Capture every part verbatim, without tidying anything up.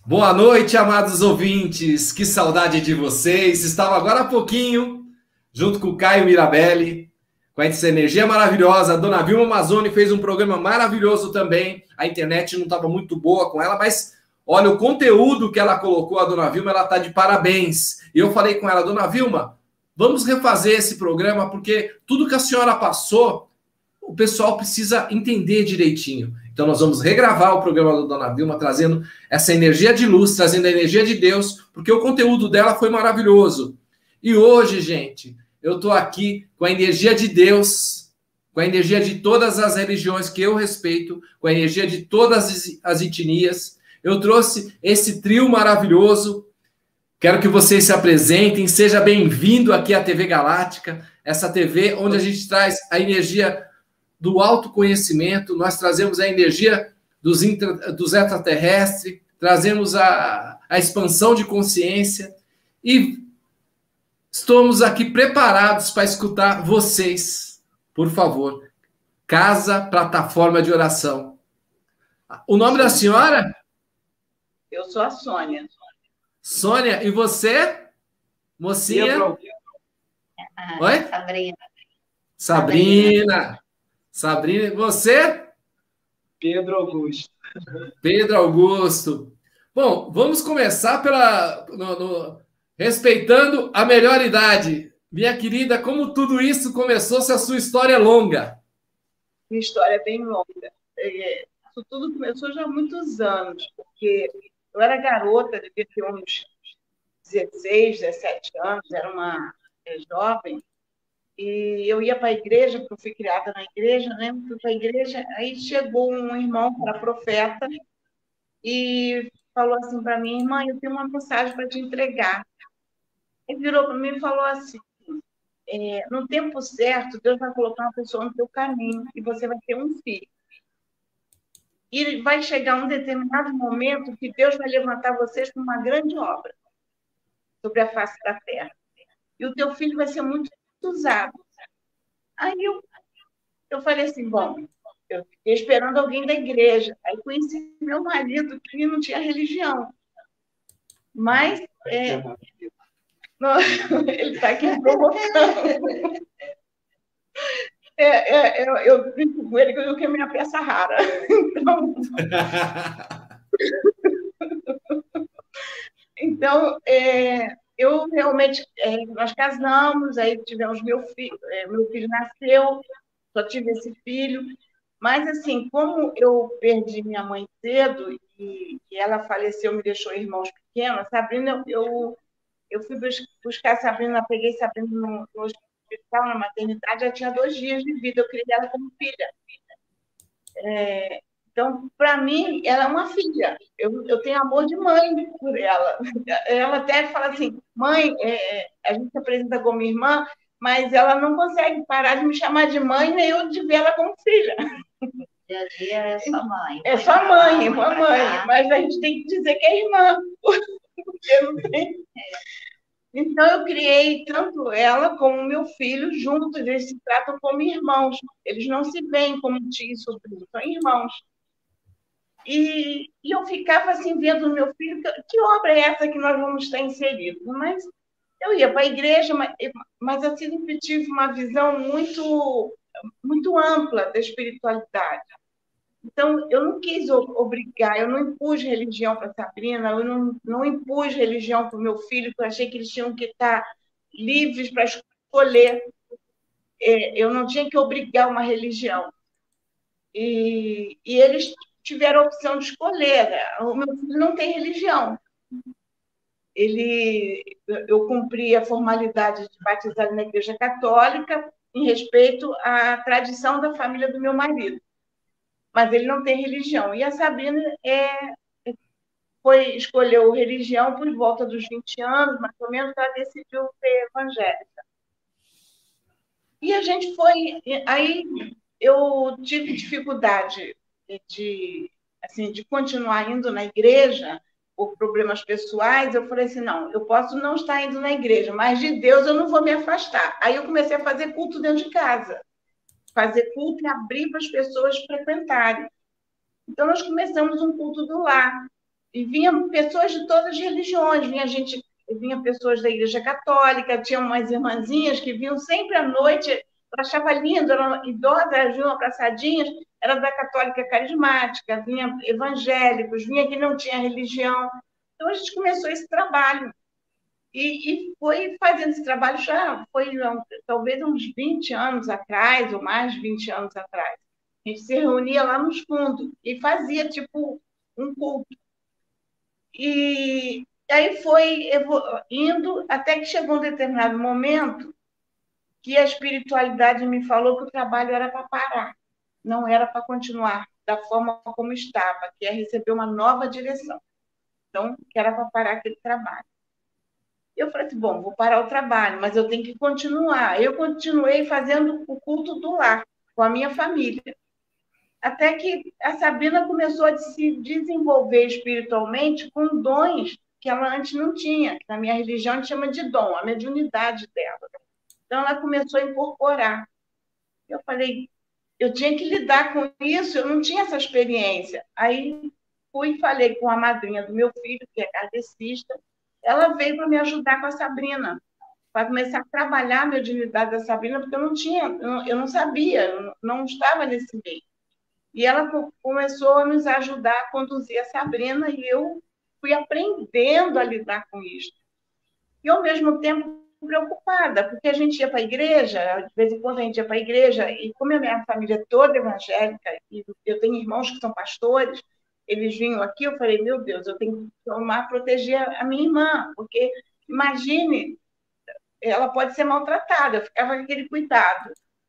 Boa noite, amados ouvintes. Que saudade de vocês. Estava agora há pouquinho, junto com o Caio Mirabelli, com essa energia maravilhosa. A dona Vilma Mazzoni fez um programa maravilhoso também. A internet não estava muito boa com ela, mas olha, o conteúdo que ela colocou, a dona Vilma, ela está de parabéns. E eu falei com ela, dona Vilma, vamos refazer esse programa, porque tudo que a senhora passou, o pessoal precisa entender direitinho. Então, nós vamos regravar o programa da dona Vilma, trazendo essa energia de luz, trazendo a energia de Deus, porque o conteúdo dela foi maravilhoso. E hoje, gente, eu estou aqui com a energia de Deus, com a energia de todas as religiões que eu respeito, com a energia de todas as etnias. Eu trouxe esse trio maravilhoso. Quero que vocês se apresentem. Seja bem-vindo aqui à T V Galáctica, essa T V onde a gente traz a energia do autoconhecimento, nós trazemos a energia dos, intra, dos extraterrestres, trazemos a, a expansão de consciência e estamos aqui preparados para escutar vocês. Por favor, Casa Plataforma de Oração. O nome da senhora? Eu sou a Sônia. Sônia, e você? Mocinha? Eu... Oi? Sabrina. Sabrina. Sabrina, você? Pedro Augusto. Pedro Augusto. Bom, vamos começar pela no, no, respeitando a melhor idade. Minha querida, como tudo isso começou, se a sua história é longa? Minha história é bem longa. É, isso tudo começou já há muitos anos, porque eu era garota, devia ter uns dezesseis, dezessete anos, era uma é, jovem, e eu ia para a igreja, porque eu fui criada na igreja, né? Fui para a igreja, aí chegou um irmão que era profeta e falou assim para mim, irmã, eu tenho uma mensagem para te entregar. Ele virou para mim e falou assim, é, no tempo certo, Deus vai colocar uma pessoa no teu caminho e você vai ter um filho. E vai chegar um determinado momento que Deus vai levantar vocês para uma grande obra sobre a face da terra. E o teu filho vai ser muito usado. Aí eu, eu falei assim, bom, eu fiquei esperando alguém da igreja. Aí conheci meu marido, que não tinha religião. Mas é, não, ele está aqui provocando. É, é, eu, eu brinco com ele que eu quero minha peça rara. Então, então é, eu realmente, é, nós casamos, aí tivemos meu filho, é, meu filho nasceu, só tive esse filho, mas assim, como eu perdi minha mãe cedo e, e ela faleceu, me deixou irmãos pequenos, a Sabrina, eu, eu fui buscar a Sabrina, peguei a Sabrina no, no hospital, na maternidade, já tinha dois dias de vida, eu criei ela como filha. É, então, para mim, ela é uma filha. Eu, eu tenho amor de mãe por ela. Ela até fala assim, mãe, é, a gente se apresenta como irmã, mas ela não consegue parar de me chamar de mãe, nem eu de ver ela como filha. Dia a dia é só mãe. É só mãe, uma mãe, mas a gente tem que dizer que é irmã, porque não tem... Então, eu criei tanto ela como meu filho juntos, eles se tratam como irmãos. Eles não se veem como tio e sobrinho, são irmãos. E, e eu ficava assim, vendo o meu filho, que, que obra é essa que nós vamos estar inseridos? Mas eu ia para a igreja, mas, mas eu sempre tive uma visão muito, muito ampla da espiritualidade. Então, eu não quis obrigar, eu não impus religião para a Sabrina, eu não, não impus religião para o meu filho, porque eu achei que eles tinham que estar livres para escolher. Eu não tinha que obrigar uma religião. E, e eles tiveram a opção de escolher. O meu filho não tem religião. Ele, eu cumpri a formalidade de batizar na Igreja Católica em respeito à tradição da família do meu marido. Mas ele não tem religião. E a Sabrina é, foi, escolheu religião por volta dos vinte anos, mais ou menos, ela decidiu ser evangélica. E a gente foi... Aí eu tive dificuldade de, assim, de continuar indo na igreja por problemas pessoais. Eu falei assim, não, eu posso não estar indo na igreja, mas de Deus eu não vou me afastar. Aí eu comecei a fazer culto dentro de casa. Fazer culto e abrir para as pessoas frequentarem. Então, nós começamos um culto do lar. e vinham pessoas de todas as religiões, vinha gente, vinha pessoas da Igreja Católica, tinha umas irmãzinhas que vinham sempre à noite, eu achava lindo, eram idosas, elas vinham abraçadinhas, era da Católica Carismática, vinha evangélicos, vinha que não tinha religião. Então, a gente começou esse trabalho. E, e foi fazendo esse trabalho já, foi talvez uns vinte anos atrás, ou mais de vinte anos atrás. A gente se reunia lá nos fundos e fazia, tipo, um culto. E aí foi indo, até que chegou um determinado momento que a espiritualidade me falou que o trabalho era para parar, não era para continuar da forma como estava, que é receber uma nova direção. Então, que era para parar aquele trabalho. Eu falei assim, bom, vou parar o trabalho, mas eu tenho que continuar. Eu continuei fazendo o culto do lar, com a minha família. Até que a Sabrina começou a se desenvolver espiritualmente com dons que ela antes não tinha, que na minha religião a gente chama de dom, a mediunidade dela. Então, ela começou a incorporar. Eu falei, eu tinha que lidar com isso, eu não tinha essa experiência. Aí, fui e falei com a madrinha do meu filho, que é kardecista, ela veio para me ajudar com a Sabrina, para começar a trabalhar a mediunidade da Sabrina, porque eu não tinha, eu não sabia, eu não estava nesse meio. E ela começou a nos ajudar a conduzir a Sabrina, e eu fui aprendendo a lidar com isso. E, ao mesmo tempo, preocupada, porque a gente ia para a igreja, de vez em quando a gente ia para a igreja, e como a minha família é toda evangélica, e eu tenho irmãos que são pastores, eles vinham aqui, eu falei, meu Deus, eu tenho que tomar, proteger a minha irmã, porque, imagine, ela pode ser maltratada, eu ficava com aquele cuidado.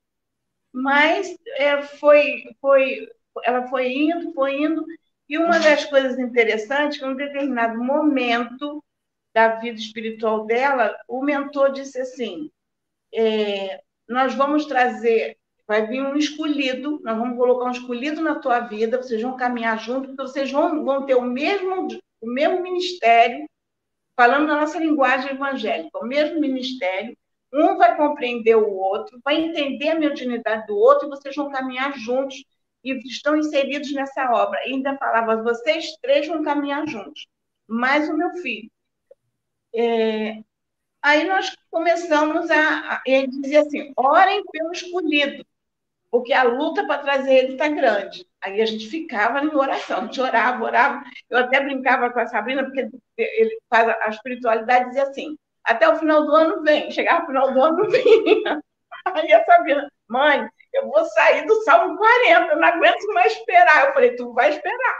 Mas é, foi, foi, ela foi indo, foi indo, e uma das coisas interessantes, que em um determinado momento da vida espiritual dela, o mentor disse assim, é, nós vamos trazer, vai vir um escolhido, nós vamos colocar um escolhido na tua vida, vocês vão caminhar junto, porque vocês vão, vão ter o mesmo, o mesmo ministério, falando na nossa linguagem evangélica, o mesmo ministério, um vai compreender o outro, vai entender a mediunidade do outro, e vocês vão caminhar juntos, e estão inseridos nessa obra. E ainda falava, vocês três vão caminhar juntos, mais o meu filho. É, aí nós começamos a... Ele dizia assim, orem pelo escolhido, porque a luta para trazer ele está grande. Aí a gente ficava em oração, a gente orava, orava. Eu até brincava com a Sabrina, porque ele faz a espiritualidade, dizia assim, até o final do ano vem. Chegava o final do ano, não vinha. Aí a Sabrina, mãe, eu vou sair do Salmo quarenta, eu não aguento mais esperar. Eu falei, tu vai esperar.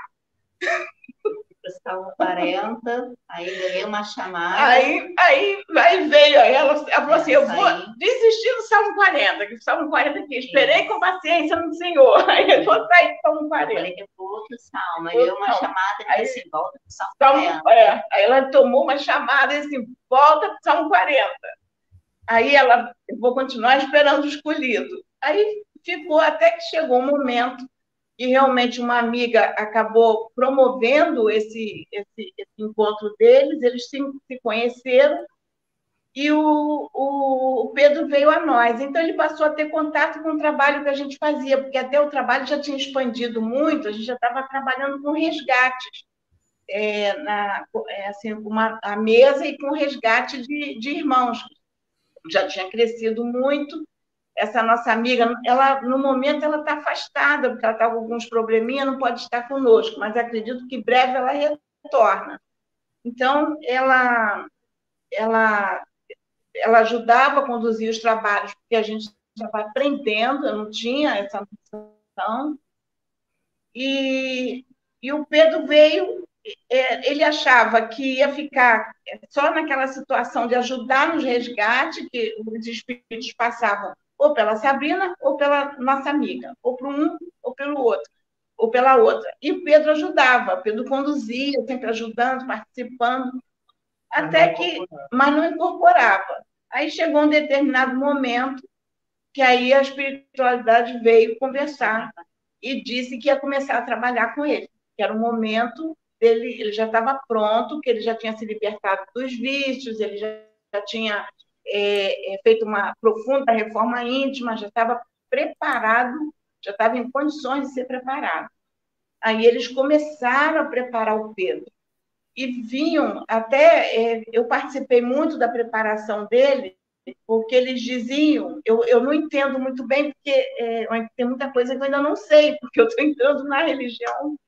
Salmo quarenta, aí ganhei uma chamada. Aí, aí, aí veio, aí ela, ela falou assim, eu vou desistir do Salmo quarenta, que o Salmo quarenta aqui, esperei com paciência no Senhor, aí eu vou sair do Salmo quarenta. Eu falei, eu vou outro Salmo, aí veio uma chamada e disse, assim, volta para o Salmo quarenta. É, aí ela tomou uma chamada e disse, volta para o Salmo quarenta. Aí ela, eu vou continuar esperando o escolhido. Aí ficou até que chegou um momento e realmente uma amiga acabou promovendo esse, esse, esse encontro deles, eles se, se conheceram, e o, o, o Pedro veio a nós. Então, ele passou a ter contato com o trabalho que a gente fazia, porque até o trabalho já tinha expandido muito, a gente já estava trabalhando com resgates, é, na, é, assim, com uma, a mesa e com resgate de, de irmãos. Já tinha crescido muito. Essa nossa amiga, ela, no momento, ela está afastada, porque ela está com alguns probleminhas, não pode estar conosco, mas acredito que breve ela retorna. Então, ela, ela, ela ajudava a conduzir os trabalhos, porque a gente estava aprendendo, eu não tinha essa noção. E, e o Pedro veio, ele achava que ia ficar só naquela situação de ajudar nos resgates, que os espíritos passavam ou pela Sabrina, ou pela nossa amiga, ou para um, ou pelo outro, ou pela outra. E o Pedro ajudava, o Pedro conduzia, sempre ajudando, participando, até que, mas não incorporava. Aí chegou um determinado momento que aí a espiritualidade veio conversar e disse que ia começar a trabalhar com ele, que era o momento dele, ele já estava pronto, que ele já tinha se libertado dos vícios, ele já, já tinha... É, é, feito uma profunda reforma íntima, já estava preparado, já estava em condições de ser preparado. Aí eles começaram a preparar o Pedro. e vinham até... É, eu participei muito da preparação dele, porque eles diziam... Eu, eu não entendo muito bem, porque é, tem muita coisa que eu ainda não sei, porque eu estou entrando na religião.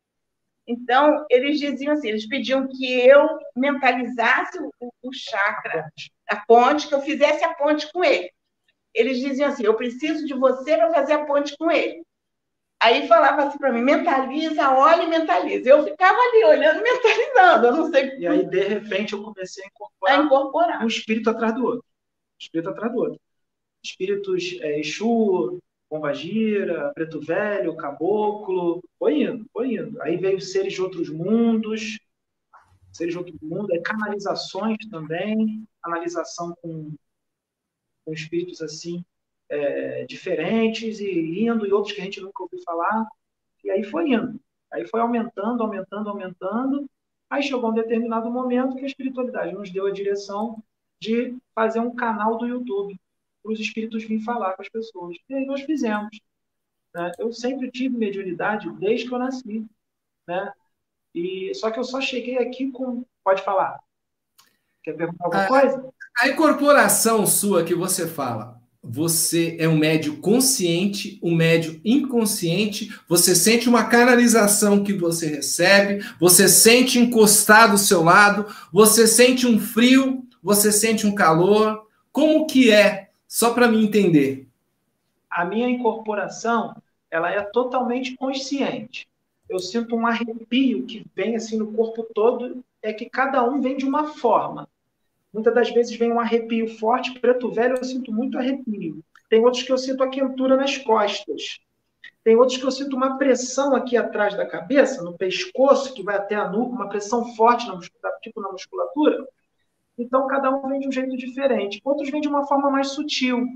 Então, eles diziam assim, eles pediam que eu mentalizasse o, o chakra, a ponte, que eu fizesse a ponte com ele. Eles diziam assim, eu preciso de você para fazer a ponte com ele. Aí falava assim para mim, mentaliza, olha e mentaliza. Eu ficava ali olhando, mentalizando, eu não sei. E aí, de repente, eu comecei a incorporar, a incorporar. um espírito atrás do outro. Um espírito atrás do outro. Espíritos é, Exu, Pombagira, Preto Velho, Caboclo, foi indo, foi indo. Aí veio seres de outros mundos, seres de outro mundo, aí canalizações também, canalização com, com espíritos assim, é, diferentes, e indo, e outros que a gente nunca ouviu falar, e aí foi indo. Aí foi aumentando, aumentando, aumentando, aí chegou um determinado momento que a espiritualidade nos deu a direção de fazer um canal do YouTube, para os espíritos virem falar com as pessoas. E aí nós fizemos. Né? Eu sempre tive mediunidade desde que eu nasci. Né? E, só que eu só cheguei aqui com... Pode falar. Quer perguntar alguma a, coisa? A incorporação sua que você fala, você é um médio consciente, um médio inconsciente, você sente uma canalização que você recebe, você sente encostar do seu lado, você sente um frio, você sente um calor. Como que é? Só para me entender. A minha incorporação, ela é totalmente consciente. Eu sinto um arrepio que vem assim no corpo todo, é que cada um vem de uma forma. Muitas das vezes vem um arrepio forte, Preto Velho eu sinto muito arrepio. Tem outros que eu sinto a quentura nas costas. Tem outros que eu sinto uma pressão aqui atrás da cabeça, no pescoço, que vai até a nuca, uma pressão forte, na musculatura, tipo na musculatura. Então, cada um vem de um jeito diferente. Outros vêm de uma forma mais sutil.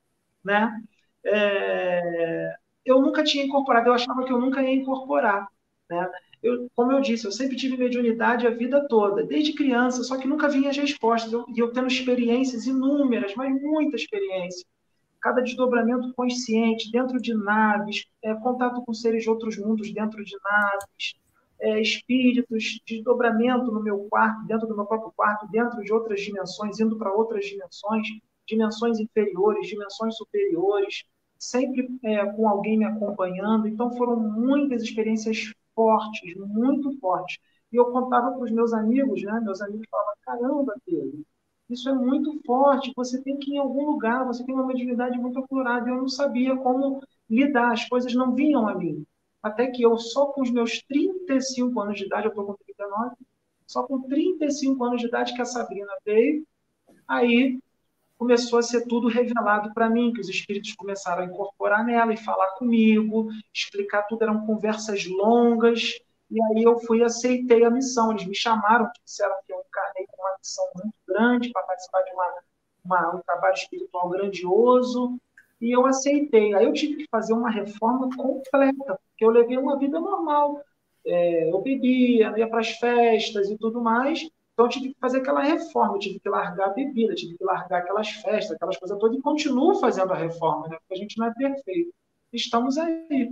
Né? É... Eu nunca tinha incorporado, eu achava que eu nunca ia incorporar. Né? Eu, como eu disse, eu sempre tive mediunidade a vida toda, desde criança, só que nunca vinha as respostas. Eu, e eu tendo experiências inúmeras, mas muita experiência. Cada desdobramento consciente, dentro de naves, é, contato com seres de outros mundos dentro de naves, É, espíritos, desdobramento no meu quarto, dentro do meu próprio quarto, dentro de outras dimensões, indo para outras dimensões, dimensões inferiores, dimensões superiores, sempre é, com alguém me acompanhando. Então foram muitas experiências fortes, muito fortes. E eu contava para os meus amigos, né? Meus amigos falavam, caramba, Pedro, isso é muito forte, você tem que ir em algum lugar, você tem uma mediunidade muito aflorada. Eu não sabia como lidar, as coisas não vinham a mim. Até que eu, só com os meus trinta e cinco anos de idade, eu estou com trinta e nove, só com trinta e cinco anos de idade que a Sabrina veio, aí começou a ser tudo revelado para mim, que os espíritos começaram a incorporar nela e falar comigo, explicar tudo, eram conversas longas, e aí eu fui e aceitei a missão. Eles me chamaram, disseram que eu encarnei com uma missão muito grande para participar de uma, uma, um trabalho espiritual grandioso, e eu aceitei. Aí eu tive que fazer uma reforma completa, porque eu levei uma vida normal. É, eu bebia, ia para as festas e tudo mais, então eu tive que fazer aquela reforma, eu tive que largar a bebida, tive que largar aquelas festas, aquelas coisas todas, e continuo fazendo a reforma, né? Porque a gente não é perfeito. Estamos aí.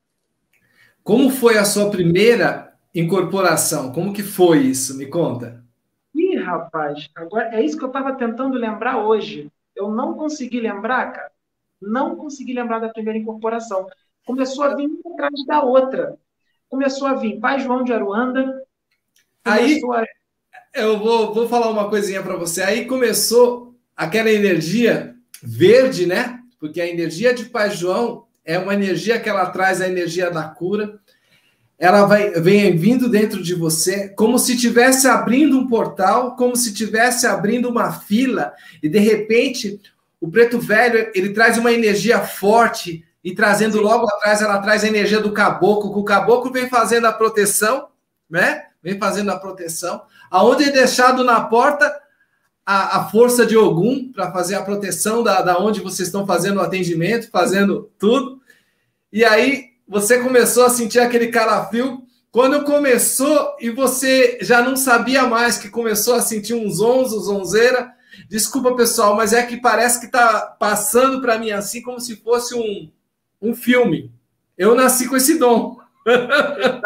Como foi a sua primeira incorporação? Como que foi isso? Me conta. Ih, rapaz, agora é isso que eu estava tentando lembrar hoje. Eu não consegui lembrar, cara. Não consegui lembrar da primeira incorporação. Começou a vir uma atrás da outra. Começou a vir Pai João de Aruanda. Aí, a... eu vou, vou falar uma coisinha para você. Aí começou aquela energia verde, né? Porque a energia de Pai João é uma energia que ela traz a energia da cura. Ela vai, vem vindo dentro de você como se estivesse abrindo um portal, como se estivesse abrindo uma fila, e de repente o Preto Velho, ele traz uma energia forte, e trazendo Sim. logo atrás, ela traz a energia do caboclo, que o caboclo vem fazendo a proteção, né? Vem fazendo a proteção, aonde é deixado na porta a, a força de Ogum para fazer a proteção da, da onde vocês estão fazendo o atendimento, fazendo tudo. E aí você começou a sentir aquele calafrio. Quando começou e você já não sabia mais, que começou a sentir um zonzo, zonzeira. Desculpa, pessoal, mas é que parece que está passando para mim assim como se fosse um, um filme. Eu nasci com esse dom.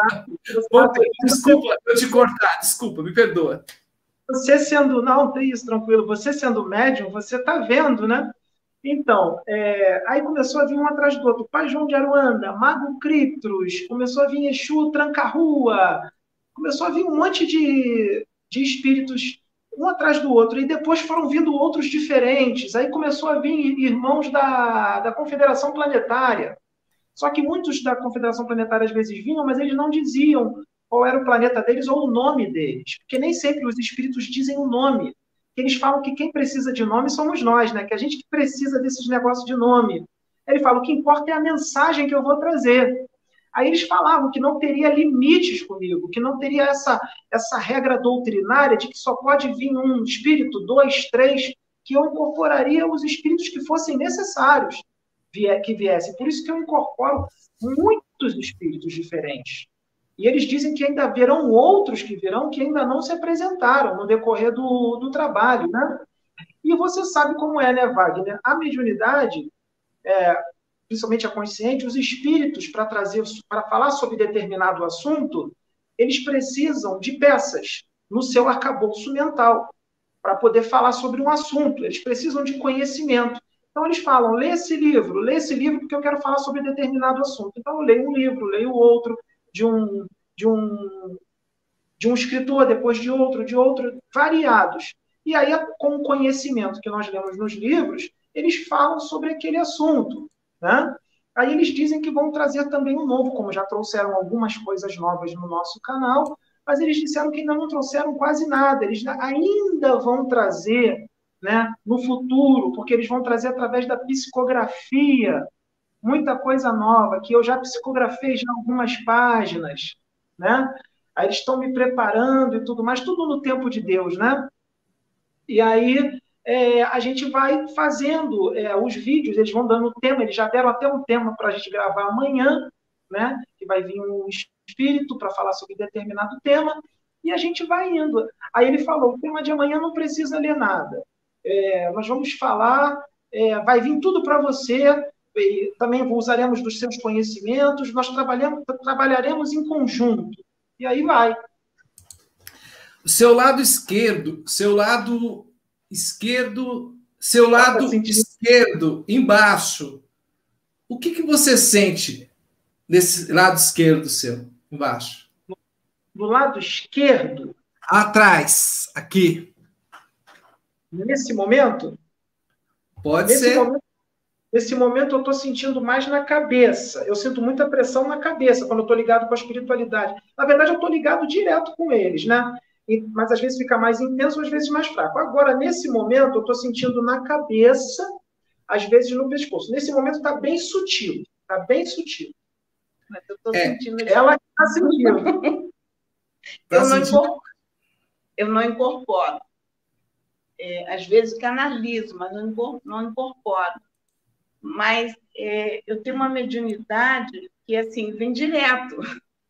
Desculpa eu te cortar, desculpa, me perdoa. Você sendo, não, tem isso, tranquilo, você sendo médium, você está vendo, né? Então, é, aí começou a vir um atrás do outro. Pai João de Aruanda, Mago Critros, começou a vir Exu Tranca-Rua, começou a vir um monte de, de espíritos, um atrás do outro, e depois foram vindo outros diferentes. Aí começou a vir irmãos da, da Confederação Planetária. Só que muitos da Confederação Planetária às vezes vinham, mas eles não diziam qual era o planeta deles ou o nome deles, porque nem sempre os espíritos dizem o nome. Eles falam que quem precisa de nome somos nós, né? Que a gente que precisa desses negócios de nome. Ele fala, o que importa é a mensagem que eu vou trazer. Aí eles falavam que não teria limites comigo, que não teria essa, essa regra doutrinária de que só pode vir um espírito, dois, três, que eu incorporaria os espíritos que fossem necessários que viessem. Por isso que eu incorporo muitos espíritos diferentes. E eles dizem que ainda haverão outros que virão que ainda não se apresentaram no decorrer do, do trabalho, né? E você sabe como é, né, Wagner? A mediunidade, é, principalmente a consciente, os espíritos, para trazer, para falar sobre determinado assunto, eles precisam de peças no seu arcabouço mental para poder falar sobre um assunto. Eles precisam de conhecimento. Então, eles falam, lê esse livro, lê esse livro porque eu quero falar sobre determinado assunto. Então, eu leio um livro, leio outro, de um, de um, de um escritor, depois de outro, de outro, variados. E aí, com o conhecimento que nós lemos nos livros, eles falam sobre aquele assunto, né? Aí eles dizem que vão trazer também um novo, como já trouxeram algumas coisas novas no nosso canal, mas eles disseram que ainda não trouxeram quase nada. Eles ainda vão trazer, né, no futuro, porque eles vão trazer através da psicografia, muita coisa nova, que eu já psicografei já algumas páginas, né? Aí eles estão me preparando e tudo mais, tudo no tempo de Deus, né? E aí é, a gente vai fazendo é, os vídeos, eles vão dando tema, eles já deram até um tema para a gente gravar amanhã, né? Que vai vir um espírito para falar sobre determinado tema, e a gente vai indo. Aí ele falou, o tema de amanhã não precisa ler nada. É, nós vamos falar, é, vai vir tudo para você, e também usaremos dos seus conhecimentos, nós trabalhamos, trabalharemos em conjunto. E aí vai. O seu lado esquerdo, seu lado esquerdo, seu lado esquerdo, embaixo. O que, que você sente desse lado esquerdo seu, embaixo? Do lado esquerdo? Atrás, aqui. Nesse momento? Pode nesse ser. Momento, nesse momento eu estou sentindo mais na cabeça. Eu sinto muita pressão na cabeça quando eu estou ligado com a espiritualidade. Na verdade, eu estou ligado direto com eles, né? E, mas às vezes fica mais intenso, às vezes mais fraco. Agora, nesse momento, eu estou sentindo na cabeça, às vezes no pescoço. Nesse momento está bem sutil. Está bem sutil. Mas eu estou É, sentindo... Ela está sentindo. eu, não incorporo, eu não incorporo. É, às vezes canalizo, mas não incorporo. Não incorporo. Mas é, eu tenho uma mediunidade que, assim, vem direto.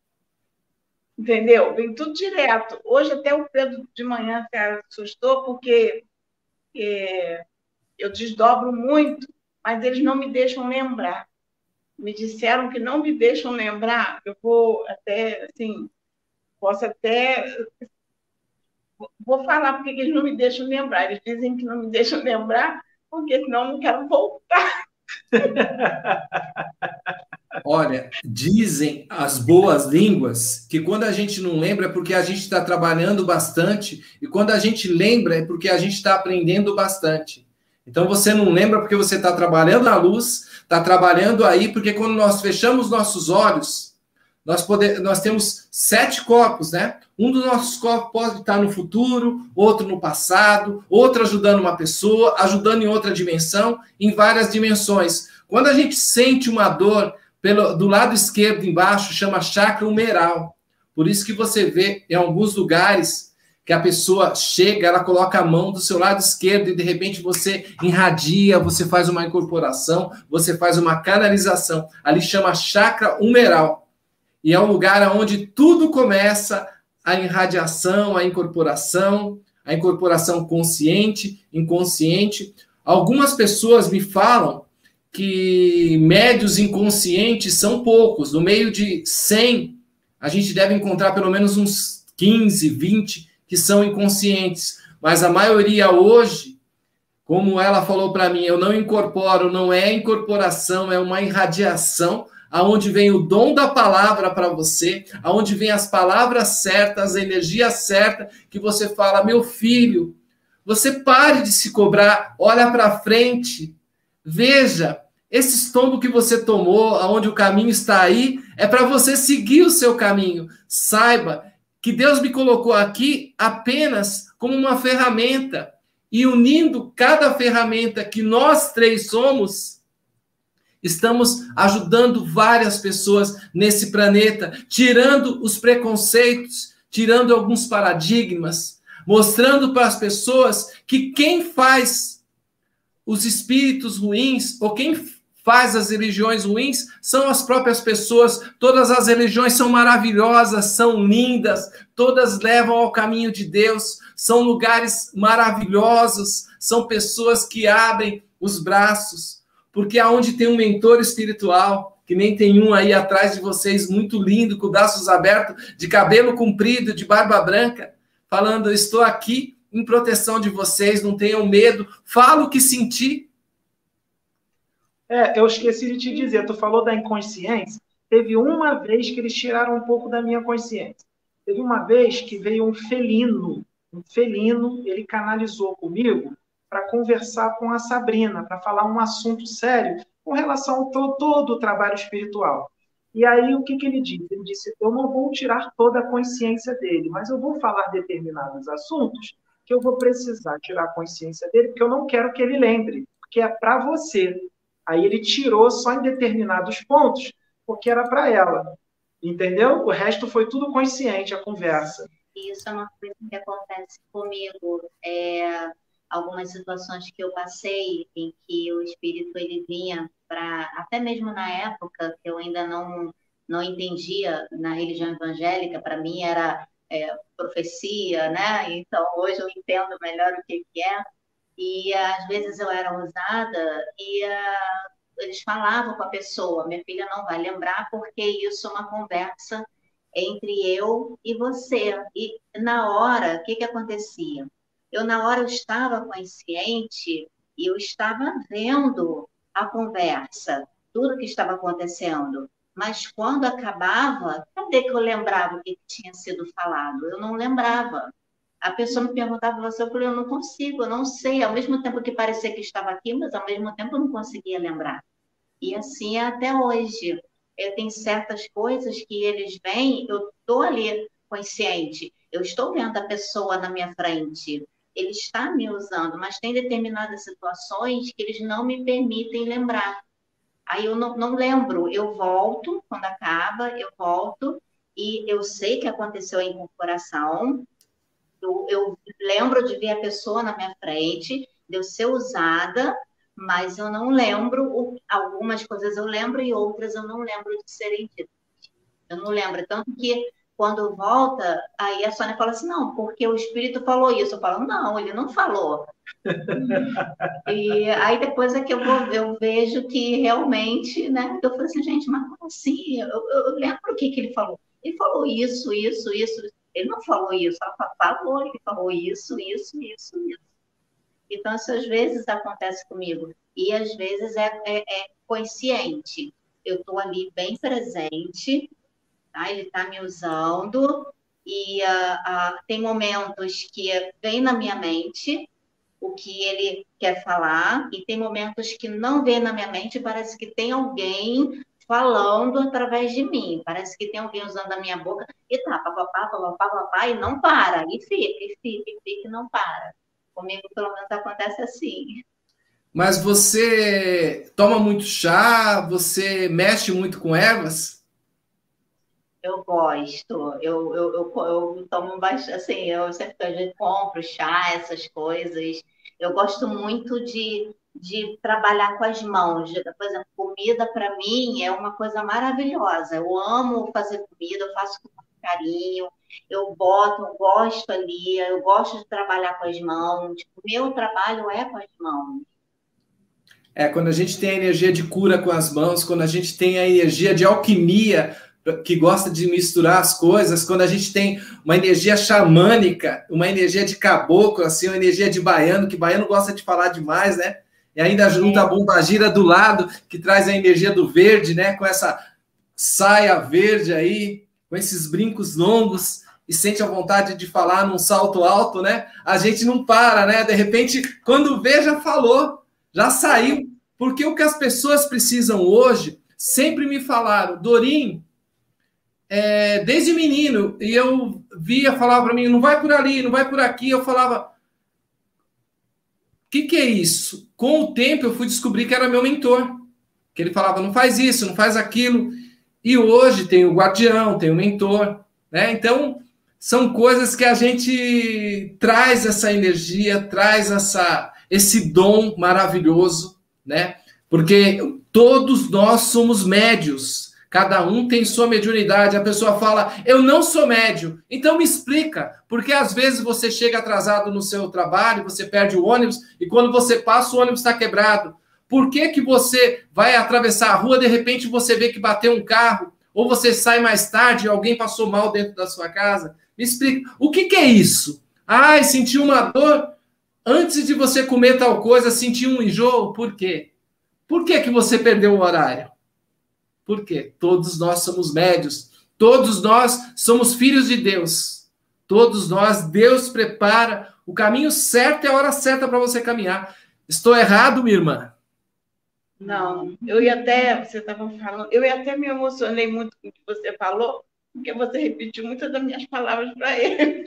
Entendeu? Vem tudo direto. Hoje até o Pedro de manhã se assustou porque é, eu desdobro muito, mas eles não me deixam lembrar. Me disseram que não me deixam lembrar. Eu vou até, assim, posso até... Vou falar porque eles não me deixam lembrar. Eles dizem que não me deixam lembrar porque senão eu não quero voltar. Olha, dizem as boas línguas que quando a gente não lembra é porque a gente está trabalhando bastante, e quando a gente lembra é porque a gente está aprendendo bastante. Então você não lembra porque você está trabalhando na luz, está trabalhando aí, porque quando nós fechamos nossos olhos, nós, pode, nós temos sete corpos, né? Um dos nossos corpos pode estar no futuro, outro no passado, outro ajudando uma pessoa, ajudando em outra dimensão, em várias dimensões. Quando a gente sente uma dor pelo, do lado esquerdo embaixo, chama chakra humeral. Por isso que você vê em alguns lugares que a pessoa chega, ela coloca a mão do seu lado esquerdo e de repente você irradia, você faz uma incorporação, você faz uma canalização. Ali chama chakra humeral. E é um lugar onde tudo começa, a irradiação, a incorporação, a incorporação consciente, inconsciente. Algumas pessoas me falam que médios inconscientes são poucos. No meio de cem a gente deve encontrar pelo menos uns quinze, vinte que são inconscientes. Mas a maioria hoje, como ela falou para mim, eu não incorporo, não é incorporação, é uma irradiação, aonde vem o dom da palavra para você, aonde vem as palavras certas, a energia certa, que você fala, meu filho, você pare de se cobrar, olha para frente, veja, esse estombo que você tomou, aonde o caminho está aí, é para você seguir o seu caminho. Saiba que Deus me colocou aqui apenas como uma ferramenta, e unindo cada ferramenta que nós três somos, estamos ajudando várias pessoas nesse planeta, tirando os preconceitos, tirando alguns paradigmas, mostrando para as pessoas que quem faz os espíritos ruins, ou quem faz as religiões ruins, são as próprias pessoas. Todas as religiões são maravilhosas, são lindas, todas levam ao caminho de Deus, são lugares maravilhosos, são pessoas que abrem os braços, porque aonde tem um mentor espiritual, que nem tem um aí atrás de vocês, muito lindo, com braços abertos, de cabelo comprido, de barba branca, falando, estou aqui em proteção de vocês, não tenham medo, falo o que senti. É, eu esqueci de te dizer, tu falou da inconsciência, teve uma vez que eles tiraram um pouco da minha consciência. Teve uma vez que veio um felino, um felino, ele canalizou comigo para conversar com a Sabrina, para falar um assunto sério com relação ao todo, todo o trabalho espiritual. E aí, o que, que ele disse? Ele disse, eu não vou tirar toda a consciência dele, mas eu vou falar determinados assuntos que eu vou precisar tirar a consciência dele, porque eu não quero que ele lembre, porque é para você. Aí ele tirou só em determinados pontos, porque era para ela. Entendeu? O resto foi tudo consciente, a conversa. Isso é uma coisa que acontece comigo. É, algumas situações que eu passei, em que o espírito ele vinha para... Até mesmo na época, que eu ainda não, não entendia na religião evangélica, para mim era é, profecia, né? Então, hoje eu entendo melhor o que, que é. E às vezes eu era usada e uh, eles falavam com a pessoa, minha filha não vai lembrar porque isso é uma conversa entre eu e você. E na hora, o que, que acontecia? Eu na hora eu estava consciente e eu estava vendo a conversa, tudo que estava acontecendo. Mas quando acabava, cadê que eu lembrava o que tinha sido falado? Eu não lembrava. A pessoa me perguntava, você, eu falei, eu não consigo, eu não sei. Ao mesmo tempo que parecia que estava aqui, mas ao mesmo tempo eu não conseguia lembrar. E assim é até hoje. Eu tenho certas coisas que eles vêm, eu estou ali consciente, eu estou vendo a pessoa na minha frente, ele está me usando, mas tem determinadas situações que eles não me permitem lembrar. Aí eu não, não lembro, eu volto, quando acaba, eu volto, e eu sei que aconteceu a incorporação. Eu, eu lembro de ver a pessoa na minha frente, de eu ser usada, mas eu não lembro, algumas coisas eu lembro e outras eu não lembro de serem ditas. Eu não lembro, tanto que quando volta, aí a Sônia fala assim, não, porque o espírito falou isso. Eu falo, não, ele não falou. E aí depois é que eu, vou, eu vejo que realmente, né, eu falo assim, gente, mas como assim? Eu, eu, eu lembro o que, que ele falou. Ele falou isso, isso, isso, ele não falou isso, ela falou, ele falou isso, isso, isso, isso. Então, isso às vezes acontece comigo. E às vezes é, é, é consciente. Eu estou ali bem presente, tá? Ele está me usando, e uh, uh, tem momentos que vem na minha mente o que ele quer falar, e tem momentos que não vem na minha mente, parece que tem alguém falando através de mim. Parece que tem alguém usando a minha boca e tá, papapá, papapá, papapá, e não para. E fica, e fica, e fica, e não para. Comigo, pelo menos, acontece assim. Mas você toma muito chá? Você mexe muito com ervas? Eu gosto. Eu, eu, eu, eu tomo bastante, assim, eu sempre compro chá, essas coisas. Eu gosto muito de... de trabalhar com as mãos. Por exemplo, comida para mim é uma coisa maravilhosa. Eu amo fazer comida, eu faço com carinho, eu boto, eu gosto ali, eu gosto de trabalhar com as mãos. O meu trabalho é com as mãos. É, quando a gente tem a energia de cura com as mãos, quando a gente tem a energia de alquimia que gosta de misturar as coisas, quando a gente tem uma energia xamânica, uma energia de caboclo, assim, uma energia de baiano, que baiano gosta de falar demais, né? E ainda junta a bombagira do lado, que traz a energia do verde, né? Com essa saia verde aí, com esses brincos longos, e sente a vontade de falar num salto alto, né? A gente não para, né? De repente, quando vê, já falou, já saiu. Porque o que as pessoas precisam hoje, sempre me falaram, Dorim, é, desde menino, e eu via, falava para mim, não vai por ali, não vai por aqui, eu falava, o que, que é isso? Com o tempo eu fui descobrir que era meu mentor, que ele falava, não faz isso, não faz aquilo, e hoje tem o guardião, tem o mentor, né? Então, são coisas que a gente traz essa energia, traz essa, esse dom maravilhoso, né? Porque todos nós somos médios, cada um tem sua mediunidade. A pessoa fala, eu não sou médio, então me explica, porque às vezes você chega atrasado no seu trabalho, você perde o ônibus, e quando você passa, o ônibus está quebrado. Por que que você vai atravessar a rua, de repente você vê que bateu um carro, ou você sai mais tarde e alguém passou mal dentro da sua casa? Me explica, o que que é isso? Ai, senti uma dor, antes de você comer tal coisa, senti um enjoo, por quê? Por que que você perdeu o horário? Por quê? Todos nós somos médios, todos nós somos filhos de Deus, todos nós, Deus prepara o caminho certo e a hora certa para você caminhar. Estou errado, minha irmã? Não, eu ia até, você estava falando, eu ia até me emocionei muito com o que você falou, porque você repetiu muitas das minhas palavras para ele.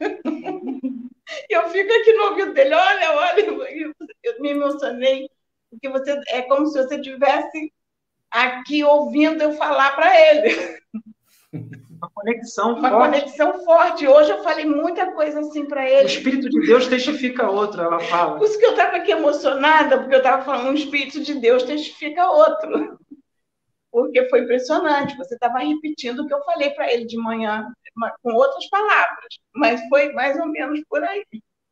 Eu fico aqui no ouvido dele, olha, olha, eu me emocionei, porque você é como se você estivesse aqui ouvindo eu falar para ele. Uma conexão Uma forte. conexão forte. Hoje eu falei muita coisa assim para ele. O Espírito de Deus testifica outro, ela fala. Por isso que eu estava aqui emocionada, porque eu estava falando, o Espírito de Deus testifica outro. Porque foi impressionante. Você estava repetindo o que eu falei para ele de manhã, com outras palavras, mas foi mais ou menos por aí.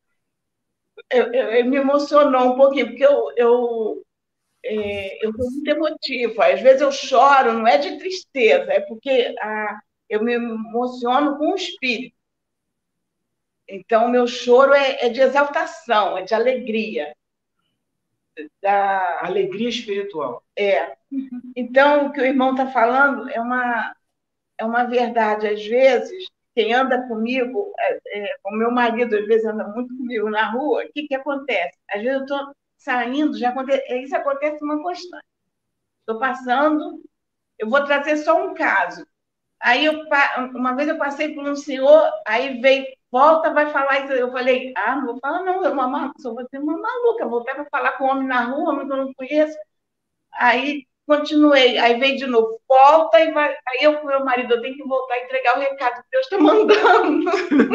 Eu, eu, eu me emocionou um pouquinho, porque eu, eu, é, eu sou muito emotiva. Às vezes eu choro, não é de tristeza, é porque a, eu me emociono com o espírito. Então, o meu choro é, é de exaltação, é de alegria. Da... Alegria espiritual. É. Então, o que o irmão está falando é uma, é uma verdade. Às vezes, quem anda comigo, é, é, o meu marido, às vezes, anda muito comigo na rua, o que, que acontece? Às vezes eu estou saindo, já acontece, isso acontece uma constante. Estou passando, eu vou trazer só um caso. Aí, eu, uma vez eu passei por um senhor, aí veio, volta, vai falar isso. Eu falei, ah, não vou falar não, eu uma, só vou ser uma maluca, eu voltei para falar com um homem na rua, homem que eu não conheço. Aí, continuei, aí veio de novo, volta e vai. Aí eu com meu marido, eu tenho que voltar e entregar o recado que Deus está mandando.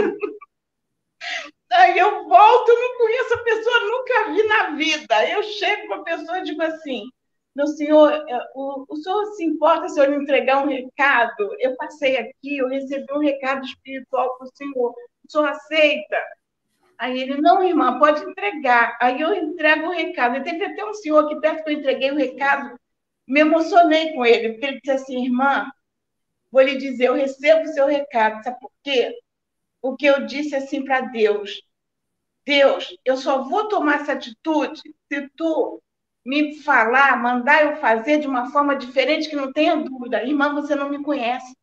Aí eu volto, eu não conheço a pessoa, nunca vi na vida. Eu chego para a pessoa e digo assim, meu senhor, o, o senhor se importa se eu lhe entregar um recado? Eu passei aqui, eu recebi um recado espiritual para o senhor. O senhor aceita? Aí ele, não, irmã, pode entregar. Aí eu entrego o recado. E teve até um senhor aqui perto que eu entreguei o recado, me emocionei com ele, porque ele disse assim, irmã, vou lhe dizer, eu recebo o seu recado, sabe por quê? Porque eu disse assim para Deus, Deus, eu só vou tomar essa atitude se tu me falar, mandar eu fazer de uma forma diferente, que não tenha dúvida. Irmã, você não me conhece.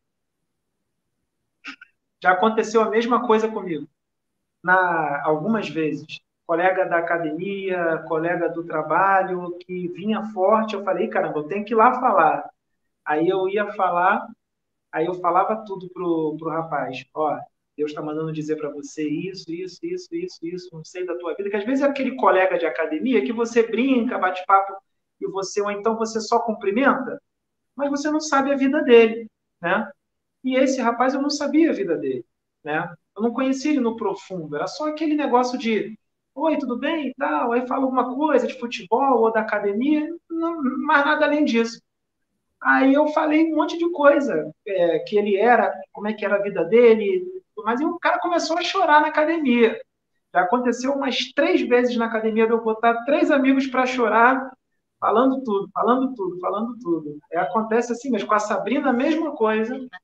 Já aconteceu a mesma coisa comigo. Na, algumas vezes. Colega da academia, colega do trabalho, que vinha forte, eu falei, caramba, eu tenho que ir lá falar. Aí eu ia falar, aí eu falava tudo pro, pro rapaz. Ó, Deus está mandando dizer para você isso, isso, isso, isso, isso, não sei da tua vida. Que às vezes é aquele colega de academia que você brinca, bate papo, e você, ou então você só cumprimenta, mas você não sabe a vida dele, né? E esse rapaz, eu não sabia a vida dele, né? Eu não conhecia ele no profundo, era só aquele negócio de oi, tudo bem e tal, aí fala alguma coisa de futebol ou da academia, não, mais nada além disso. Aí eu falei um monte de coisa, é, que ele era, como é que era a vida dele, mas o cara começou a chorar na academia. Já aconteceu umas três vezes na academia de eu botar três amigos para chorar, falando tudo, falando tudo, falando tudo. É, acontece assim, mas com a Sabrina a mesma coisa.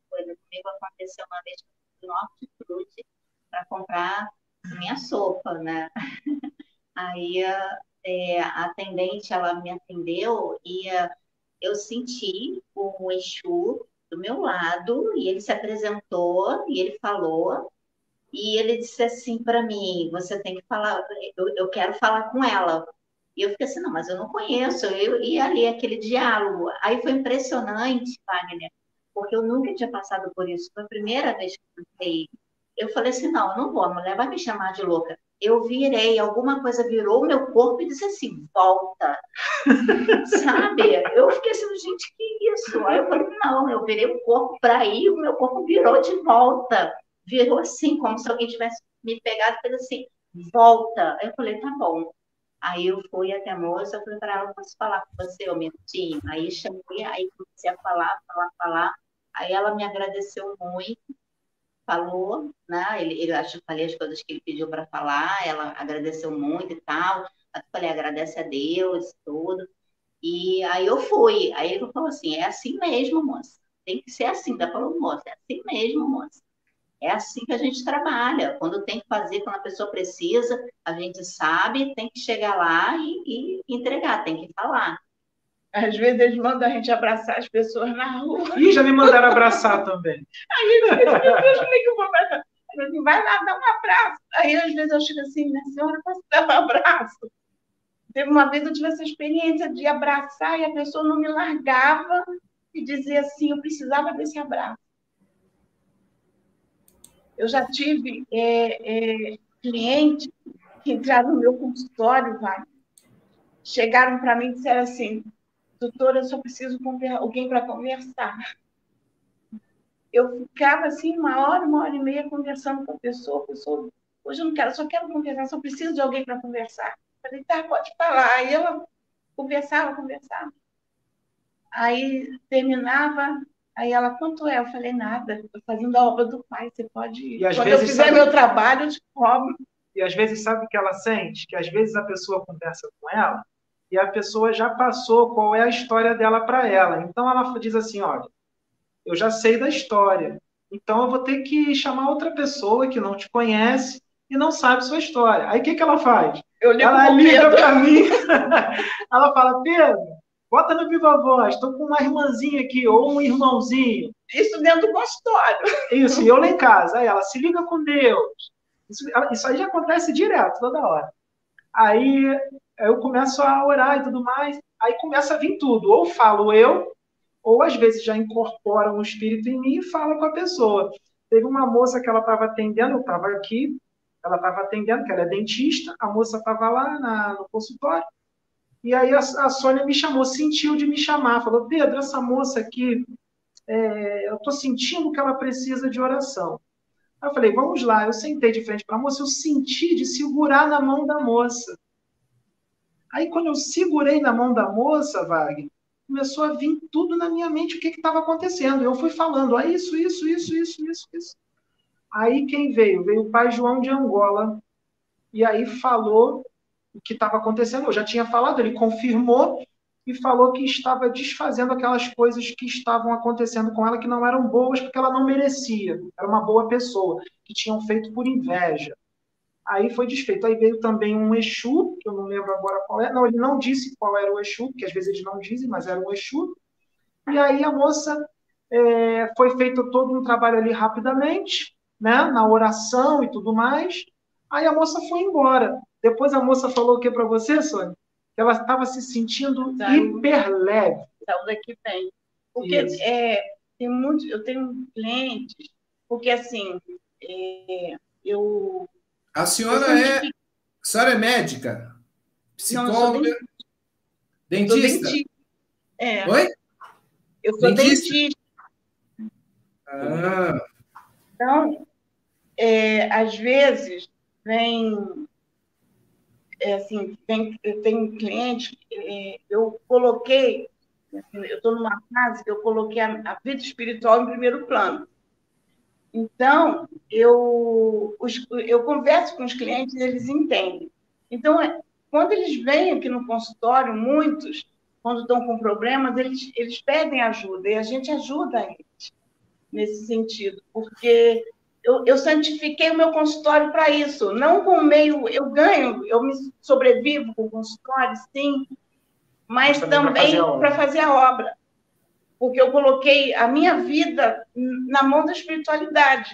comigo aconteceu uma vez no hortifruti para comprar minha sopa, né? Aí é, a atendente, ela me atendeu e eu senti o Exu do meu lado e ele se apresentou e ele falou e ele disse assim para mim, você tem que falar, eu, eu quero falar com ela. E eu fiquei assim, não, mas eu não conheço, eu ia ali aquele diálogo. Aí foi impressionante, Wagner, porque eu nunca tinha passado por isso. Foi a primeira vez que eu entrei. Eu falei assim, não, eu não vou, a mulher vai me chamar de louca. Eu virei, alguma coisa virou o meu corpo e disse assim, volta. Sabe? Eu fiquei assim, gente, que isso? Aí eu falei, não, eu virei o corpo para ir, o meu corpo virou de volta. Virou assim, como se alguém tivesse me pegado e fez assim, volta. Aí eu falei, tá bom. Aí eu fui até a moça, eu falei para ela, posso falar com você, ô minutinho? Aí chamei, aí comecei a falar, falar, falar. Aí ela me agradeceu muito, falou, né? Ele, ele acho que falei as coisas que ele pediu para falar, ela agradeceu muito e tal. Aí eu falei, agradece a Deus, tudo. E aí eu fui. Aí ele falou assim, é assim mesmo, moça. Tem que ser assim. Ela falou, moça, é assim mesmo, moça. É assim que a gente trabalha. Quando tem que fazer, quando a pessoa precisa, a gente sabe, tem que chegar lá e, e entregar, tem que falar. Às vezes eles mandam a gente abraçar as pessoas na rua. Ih, já me mandaram abraçar também. Aí eu fico, meu Deus, como é que eu vou abraçar? Eu assim, vai lá, dá um abraço. Aí às vezes eu chego assim, minha senhora, posso dar um abraço? Teve uma vez eu tive essa experiência de abraçar e a pessoa não me largava e dizia assim, eu precisava desse abraço. Eu já tive é, é, clientes que entraram no meu consultório, vai, chegaram para mim e disseram assim, doutora, eu só preciso de alguém para conversar. Eu ficava assim uma hora, uma hora e meia conversando com a pessoa, a pessoa, hoje eu não quero, só quero conversar, só preciso de alguém para conversar. Eu falei, tá, pode falar. Aí ela conversava, conversava. Aí terminava, aí ela, quanto é? Eu falei, nada, estou fazendo a obra do pai, você pode ir. E às Quando vezes, eu fizer sabe... meu trabalho, eu te cobro. E às vezes sabe o que ela sente? Que às vezes a pessoa conversa com ela e a pessoa já passou qual é a história dela para ela. Então ela diz assim, olha, eu já sei da história, então eu vou ter que chamar outra pessoa que não te conhece e não sabe sua história. Aí o que, que ela faz? Eu ligo ela pro liga Pedro. para mim, ela fala, Pedro, bota no Viva Voz, estou com uma irmãzinha aqui, ou um irmãozinho. Isso dentro do consultório. Isso, e eu lá em casa. Aí ela, se liga com Deus. Isso, isso aí já acontece direto, toda hora. Aí eu começo a orar e tudo mais, aí começa a vir tudo. Ou falo eu, ou às vezes já incorpora um espírito em mim e fala com a pessoa. Teve uma moça que ela estava atendendo, eu estava aqui, ela estava atendendo, que ela é dentista, a moça estava lá na, no consultório, e aí a, a Sônia me chamou, sentiu de me chamar, falou, Pedro, essa moça aqui, é, eu estou sentindo que ela precisa de oração. Aí eu falei, vamos lá, eu sentei de frente para a moça, eu senti de segurar na mão da moça. Aí quando eu segurei na mão da moça, Wagner, começou a vir tudo na minha mente o que estava acontecendo. Eu fui falando, ah, isso, isso, isso, isso, isso, isso. Aí quem veio? Veio o pai João de Angola. E aí falou o que estava acontecendo. Eu já tinha falado, ele confirmou e falou que estava desfazendo aquelas coisas que estavam acontecendo com ela que não eram boas porque ela não merecia. Era uma boa pessoa, que tinham feito por inveja. Aí foi desfeito. Aí veio também um Exu, que eu não lembro agora qual é. Não, ele não disse qual era o Exu, porque às vezes eles não dizem, mas era um Exu. E aí a moça, é, foi feito todo um trabalho ali rapidamente, né, na oração e tudo mais. Aí a moça foi embora. Depois a moça falou o que para você, Sônia? Que ela estava se sentindo Saiu. hiper leve. Saiu daqui bem. Porque é, tem muito, eu tenho clientes, porque assim, é, eu... A senhora é, a senhora é médica? Psicóloga? Não, dentista? dentista? É. Oi? Eu sou dentista. dentista. Ah. Então, é, às vezes, vem... É, assim, tem, eu tenho clientes, é, eu coloquei, assim, eu estou numa fase que eu coloquei a, a vida espiritual em primeiro plano. Então, eu, os, eu converso com os clientes e eles entendem. Então, é, quando eles vêm aqui no consultório, muitos, quando estão com problemas, eles, eles pedem ajuda e a gente ajuda eles. nesse sentido, porque eu, eu santifiquei o meu consultório para isso, não com o meio, eu ganho, eu me sobrevivo com o consultório, sim, mas, mas também para fazer, fazer a obra, porque eu coloquei a minha vida na mão da espiritualidade.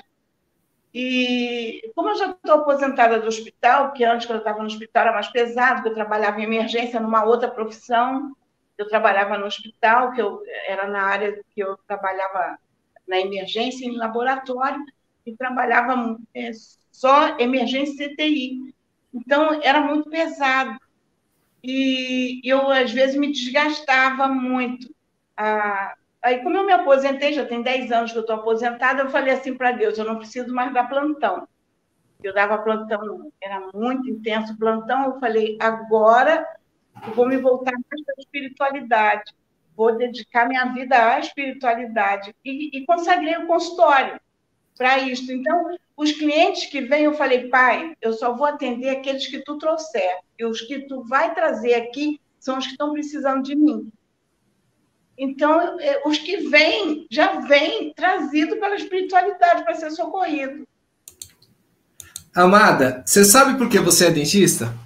E como eu já estou aposentada do hospital, porque antes, quando eu estava no hospital, era mais pesado, porque eu trabalhava em emergência numa outra profissão, eu trabalhava no hospital, que eu era na área que eu trabalhava na emergência, em laboratório, e trabalhava é, só emergência C T I. Então, era muito pesado. E eu, às vezes, me desgastava muito. Ah, aí, como eu me aposentei, já tem dez anos que eu estou aposentada, eu falei assim para Deus, eu não preciso mais dar plantão. Eu dava plantão, era muito intenso o plantão, eu falei, agora eu vou me voltar mais para a espiritualidade, vou dedicar minha vida à espiritualidade. E, e consagrei o consultório para isso. Então, os clientes que vêm, eu falei, pai, eu só vou atender aqueles que tu trouxer. E os que tu vai trazer aqui são os que estão precisando de mim. Então, os que vêm, já vêm trazido pela espiritualidade para ser socorrido. Amada, você sabe por que você é dentista?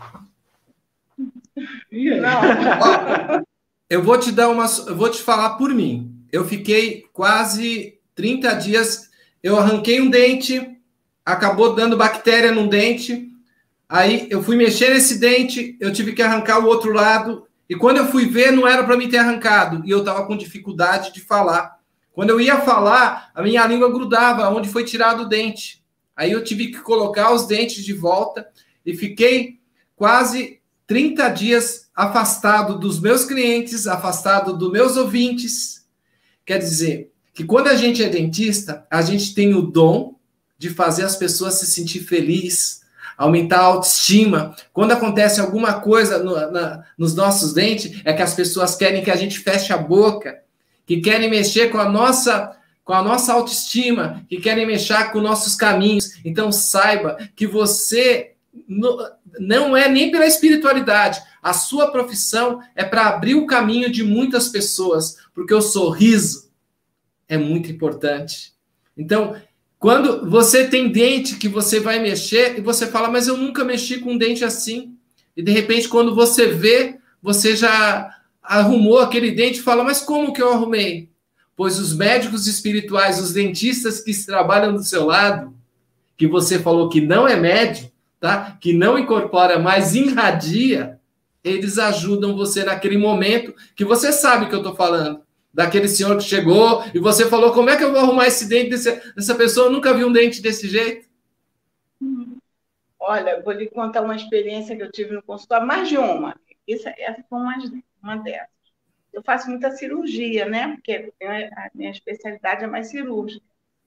Não. Eu vou te dar uma, eu vou te falar por mim. Eu fiquei quase trinta dias, eu arranquei um dente, acabou dando bactéria no dente, aí eu fui mexer nesse dente, eu tive que arrancar o outro lado, e quando eu fui ver, não era para mim ter arrancado, e eu estava com dificuldade de falar. Quando eu ia falar, a minha língua grudava onde foi tirado o dente. Aí eu tive que colocar os dentes de volta, e fiquei quase trinta dias afastado dos meus clientes, afastado dos meus ouvintes. Quer dizer, que quando a gente é dentista, a gente tem o dom de fazer as pessoas se sentir felizes, aumentar a autoestima. Quando acontece alguma coisa no, na, nos nossos dentes, é que as pessoas querem que a gente feche a boca, que querem mexer com a nossa, com a nossa autoestima, que querem mexer com nossos caminhos. Então, saiba que você não é nem pela espiritualidade. A sua profissão é para abrir o caminho de muitas pessoas, porque o sorriso é muito importante. Então, quando você tem dente que você vai mexer, e você fala, mas eu nunca mexi com um dente assim. E, de repente, quando você vê, você já arrumou aquele dente e fala, mas como que eu arrumei? Pois os médicos espirituais, os dentistas que trabalham do seu lado, que você falou que não é médico, tá? Que não incorpora, mas irradia, eles ajudam você naquele momento que você sabe que eu estou falando. Daquele senhor que chegou e você falou, como é que eu vou arrumar esse dente desse, dessa pessoa? Eu nunca vi um dente desse jeito. Olha, vou lhe contar uma experiência que eu tive no consultório, mais de uma. Essa, essa foi uma, uma dessas. Eu faço muita cirurgia, né? Porque a minha especialidade é mais cirúrgica.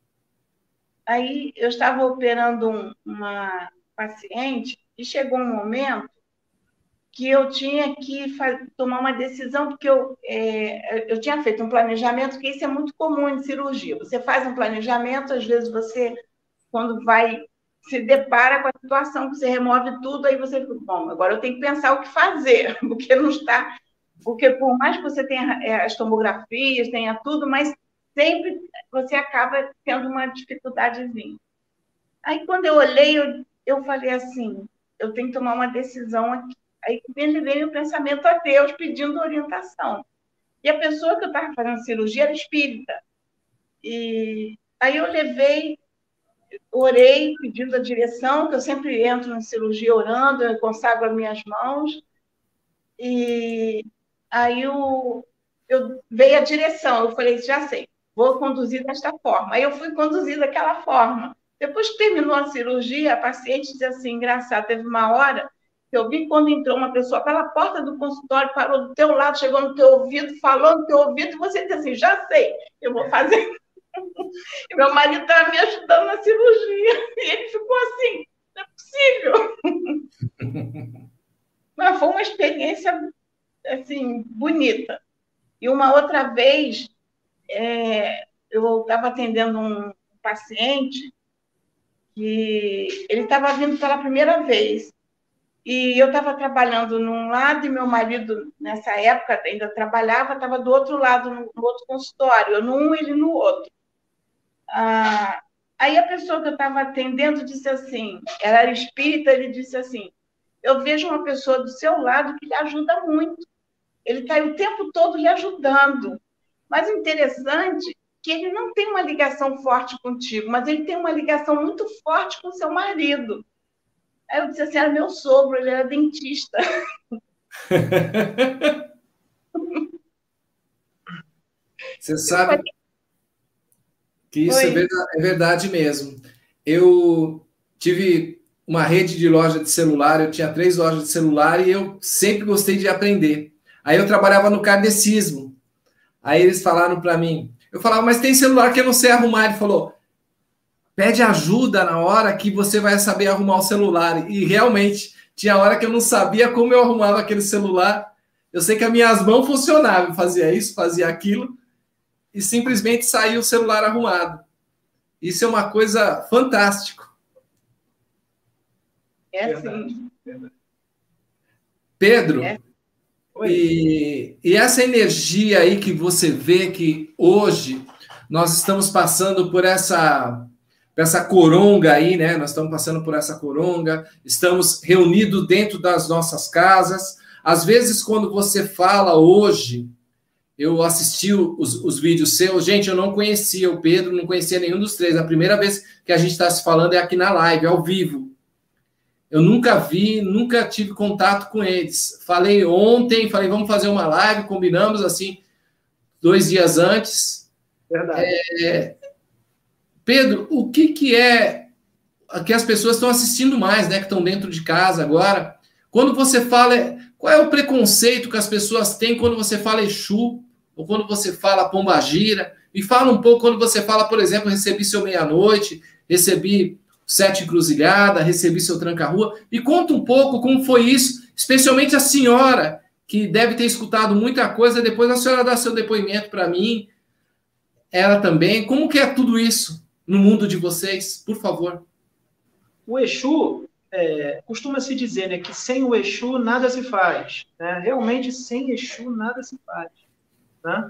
Aí eu estava operando um, uma paciente e chegou um momento que eu tinha que fazer, tomar uma decisão, porque eu, é, eu tinha feito um planejamento, que isso é muito comum em cirurgia. Você faz um planejamento, às vezes você, quando vai, se depara com a situação, que você remove tudo, aí você fica, bom, agora eu tenho que pensar o que fazer, porque não está... Porque por mais que você tenha as tomografias, tenha tudo, mas sempre você acaba tendo uma dificuldadezinha. Aí, quando eu olhei, eu, eu falei assim, eu tenho que tomar uma decisão aqui. Aí veio o pensamento a Deus pedindo orientação. E a pessoa que eu estava fazendo cirurgia era espírita. E aí eu levei, orei, pedindo a direção, que eu sempre entro na cirurgia orando, eu consagro as minhas mãos. E aí eu, eu veio a direção, eu falei, já sei, vou conduzir desta forma. Aí eu fui conduzir daquela forma. Depois que terminou a cirurgia, a paciente disse assim, engraçado, teve uma hora... Eu vi quando entrou uma pessoa pela porta do consultório, parou do teu lado, chegou no teu ouvido, falou no teu ouvido, e você disse assim, já sei, eu vou fazer. E meu marido estava me ajudando na cirurgia. E ele ficou assim, não é possível. Mas foi uma experiência, assim, bonita. E uma outra vez, é, eu estava atendendo um paciente que ele estava vindo pela primeira vez. E eu estava trabalhando num lado e meu marido, nessa época, ainda trabalhava, estava do outro lado, no, no outro consultório, eu num, ele no outro. Ah, aí a pessoa que eu estava atendendo disse assim, ela era espírita, ele disse assim, eu vejo uma pessoa do seu lado que lhe ajuda muito. Ele está o tempo todo lhe ajudando. Mas o interessante é que ele não tem uma ligação forte contigo, mas ele tem uma ligação muito forte com seu marido. Aí eu disse assim, era meu sogro, ele era dentista. Você sabe que isso é verdade, é verdade mesmo. Eu tive uma rede de loja de celular, eu tinha três lojas de celular e eu sempre gostei de aprender. Aí eu trabalhava no kardecismo. Aí eles falaram para mim, eu falava, mas tem celular que eu não sei arrumar. Ele falou, pede ajuda na hora que você vai saber arrumar o celular. E realmente, tinha hora que eu não sabia como eu arrumava aquele celular. Eu sei que as minhas mãos funcionavam, eu fazia isso, fazia aquilo, e simplesmente saiu o celular arrumado. Isso é uma coisa fantástica. É assim. Pedro, é. E, e essa energia aí que você vê que hoje nós estamos passando por essa, por essa coronga aí, né? Nós estamos passando por essa coronga, estamos reunidos dentro das nossas casas. Às vezes, quando você fala hoje, eu assisti os, os vídeos seus, gente, eu não conhecia o Pedro, não conhecia nenhum dos três. A primeira vez que a gente está se falando é aqui na live, ao vivo. Eu nunca vi, nunca tive contato com eles. Falei ontem, falei, vamos fazer uma live, combinamos assim, dois dias antes. Verdade. É, Pedro, o que, que é que as pessoas estão assistindo mais, né? Que estão dentro de casa agora. Quando você fala, qual é o preconceito que as pessoas têm quando você fala Exu, ou quando você fala Pombagira? Me fala um pouco quando você fala, por exemplo, recebi seu meia-noite, recebi Sete Encruzilhada, recebi seu tranca-rua, e conta um pouco como foi isso, especialmente a senhora, que deve ter escutado muita coisa, depois a senhora dá seu depoimento para mim, ela também, como que é tudo isso no mundo de vocês, por favor. O Exu, é, costuma-se dizer, né, que sem o Exu nada se faz, né? Realmente sem Exu nada se faz, né?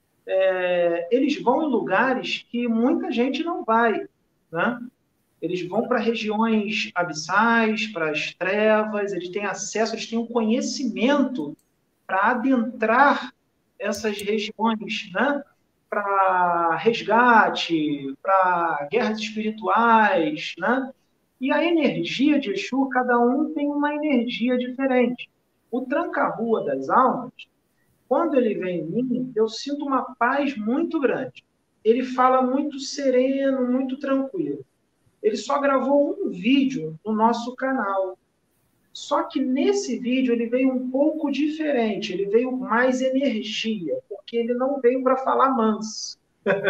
É, eles vão em lugares que muita gente não vai, né? Eles vão para regiões abissais, para as trevas, eles têm acesso, eles têm um conhecimento para adentrar essas regiões, né? Para resgate, para guerras espirituais, né? E a energia de Exu, cada um tem uma energia diferente. O tranca-rua das almas, quando ele vem em mim, eu sinto uma paz muito grande. Ele fala muito sereno, muito tranquilo. Ele só gravou um vídeo no nosso canal. Só que nesse vídeo ele veio um pouco diferente, ele veio mais energia, porque ele não veio para falar manso.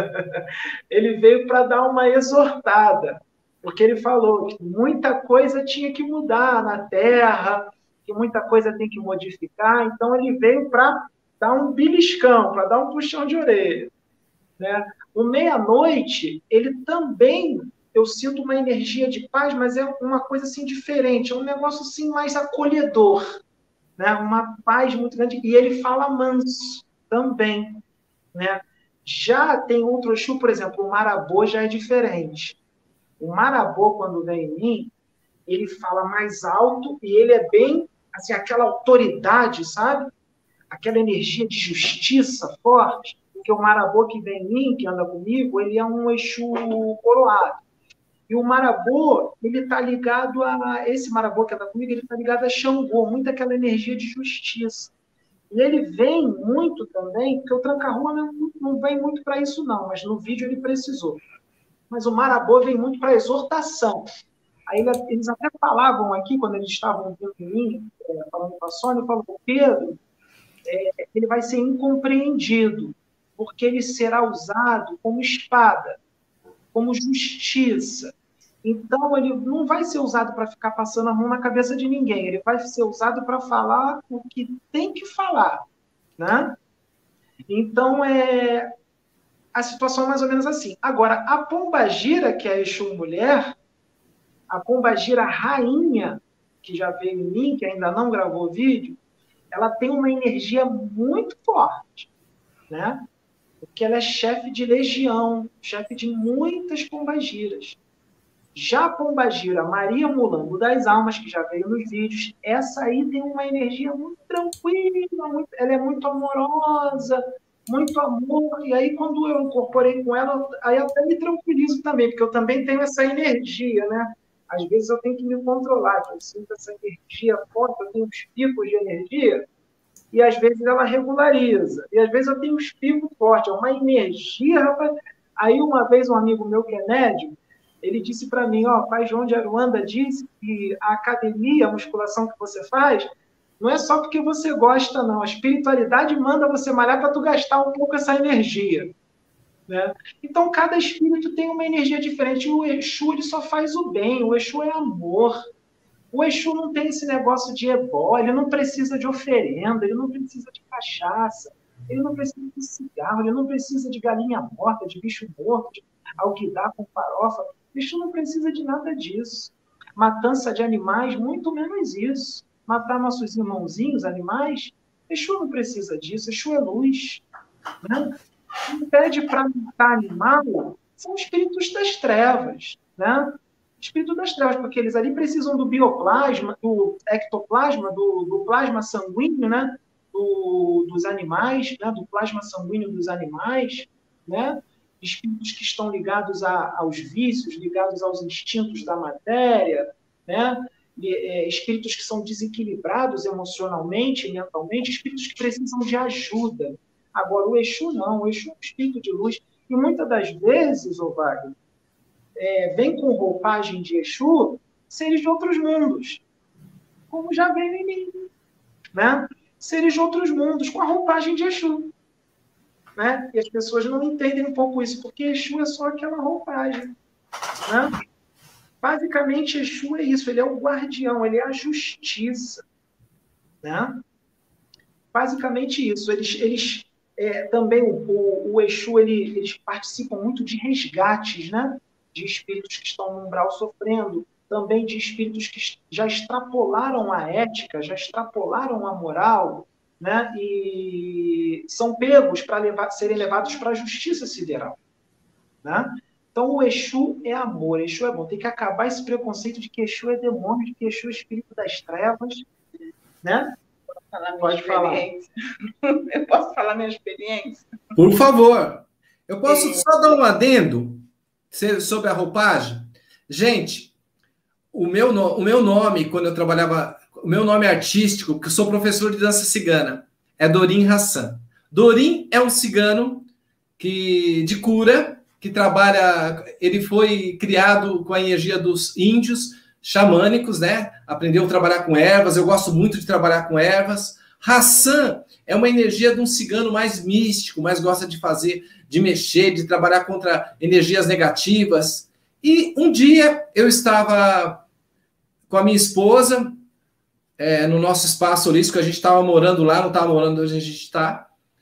Ele veio para dar uma exortada, porque ele falou que muita coisa tinha que mudar na Terra, que muita coisa tem que modificar, então ele veio para dar um beliscão, para dar um puxão de orelha, né? O meia-noite, ele também... eu sinto uma energia de paz, mas é uma coisa assim diferente, é um negócio assim mais acolhedor, né? Uma paz muito grande, e ele fala manso também, né? Já tem outro Exu, por exemplo, o Marabô já é diferente. O Marabô, quando vem em mim, ele fala mais alto e ele é bem, assim, aquela autoridade, sabe? Aquela energia de justiça forte, porque o Marabô que vem em mim, que anda comigo, ele é um Exu coroado. E o Marabô, ele está ligado a... esse Marabô que está comigo, ele está ligado a Xangô, muito aquela energia de justiça. E ele vem muito também, porque o tranca-rua não, não vem muito para isso não, mas no vídeo ele precisou. Mas o Marabô vem muito para exortação. Aí eles até falavam aqui, quando eles estavam vindo em mim, é, falando com a Sônia, falavam, Pedro, é, ele vai ser incompreendido, porque ele será usado como espada, como justiça. Então, ele não vai ser usado para ficar passando a mão na cabeça de ninguém. Ele vai ser usado para falar o que tem que falar, né? Então, é... a situação é mais ou menos assim. Agora, a Pombagira, que é a Exu mulher, a Pombagira rainha, que já veio em mim, que ainda não gravou vídeo, ela tem uma energia muito forte, né? porque ela é chefe de legião, chefe de muitas pombagiras. Já a pombagira Maria Mulambo das Almas, que já veio nos vídeos, essa aí tem uma energia muito tranquila, muito, ela é muito amorosa, muito amor, e aí quando eu incorporei com ela, aí eu até me tranquilizo também, porque eu também tenho essa energia, né? Às vezes eu tenho que me controlar, que eu sinto essa energia forte, eu tenho uns picos de energia, e às vezes ela regulariza, e às vezes eu tenho uns picos fortes, é uma energia, rapaz. Aí uma vez um amigo meu que é médium, ele disse para mim, ó, Pai João de Aruanda disse que a academia, a musculação que você faz, não é só porque você gosta, não. A espiritualidade manda você malhar para tu gastar um pouco essa energia. Né? Então, cada espírito tem uma energia diferente. O Exu, ele só faz o bem. O Exu é amor. O Exu não tem esse negócio de ebó. Ele não precisa de oferenda. Ele não precisa de cachaça. Ele não precisa de cigarro. Ele não precisa de galinha morta, de bicho morto, de alguidar com farofa. O Exu não precisa de nada disso. Matança de animais, muito menos isso. Matar nossos irmãozinhos, animais, Exu não precisa disso, Exu é luz. Né? Quem pede para matar animal são espíritos das trevas. Né? Espírito das trevas, porque eles ali precisam do bioplasma, do ectoplasma, do, do plasma sanguíneo, né? do, dos animais, né? do plasma sanguíneo dos animais, né? Espíritos que estão ligados a, aos vícios, ligados aos instintos da matéria, né? Espíritos que são desequilibrados emocionalmente, mentalmente, espíritos que precisam de ajuda. Agora, o Exu não, o Exu é um espírito de luz. E muitas das vezes, ô Wagner, é, vem com roupagem de Exu seres de outros mundos, como já veio em mim. Né? Seres de outros mundos, com a roupagem de Exu. Né? E as pessoas não entendem um pouco isso, porque Exu é só aquela roupagem. Né? Basicamente, Exu é isso, ele é o guardião, ele é a justiça. Né? Basicamente isso. Eles, eles é, também, o, o, o Exu, ele, eles participam muito de resgates, né? De espíritos que estão no umbral sofrendo, também de espíritos que já extrapolaram a ética, já extrapolaram a moral, né? E são pegos para levar, serem levados para a justiça sideral. Né? Então, o Exu é amor, Exu é bom. Tem que acabar esse preconceito de que Exu é demônio, de que Exu é espírito das trevas. Né? Falar Pode falar. Eu posso falar minha experiência? Por favor. Eu posso é... só dar um adendo sobre a roupagem? Gente, o meu, no... o meu nome, quando eu trabalhava, o meu nome artístico, porque eu sou professor de dança cigana, é Dorim Hassan. Dorim é um cigano que, de cura, que trabalha, ele foi criado com a energia dos índios xamânicos, né? Aprendeu a trabalhar com ervas, eu gosto muito de trabalhar com ervas. Hassan é uma energia de um cigano mais místico, mais gosta de fazer, de mexer, de trabalhar contra energias negativas. E um dia eu estava com a minha esposa, é, no nosso espaço holístico, a gente estava morando lá, não estava morando onde a gente está,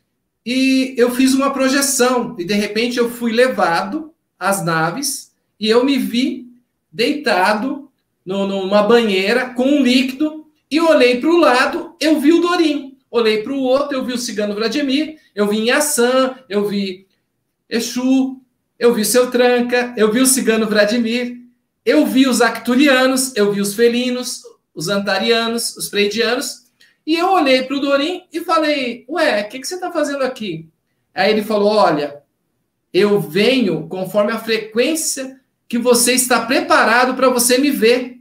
e eu fiz uma projeção, e de repente eu fui levado às naves, e eu me vi deitado no, numa banheira com um líquido, e olhei para o lado, eu vi o Dorim. Olhei para o outro, eu vi o cigano Vladimir, eu vi Inhaçã, eu vi Exu, eu vi o Seu Tranca, eu vi o cigano Vladimir, eu vi os acturianos, eu vi os felinos, os antarianos, os pleidianos, e eu olhei para o Dorim e falei, ué, o que, que você está fazendo aqui? Aí ele falou, olha, eu venho conforme a frequência que você está preparado para você me ver.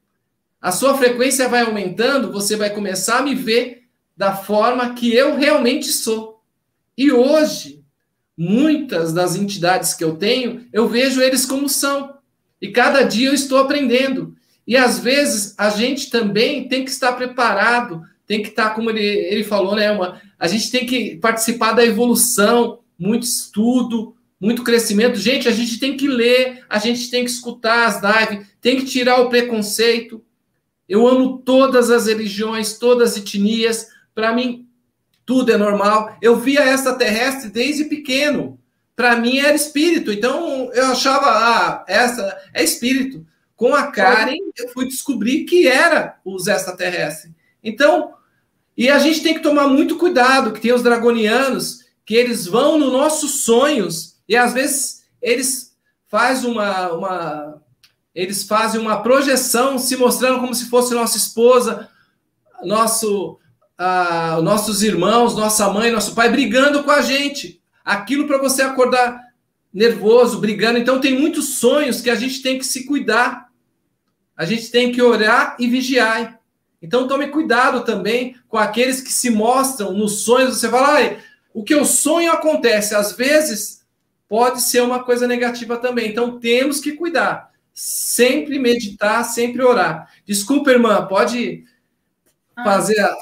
A sua frequência vai aumentando, você vai começar a me ver da forma que eu realmente sou. E hoje, muitas das entidades que eu tenho, eu vejo eles como são. E cada dia eu estou aprendendo. E às vezes a gente também tem que estar preparado, tem que estar, como ele, ele falou, né, uma, a gente tem que participar da evolução, muito estudo, muito crescimento. Gente, a gente tem que ler, a gente tem que escutar as lives, tem que tirar o preconceito. Eu amo todas as religiões, todas as etnias, para mim tudo é normal. Eu via extraterrestre desde pequeno, para mim era espírito, então eu achava, ah, essa é espírito. Com a Karen, eu fui descobrir que era os extraterrestres. Então, e a gente tem que tomar muito cuidado, que tem os dragonianos, que eles vão nos nossos sonhos e às vezes eles fazem uma, uma, eles fazem uma projeção se mostrando como se fosse nossa esposa, nosso, uh, nossos irmãos, nossa mãe, nosso pai, brigando com a gente. Aquilo para você acordar nervoso, brigando. Então tem muitos sonhos que a gente tem que se cuidar. A gente tem que orar e vigiar. Então tome cuidado também com aqueles que se mostram nos sonhos. Você fala, ah, o que eu sonho acontece. Às vezes pode ser uma coisa negativa também. Então temos que cuidar. Sempre meditar, sempre orar. Desculpa, irmã, pode fazer a...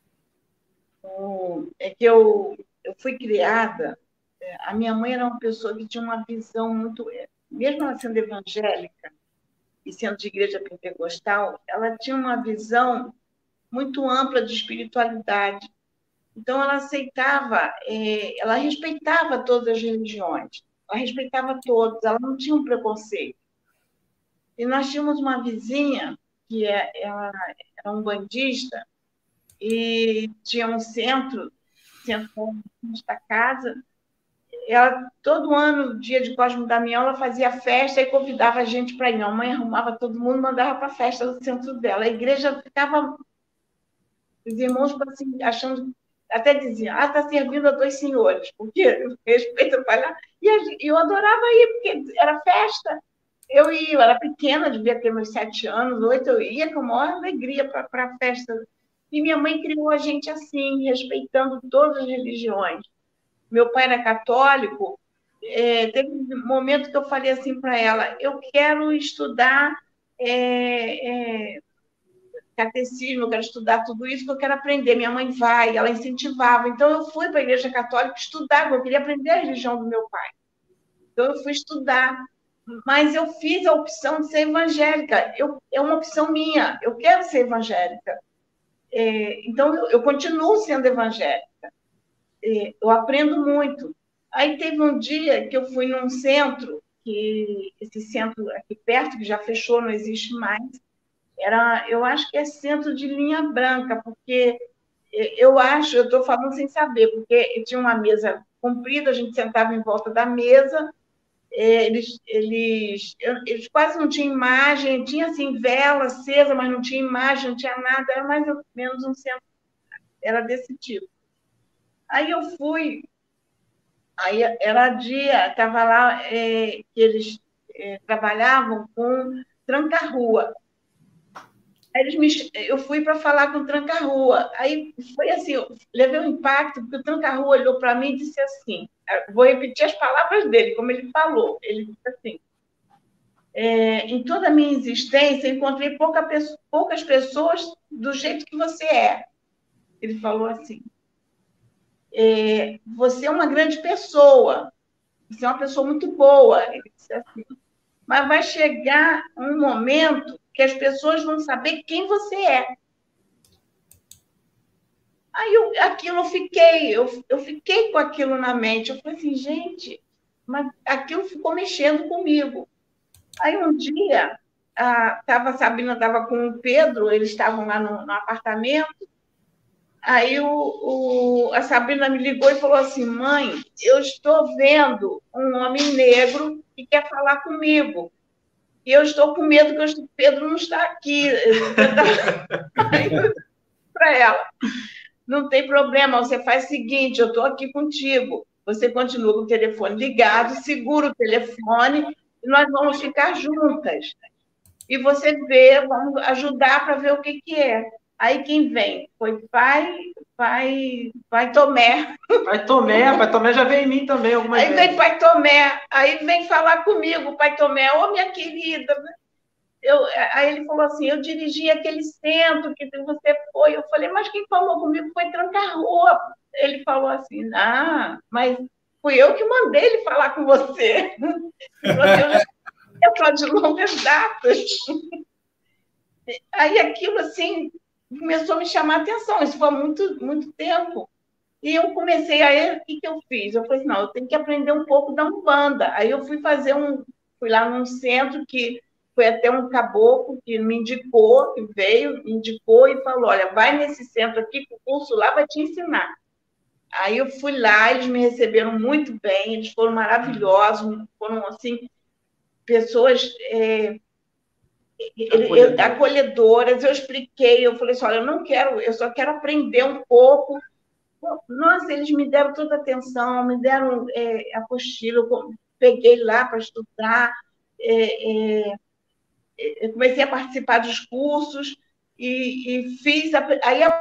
É que eu, eu fui criada, a minha mãe era uma pessoa que tinha uma visão muito... Mesmo ela sendo evangélica e sendo de igreja pentecostal, ela tinha uma visão muito ampla de espiritualidade. Então, ela aceitava, ela respeitava todas as religiões, ela respeitava todos, ela não tinha um preconceito. E nós tínhamos uma vizinha, que é, ela era um bandista, e tinha um centro, centro da casa. Ela, todo ano, dia de Cosme Damião, ela fazia festa e convidava a gente para ir. A mãe arrumava todo mundo, mandava para a festa do centro dela. A igreja ficava, os irmãos assim, achando, até diziam, ah, está servindo a dois senhores, porque respeito para lá. E eu adorava ir, porque era festa. Eu ia, eu era pequena, devia ter meus sete anos, oito, eu ia com a maior alegria para a festa. E minha mãe criou a gente assim, respeitando todas as religiões. Meu pai era católico, é, teve um momento que eu falei assim para ela, eu quero estudar é, é, catecismo, eu quero estudar tudo isso, que eu quero aprender. Minha mãe vai, ela incentivava. Então, eu fui para a igreja católica estudar, eu queria aprender a religião do meu pai. Então, eu fui estudar. Mas eu fiz a opção de ser evangélica. Eu, é uma opção minha, eu quero ser evangélica. É, então, eu, eu continuo sendo evangélica. É, eu aprendo muito. Aí teve um dia que eu fui num centro, que esse centro aqui perto, que já fechou, não existe mais, era, eu acho que é centro de linha branca, porque eu acho, eu estou falando sem saber, porque tinha uma mesa comprida, a gente sentava em volta da mesa, eles, eles, eles quase não tinham imagem, tinha assim vela acesa, mas não tinha imagem, não tinha nada, era mais ou menos um centro, era desse tipo. Aí eu fui, aí era dia, estava lá, é, que eles é, trabalhavam com tranca-rua. Aí eles me, eu fui para falar com o tranca-rua. Aí foi assim, eu levei um impacto, porque o tranca-rua olhou para mim e disse assim, vou repetir as palavras dele, como ele falou. Ele disse assim, é, em toda a minha existência, encontrei pouca, poucas pessoas do jeito que você é. Ele falou assim, é, você é uma grande pessoa, você é uma pessoa muito boa. Ele disse assim, mas vai chegar um momento que as pessoas vão saber quem você é. Aí eu, aquilo eu fiquei, eu, eu fiquei com aquilo na mente. Eu falei assim, gente, mas aquilo ficou mexendo comigo. Aí um dia, a, tava, a Sabina estava com o Pedro, eles estavam lá no, no apartamento. Aí o, o, a Sabina me ligou e falou assim, mãe, eu estou vendo um homem negro que quer falar comigo. E eu estou com medo que o Pedro não está aqui. Para ela, não tem problema, você faz o seguinte, eu estou aqui contigo. Você continua com o telefone ligado, segura o telefone e nós vamos ficar juntas. E você vê, vamos ajudar para ver o que, que é. Aí quem vem foi pai, pai, pai Tomé. Pai Tomé, pai Tomé já veio em mim também algumas aí vezes. Aí vem pai Tomé, aí vem falar comigo, pai Tomé, ô minha querida. Eu, aí ele falou assim, eu dirigi aquele centro que você foi. Eu falei, mas quem falou comigo foi tranca-rua. Ele falou assim, ah, mas fui eu que mandei ele falar com você. Eu estou de longas datas. Aí aquilo assim começou a me chamar a atenção, isso foi muito, muito tempo. E eu comecei, aí o que, que eu fiz? Eu falei assim, não, eu tenho que aprender um pouco da Umbanda. Aí eu fui fazer um, fui lá num centro que foi até um caboclo que me indicou, que veio, me indicou e falou, olha, vai nesse centro aqui, que o curso lá vai te ensinar. Aí eu fui lá, eles me receberam muito bem, eles foram maravilhosos, foram, assim, pessoas é, acolhedoras. Eu, acolhedoras. Eu expliquei, eu falei assim, olha, eu não quero, eu só quero aprender um pouco. Nossa, eles me deram toda a atenção, me deram é, apostila, eu peguei lá para estudar, é, é, eu comecei a participar dos cursos e, e fiz, aí eu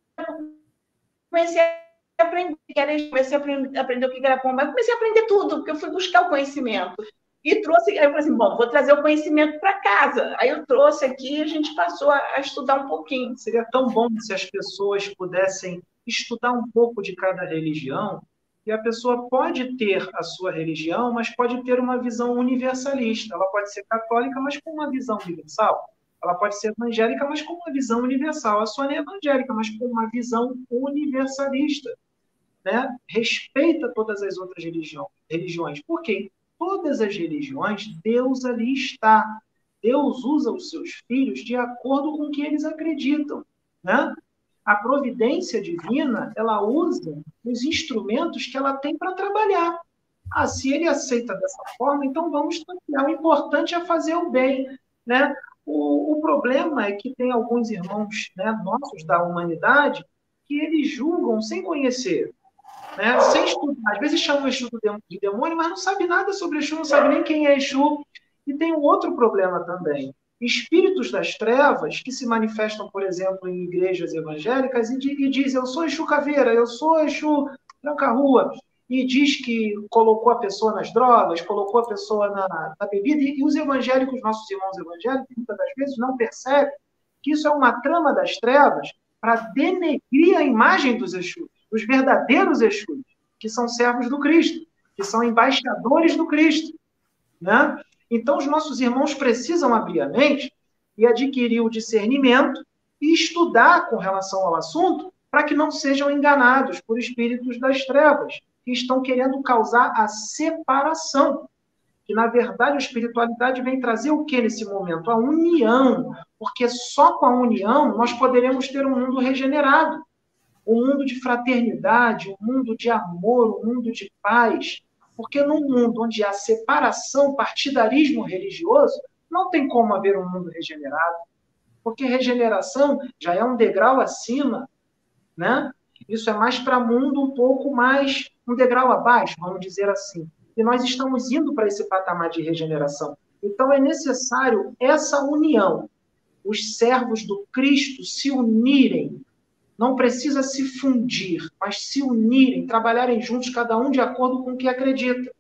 comecei a aprender, comecei a aprender, aprender o que era pomba, eu comecei a aprender tudo, porque eu fui buscar o conhecimento. E trouxe, aí eu falei assim, bom, vou trazer o conhecimento para casa. Aí eu trouxe aqui e a gente passou a, a estudar um pouquinho. Seria tão bom se as pessoas pudessem estudar um pouco de cada religião, e a pessoa pode ter a sua religião, mas pode ter uma visão universalista. Ela pode ser católica, mas com uma visão universal. Ela pode ser evangélica, mas com uma visão universal. A sua não é evangélica, mas com uma visão universalista. Né? Respeita todas as outras religiões. Por quê? Todas as religiões, Deus ali está. Deus usa os seus filhos de acordo com o que eles acreditam. Né? A providência divina, ela usa os instrumentos que ela tem para trabalhar. Ah, se ele aceita dessa forma, então vamos trabalhar. O importante é fazer o bem. Né? O, o problema é que tem alguns irmãos, né, nossos da humanidade que eles julgam sem conhecer. Né? Sem estudar. Às vezes chamam o Exu de demônio, mas não sabe nada sobre Exu, não sabe nem quem é Exu. E tem um outro problema também. Espíritos das trevas que se manifestam, por exemplo, em igrejas evangélicas e, e dizem, eu sou Exu Caveira, eu sou Exu Tranca-Rua, e diz que colocou a pessoa nas drogas, colocou a pessoa na, na bebida, e, e os evangélicos, nossos irmãos evangélicos, muitas das vezes não percebem que isso é uma trama das trevas para denegrir a imagem dos Exus, dos verdadeiros Exus, que são servos do Cristo, que são embaixadores do Cristo. Né? Então, os nossos irmãos precisam abrir a mente e adquirir o discernimento e estudar com relação ao assunto para que não sejam enganados por espíritos das trevas, que estão querendo causar a separação. Que, na verdade, a espiritualidade vem trazer o que nesse momento? A união. Porque só com a união nós poderemos ter um mundo regenerado. Um mundo de fraternidade, um mundo de amor, um mundo de paz. Porque num mundo onde há separação, partidarismo religioso, não tem como haver um mundo regenerado. Porque regeneração já é um degrau acima, né? Isso é mais para mundo um pouco mais, um degrau abaixo, vamos dizer assim. E nós estamos indo para esse patamar de regeneração. Então é necessário essa união. Os servos do Cristo se unirem. Não precisa se fundir, mas se unirem, trabalharem juntos, cada um de acordo com o que acredita.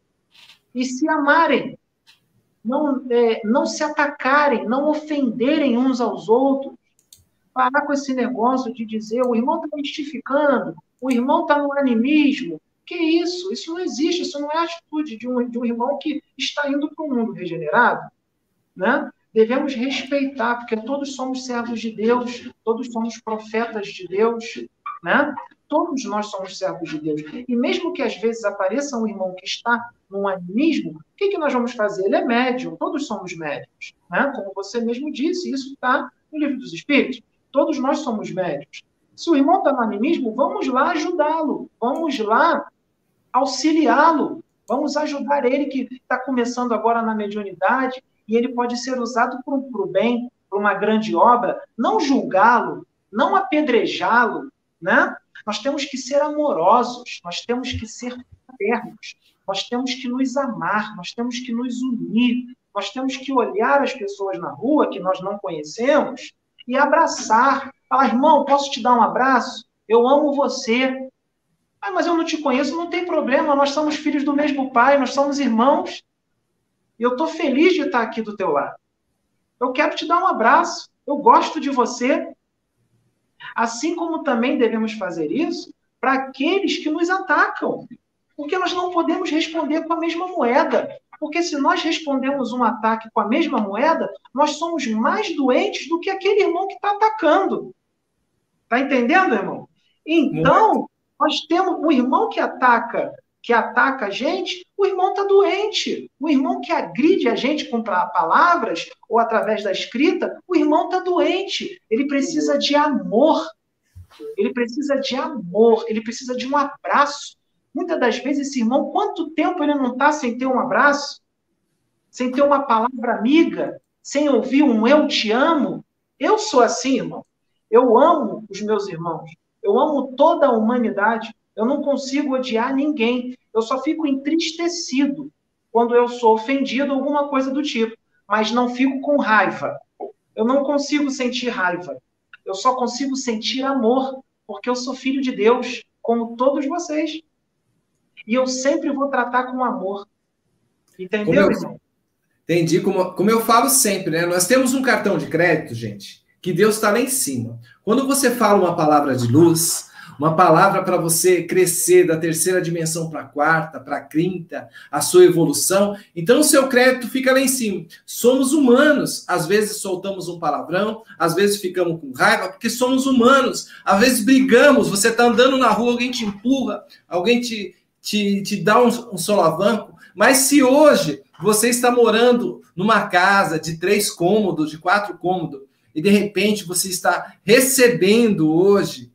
E se amarem. Não, é, não se atacarem, não ofenderem uns aos outros. Parar com esse negócio de dizer o irmão está mistificando, o irmão está no animismo. Que isso? Isso não existe, isso não é a atitude de um, de um irmão que está indo para um mundo regenerado. Né? Devemos respeitar, porque todos somos servos de Deus, todos somos profetas de Deus, né? Todos nós somos servos de Deus. E mesmo que às vezes apareça um irmão que está num animismo, o que, que nós vamos fazer? Ele é médium, todos somos médiums, né? Como você mesmo disse, isso está no Livro dos Espíritos. Todos nós somos médiums. Se o irmão está no animismo, vamos lá ajudá-lo, vamos lá auxiliá-lo, vamos ajudar ele que está começando agora na mediunidade, e ele pode ser usado para o bem, para uma grande obra, não julgá-lo, não apedrejá-lo, né? Nós temos que ser amorosos, nós temos que ser fraternos, nós temos que nos amar, nós temos que nos unir, nós temos que olhar as pessoas na rua que nós não conhecemos e abraçar. Falar, irmão, posso te dar um abraço? Eu amo você. Ah, mas eu não te conheço, não tem problema, nós somos filhos do mesmo pai, nós somos irmãos. E eu estou feliz de estar aqui do teu lado. Eu quero te dar um abraço. Eu gosto de você. Assim como também devemos fazer isso para aqueles que nos atacam. Porque nós não podemos responder com a mesma moeda. Porque se nós respondemos um ataque com a mesma moeda, nós somos mais doentes do que aquele irmão que está atacando. Está entendendo, irmão? Então, nós temos o irmão que ataca que ataca a gente, o irmão está doente. O irmão que agride a gente com palavras ou através da escrita, o irmão está doente. Ele precisa de amor. ele precisa de amor, ele precisa de um abraço. Muitas das vezes, esse irmão, quanto tempo ele não está sem ter um abraço? Sem ter uma palavra amiga? Sem ouvir um eu te amo? Eu sou assim, irmão. Eu amo os meus irmãos. Eu amo toda a humanidade. Eu não consigo odiar ninguém. Eu só fico entristecido quando eu sou ofendido, alguma coisa do tipo. Mas não fico com raiva. Eu não consigo sentir raiva. Eu só consigo sentir amor, porque eu sou filho de Deus, como todos vocês. E eu sempre vou tratar com amor. Entendeu, Como eu, irmão? entendi. Como, como eu falo sempre, né? Nós temos um cartão de crédito, gente, que Deus está lá em cima. Quando você fala uma palavra de luz, uma palavra para você crescer da terceira dimensão para a quarta, para a quinta, a sua evolução, então o seu crédito fica lá em cima. Somos humanos, às vezes soltamos um palavrão, às vezes ficamos com raiva, porque somos humanos, às vezes brigamos, você está andando na rua, alguém te empurra, alguém te, te, te dá um, um solavanco, mas se hoje você está morando numa casa de três cômodos, de quatro cômodos, e de repente você está recebendo hoje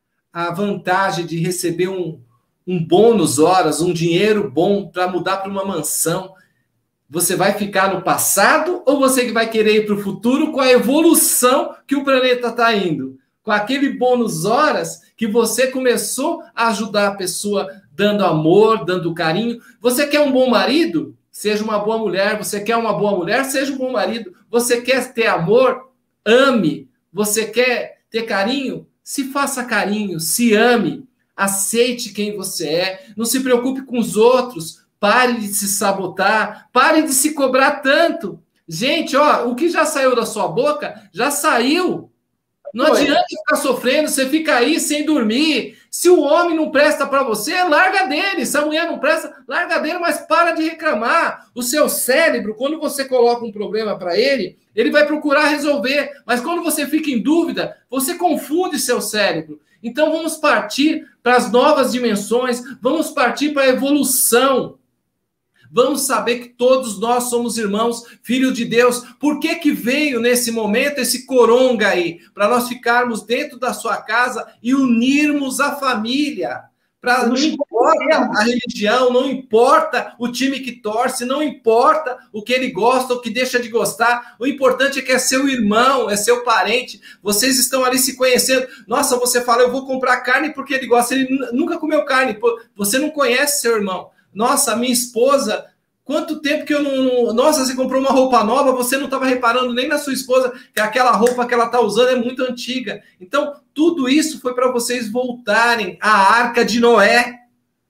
a vantagem de receber um, um bônus horas, um dinheiro bom para mudar para uma mansão, você vai ficar no passado ou você vai querer ir para o futuro com a evolução que o planeta está indo? Com aquele bônus horas que você começou a ajudar a pessoa dando amor, dando carinho. Você quer um bom marido? Seja uma boa mulher. Você quer uma boa mulher? Seja um bom marido. Você quer ter amor? Ame. Você quer ter carinho? Se faça carinho, se ame, aceite quem você é, não se preocupe com os outros, pare de se sabotar, pare de se cobrar tanto. Gente, ó, o que já saiu da sua boca, já saiu. Não Foi. adianta ficar sofrendo, você fica aí sem dormir. Se o homem não presta para você, larga dele. Se a mulher não presta, larga dele, mas para de reclamar. O seu cérebro, quando você coloca um problema para ele, ele vai procurar resolver. Mas quando você fica em dúvida, você confunde seu cérebro. Então vamos partir para as novas dimensões, vamos partir para a evolução. Vamos saber que todos nós somos irmãos, filhos de Deus. Por que que veio nesse momento esse coronga aí? Para nós ficarmos dentro da sua casa e unirmos a família. Pra, não importa a religião, não importa o time que torce, não importa o que ele gosta, o que deixa de gostar. O importante é que é seu irmão, é seu parente. Vocês estão ali se conhecendo. Nossa, você fala, eu vou comprar carne porque ele gosta. Ele nunca comeu carne. Você não conhece seu irmão. Nossa, minha esposa, quanto tempo que eu não... Nossa, você comprou uma roupa nova, você não estava reparando nem na sua esposa que aquela roupa que ela está usando é muito antiga. Então, tudo isso foi para vocês voltarem à Arca de Noé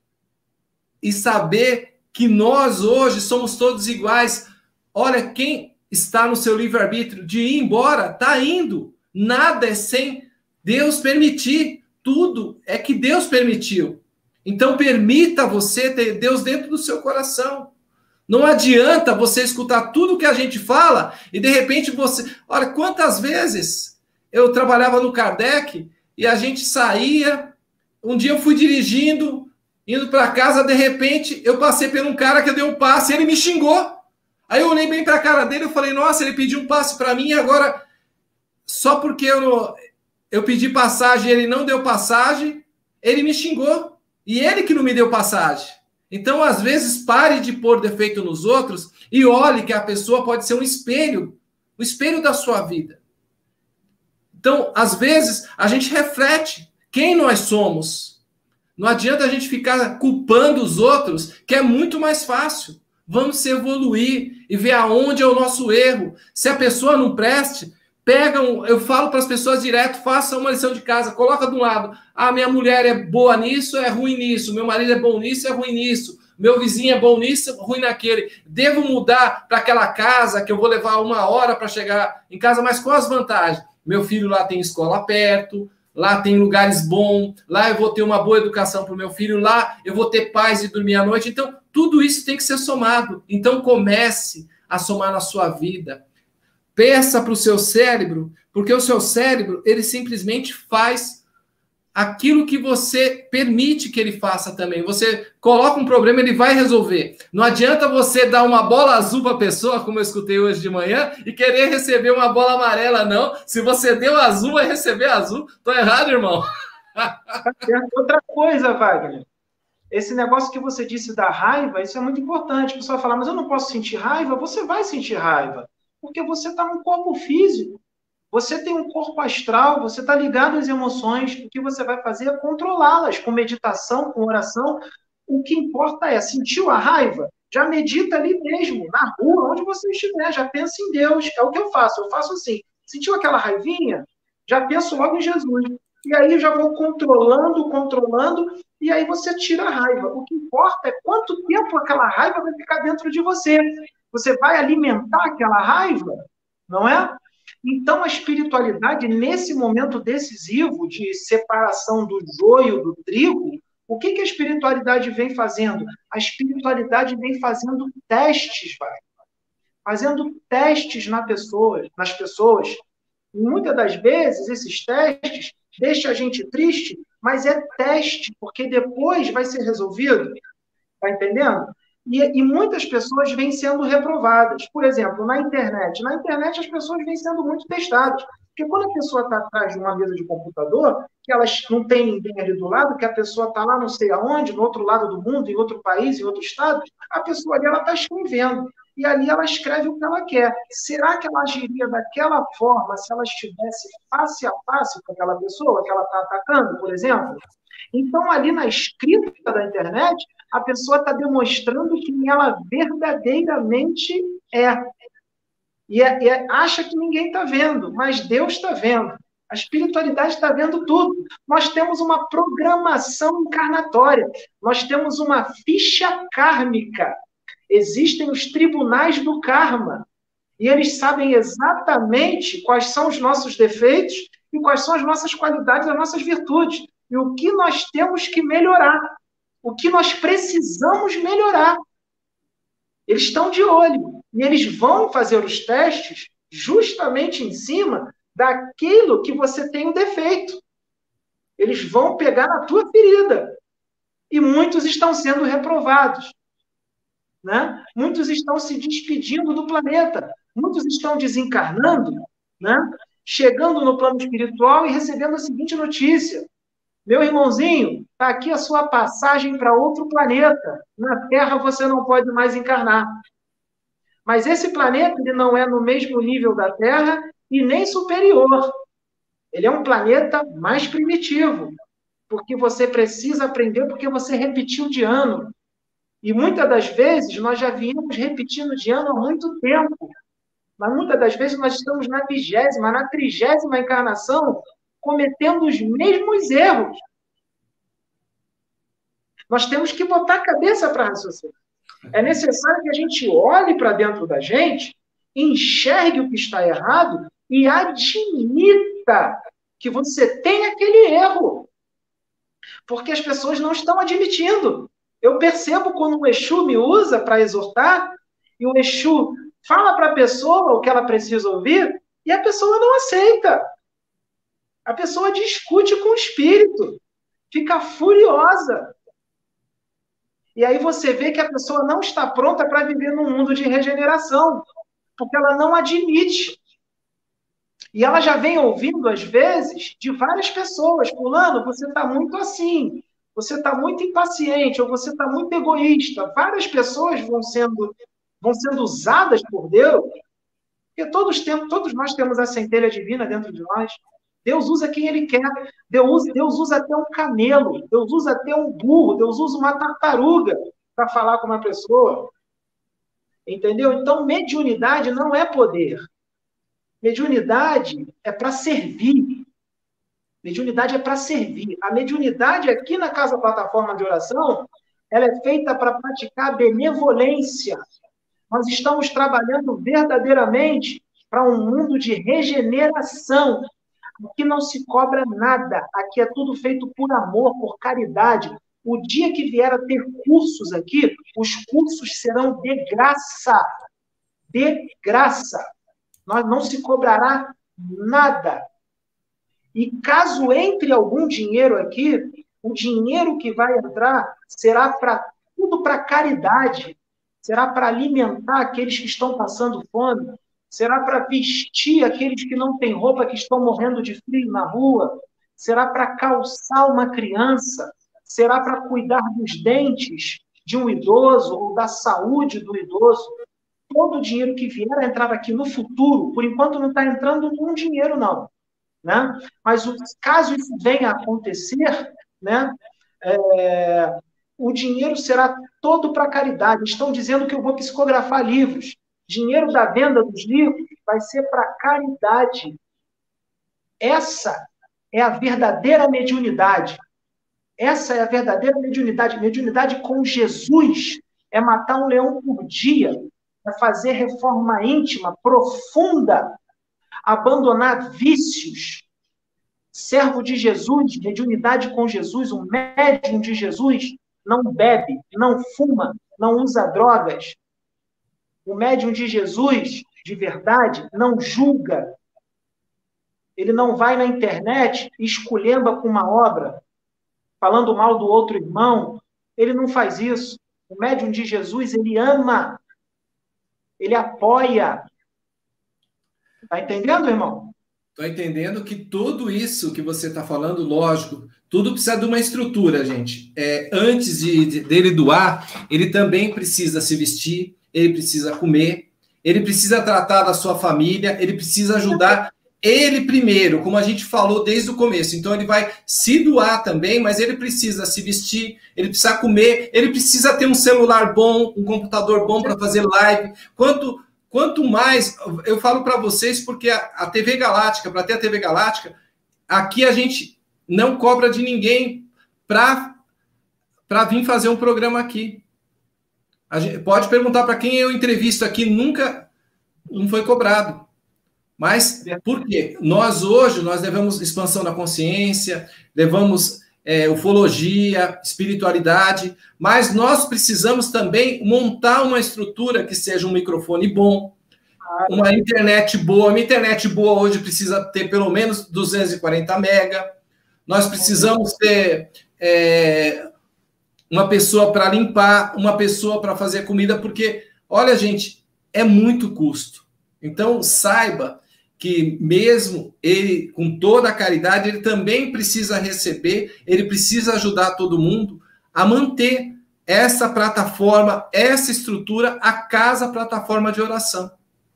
e saber que nós hoje somos todos iguais. Olha, quem está no seu livre-arbítrio de ir embora, está indo. Nada é sem Deus permitir. Tudo é que Deus permitiu. Então, permita você ter Deus dentro do seu coração. Não adianta você escutar tudo que a gente fala e, de repente, você... Olha, quantas vezes eu trabalhava no Kardec e a gente saía... Um dia eu fui dirigindo, indo para casa, de repente, eu passei por um cara que eu dei um passe e ele me xingou. Aí eu olhei bem para a cara dele e falei, nossa, ele pediu um passe para mim e agora, só porque eu, não... eu pedi passagem e ele não deu passagem, ele me xingou. E ele que não me deu passagem. Então, às vezes, pare de pôr defeito nos outros e olhe que a pessoa pode ser um espelho, o espelho da sua vida. Então, às vezes, a gente reflete quem nós somos. Não adianta a gente ficar culpando os outros, que é muito mais fácil. Vamos se evoluir e ver aonde é o nosso erro. Se a pessoa não preste... Pega um, eu falo para as pessoas direto, faça uma lição de casa, coloca de um lado, ah, minha mulher é boa nisso, é ruim nisso, meu marido é bom nisso, é ruim nisso, meu vizinho é bom nisso, é ruim naquele, devo mudar para aquela casa que eu vou levar uma hora para chegar em casa, mas com as vantagens, meu filho lá tem escola perto, lá tem lugares bons, lá eu vou ter uma boa educação para o meu filho, lá eu vou ter paz de dormir à noite, então tudo isso tem que ser somado, então comece a somar na sua vida. Peça para o seu cérebro, porque o seu cérebro, ele simplesmente faz aquilo que você permite que ele faça também. Você coloca um problema, ele vai resolver. Não adianta você dar uma bola azul para a pessoa, como eu escutei hoje de manhã, e querer receber uma bola amarela, não. Se você deu azul, vai receber azul. Tô errado, irmão? Outra coisa, Wagner. Esse negócio que você disse da raiva, isso é muito importante. A pessoa fala, mas eu não posso sentir raiva. Você vai sentir raiva, porque você está num corpo físico. Você tem um corpo astral, você está ligado às emoções. O que você vai fazer é controlá-las com meditação, com oração. O que importa é, sentiu a raiva? Já medita ali mesmo, na rua, onde você estiver. Já pensa em Deus. É o que eu faço. Eu faço assim. Sentiu aquela raivinha? Já penso logo em Jesus. E aí eu já vou controlando, controlando, e aí você tira a raiva. O que importa é quanto tempo aquela raiva vai ficar dentro de você. Você vai alimentar aquela raiva, não é? Então, a espiritualidade, nesse momento decisivo de separação do joio do trigo, o que, que a espiritualidade vem fazendo? A espiritualidade vem fazendo testes, vai. Fazendo testes na pessoa, nas pessoas. E muitas das vezes, esses testes deixam a gente triste, mas é teste, porque depois vai ser resolvido. Está entendendo? E, e muitas pessoas vêm sendo reprovadas. Por exemplo, na internet. Na internet, as pessoas vêm sendo muito testadas. Porque quando a pessoa está atrás de uma mesa de computador, que elas não tem ninguém ali do lado, que a pessoa está lá não sei aonde, no outro lado do mundo, em outro país, em outro estado, a pessoa ali está escrevendo. E ali ela escreve o que ela quer. Será que ela agiria daquela forma se ela estivesse face a face com aquela pessoa que ela está atacando, por exemplo? Então, ali na escrita da internet, a pessoa está demonstrando quem ela verdadeiramente é. E, é, e é, acha que ninguém está vendo, mas Deus está vendo. A espiritualidade está vendo tudo. Nós temos uma programação encarnatória. Nós temos uma ficha kármica. Existem os tribunais do karma. E eles sabem exatamente quais são os nossos defeitos e quais são as nossas qualidades, as nossas virtudes. E o que nós temos que melhorar. O que nós precisamos melhorar. Eles estão de olho. E eles vão fazer os testes justamente em cima daquilo que você tem um defeito. Eles vão pegar na tua ferida. E muitos estão sendo reprovados. Né? Muitos estão se despedindo do planeta. Muitos estão desencarnando, né? Chegando no plano espiritual e recebendo a seguinte notícia. Meu irmãozinho, está aqui a sua passagem para outro planeta. Na Terra você não pode mais encarnar. Mas esse planeta ele não é no mesmo nível da Terra e nem superior. Ele é um planeta mais primitivo, porque você precisa aprender, porque você repetiu de ano. E muitas das vezes nós já viemos repetindo de ano há muito tempo. Mas muitas das vezes nós estamos na vigésima, na trigésima encarnação, cometendo os mesmos erros. Nós temos que botar a cabeça para raciocinar. É necessário que a gente olhe para dentro da gente, enxergue o que está errado e admita que você tem aquele erro. Porque as pessoas não estão admitindo. Eu percebo quando o Exu me usa para exortar, e o Exu fala para a pessoa o que ela precisa ouvir, e a pessoa não aceita. A pessoa discute com o espírito, fica furiosa. E aí você vê que a pessoa não está pronta para viver num mundo de regeneração, porque ela não admite. E ela já vem ouvindo, às vezes, de várias pessoas, fulano, você está muito assim, você está muito impaciente, ou você está muito egoísta. Várias pessoas vão sendo, vão sendo usadas por Deus, porque todos, temos, todos nós temos a centelha divina dentro de nós. Deus usa quem Ele quer. Deus, Deus usa até um camelo, Deus usa até um burro, Deus usa uma tartaruga para falar com uma pessoa. Entendeu? Então, mediunidade não é poder. Mediunidade é para servir. Mediunidade é para servir. A mediunidade aqui na Casa Plataforma de Oração, ela é feita para praticar benevolência. Nós estamos trabalhando verdadeiramente para um mundo de regeneração. Aqui não se cobra nada. Aqui é tudo feito por amor, por caridade. O dia que vier a ter cursos aqui, os cursos serão de graça. De graça. Nós não se cobrará nada. E caso entre algum dinheiro aqui, o dinheiro que vai entrar será para tudo para caridade, será para alimentar aqueles que estão passando fome, será para vestir aqueles que não têm roupa, que estão morrendo de frio na rua, será para calçar uma criança, será para cuidar dos dentes de um idoso ou da saúde do idoso. Todo o dinheiro que vier a entrar aqui no futuro, por enquanto não está entrando nenhum dinheiro, não. Né? Mas caso isso venha a acontecer, né, é, o dinheiro será todo para caridade. Estão dizendo que eu vou psicografar livros. Dinheiro da venda dos livros vai ser para caridade. Essa é a verdadeira mediunidade. Essa é a verdadeira mediunidade. Mediunidade com Jesus é matar um leão por dia, é fazer reforma íntima, profunda, abandonar vícios. Servo de Jesus, mediunidade com Jesus, um médium de Jesus, não bebe, não fuma, não usa drogas. O médium de Jesus, de verdade, não julga. Ele não vai na internet e esculhamba com uma obra, falando mal do outro irmão. Ele não faz isso. O médium de Jesus, ele ama. Ele apoia. Está entendendo, irmão? Estou entendendo que tudo isso que você está falando, lógico, tudo precisa de uma estrutura, gente. É, antes de, de, dele doar, ele também precisa se vestir, ele precisa comer, ele precisa tratar da sua família, ele precisa ajudar ele primeiro, como a gente falou desde o começo. Então ele vai se doar também, mas ele precisa se vestir, ele precisa comer, ele precisa ter um celular bom, um computador bom para fazer live. Quanto... Quanto mais, eu falo para vocês, porque a, a T V Galáctica, para ter a T V Galáctica, aqui a gente não cobra de ninguém para vir fazer um programa aqui. A gente pode perguntar para quem eu entrevisto aqui, nunca não foi cobrado. Mas por quê? Nós hoje, nós levamos expansão da consciência, levamos é, ufologia, espiritualidade, mas nós precisamos também montar uma estrutura que seja um microfone bom, uma internet boa. Uma internet boa hoje precisa ter pelo menos duzentos e quarenta mega. Nós precisamos ter é, uma pessoa para limpar, uma pessoa para fazer comida, porque, olha, gente, é muito custo. Então, saiba que mesmo ele, com toda a caridade, ele também precisa receber, ele precisa ajudar todo mundo a manter essa plataforma, essa estrutura, a casa plataforma de oração.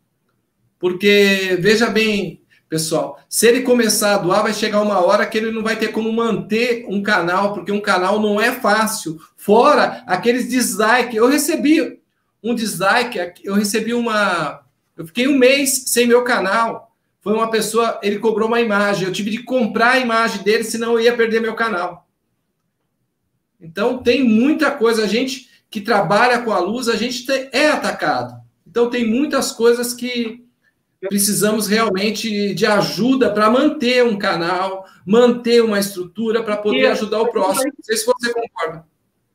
Porque, veja bem, pessoal, se ele começar a doar, vai chegar uma hora que ele não vai ter como manter um canal, porque um canal não é fácil. Fora aqueles dislike. Eu recebi um dislike, eu recebi uma... Eu fiquei um mês sem meu canal. Foi uma pessoa, ele cobrou uma imagem, eu tive de comprar a imagem dele, senão eu ia perder meu canal. Então, tem muita coisa, a gente que trabalha com a luz, a gente é atacado. Então, tem muitas coisas que precisamos realmente de ajuda para manter um canal, manter uma estrutura, para poder ajudar o próximo. Não sei se você concorda.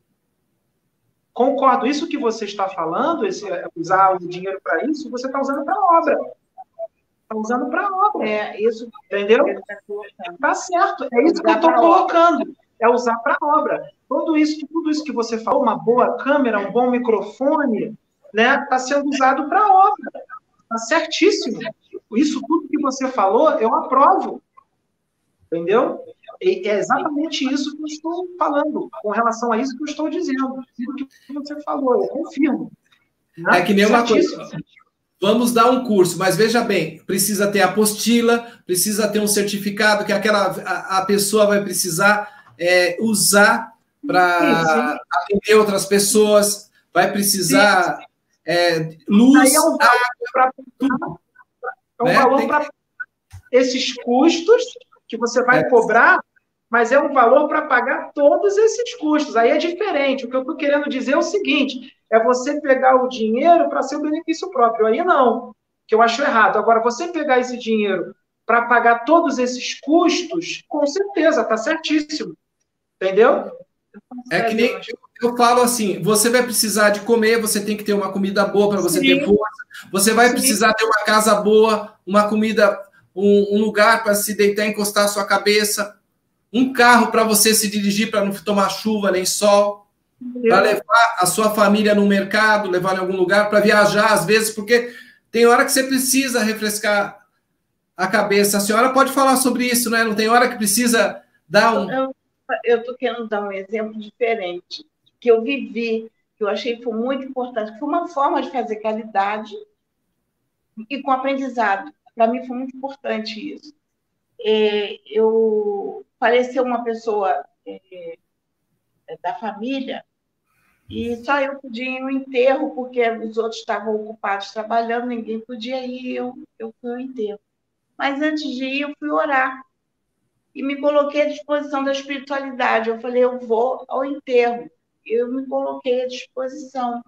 Concordo. Isso que você está falando, esse, usar o dinheiro para isso, você está usando para obra. Está usando para obra. É, isso. Entendeu? Está certo. É isso que eu estou colocando. É usar para obra. Tudo isso, tudo isso que você falou, uma boa câmera, um bom microfone, né, está sendo usado para obra. Está certíssimo. Isso tudo que você falou, eu aprovo. Entendeu? E é exatamente isso que eu estou falando, com relação a isso que eu estou dizendo. Tudo que você falou, eu confirmo. Né? É que nem uma coisa. Vamos dar um curso, mas veja bem, precisa ter apostila, precisa ter um certificado que aquela, a, a pessoa vai precisar é, usar para atender outras pessoas, vai precisar é, luz, é um água, pra, tudo. É um né? valor Tem... para esses custos que você vai é. cobrar, mas é um valor para pagar todos esses custos. Aí é diferente. O que eu estou querendo dizer é o seguinte, é você pegar o dinheiro para seu benefício próprio. Aí não, que eu acho errado. Agora, você pegar esse dinheiro para pagar todos esses custos, com certeza, está certíssimo. Entendeu? É que nem eu falo assim, você vai precisar de comer, você tem que ter uma comida boa para você Sim. ter força, você vai Sim. precisar ter uma casa boa, uma comida, um, um lugar para se deitar e encostar a sua cabeça, um carro para você se dirigir para não tomar chuva nem sol, para levar a sua família no mercado, levar em algum lugar, para viajar às vezes, porque tem hora que você precisa refrescar a cabeça. A senhora pode falar sobre isso, né? Não tem hora que precisa dar um... Eu estou querendo dar um exemplo diferente, que eu vivi, que eu achei que foi muito importante, que foi uma forma de fazer caridade e com aprendizado. Para mim foi muito importante isso. É, eu faleceu uma pessoa é, da família e só eu podia ir no enterro, porque os outros estavam ocupados trabalhando, ninguém podia ir, eu, eu fui ao enterro. Mas antes de ir, eu fui orar e me coloquei à disposição da espiritualidade. Eu falei, eu vou ao enterro. Eu me coloquei à disposição.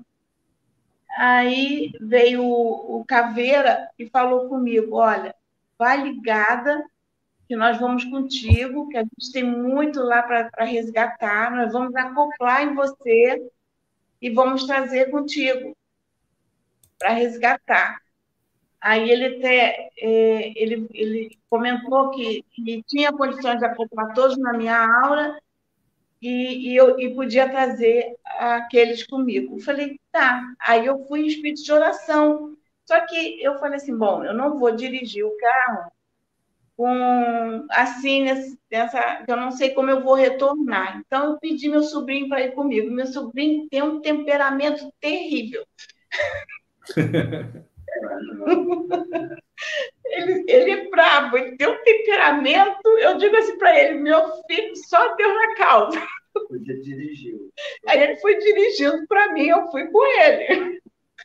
Aí veio o, o Caveira e falou comigo, olha, vai ligada, que nós vamos contigo, que a gente tem muito lá para resgatar, nós vamos acoplar em você e vamos trazer contigo para resgatar. Aí ele, até, é, ele, ele comentou que, que tinha condições de acoplar todos na minha aula e, e, eu, e podia trazer aqueles comigo. Eu falei, tá. Aí eu fui em espírito de oração. Só que eu falei assim, bom, eu não vou dirigir o carro com, assim, nessa, eu não sei como eu vou retornar. Então, eu pedi meu sobrinho para ir comigo. Meu sobrinho tem um temperamento terrível. Ele, ele é bravo, ele tem um temperamento. Eu digo assim para ele, meu filho, só Deus na causa. Você dirigiu. Aí ele foi dirigindo para mim, eu fui com ele.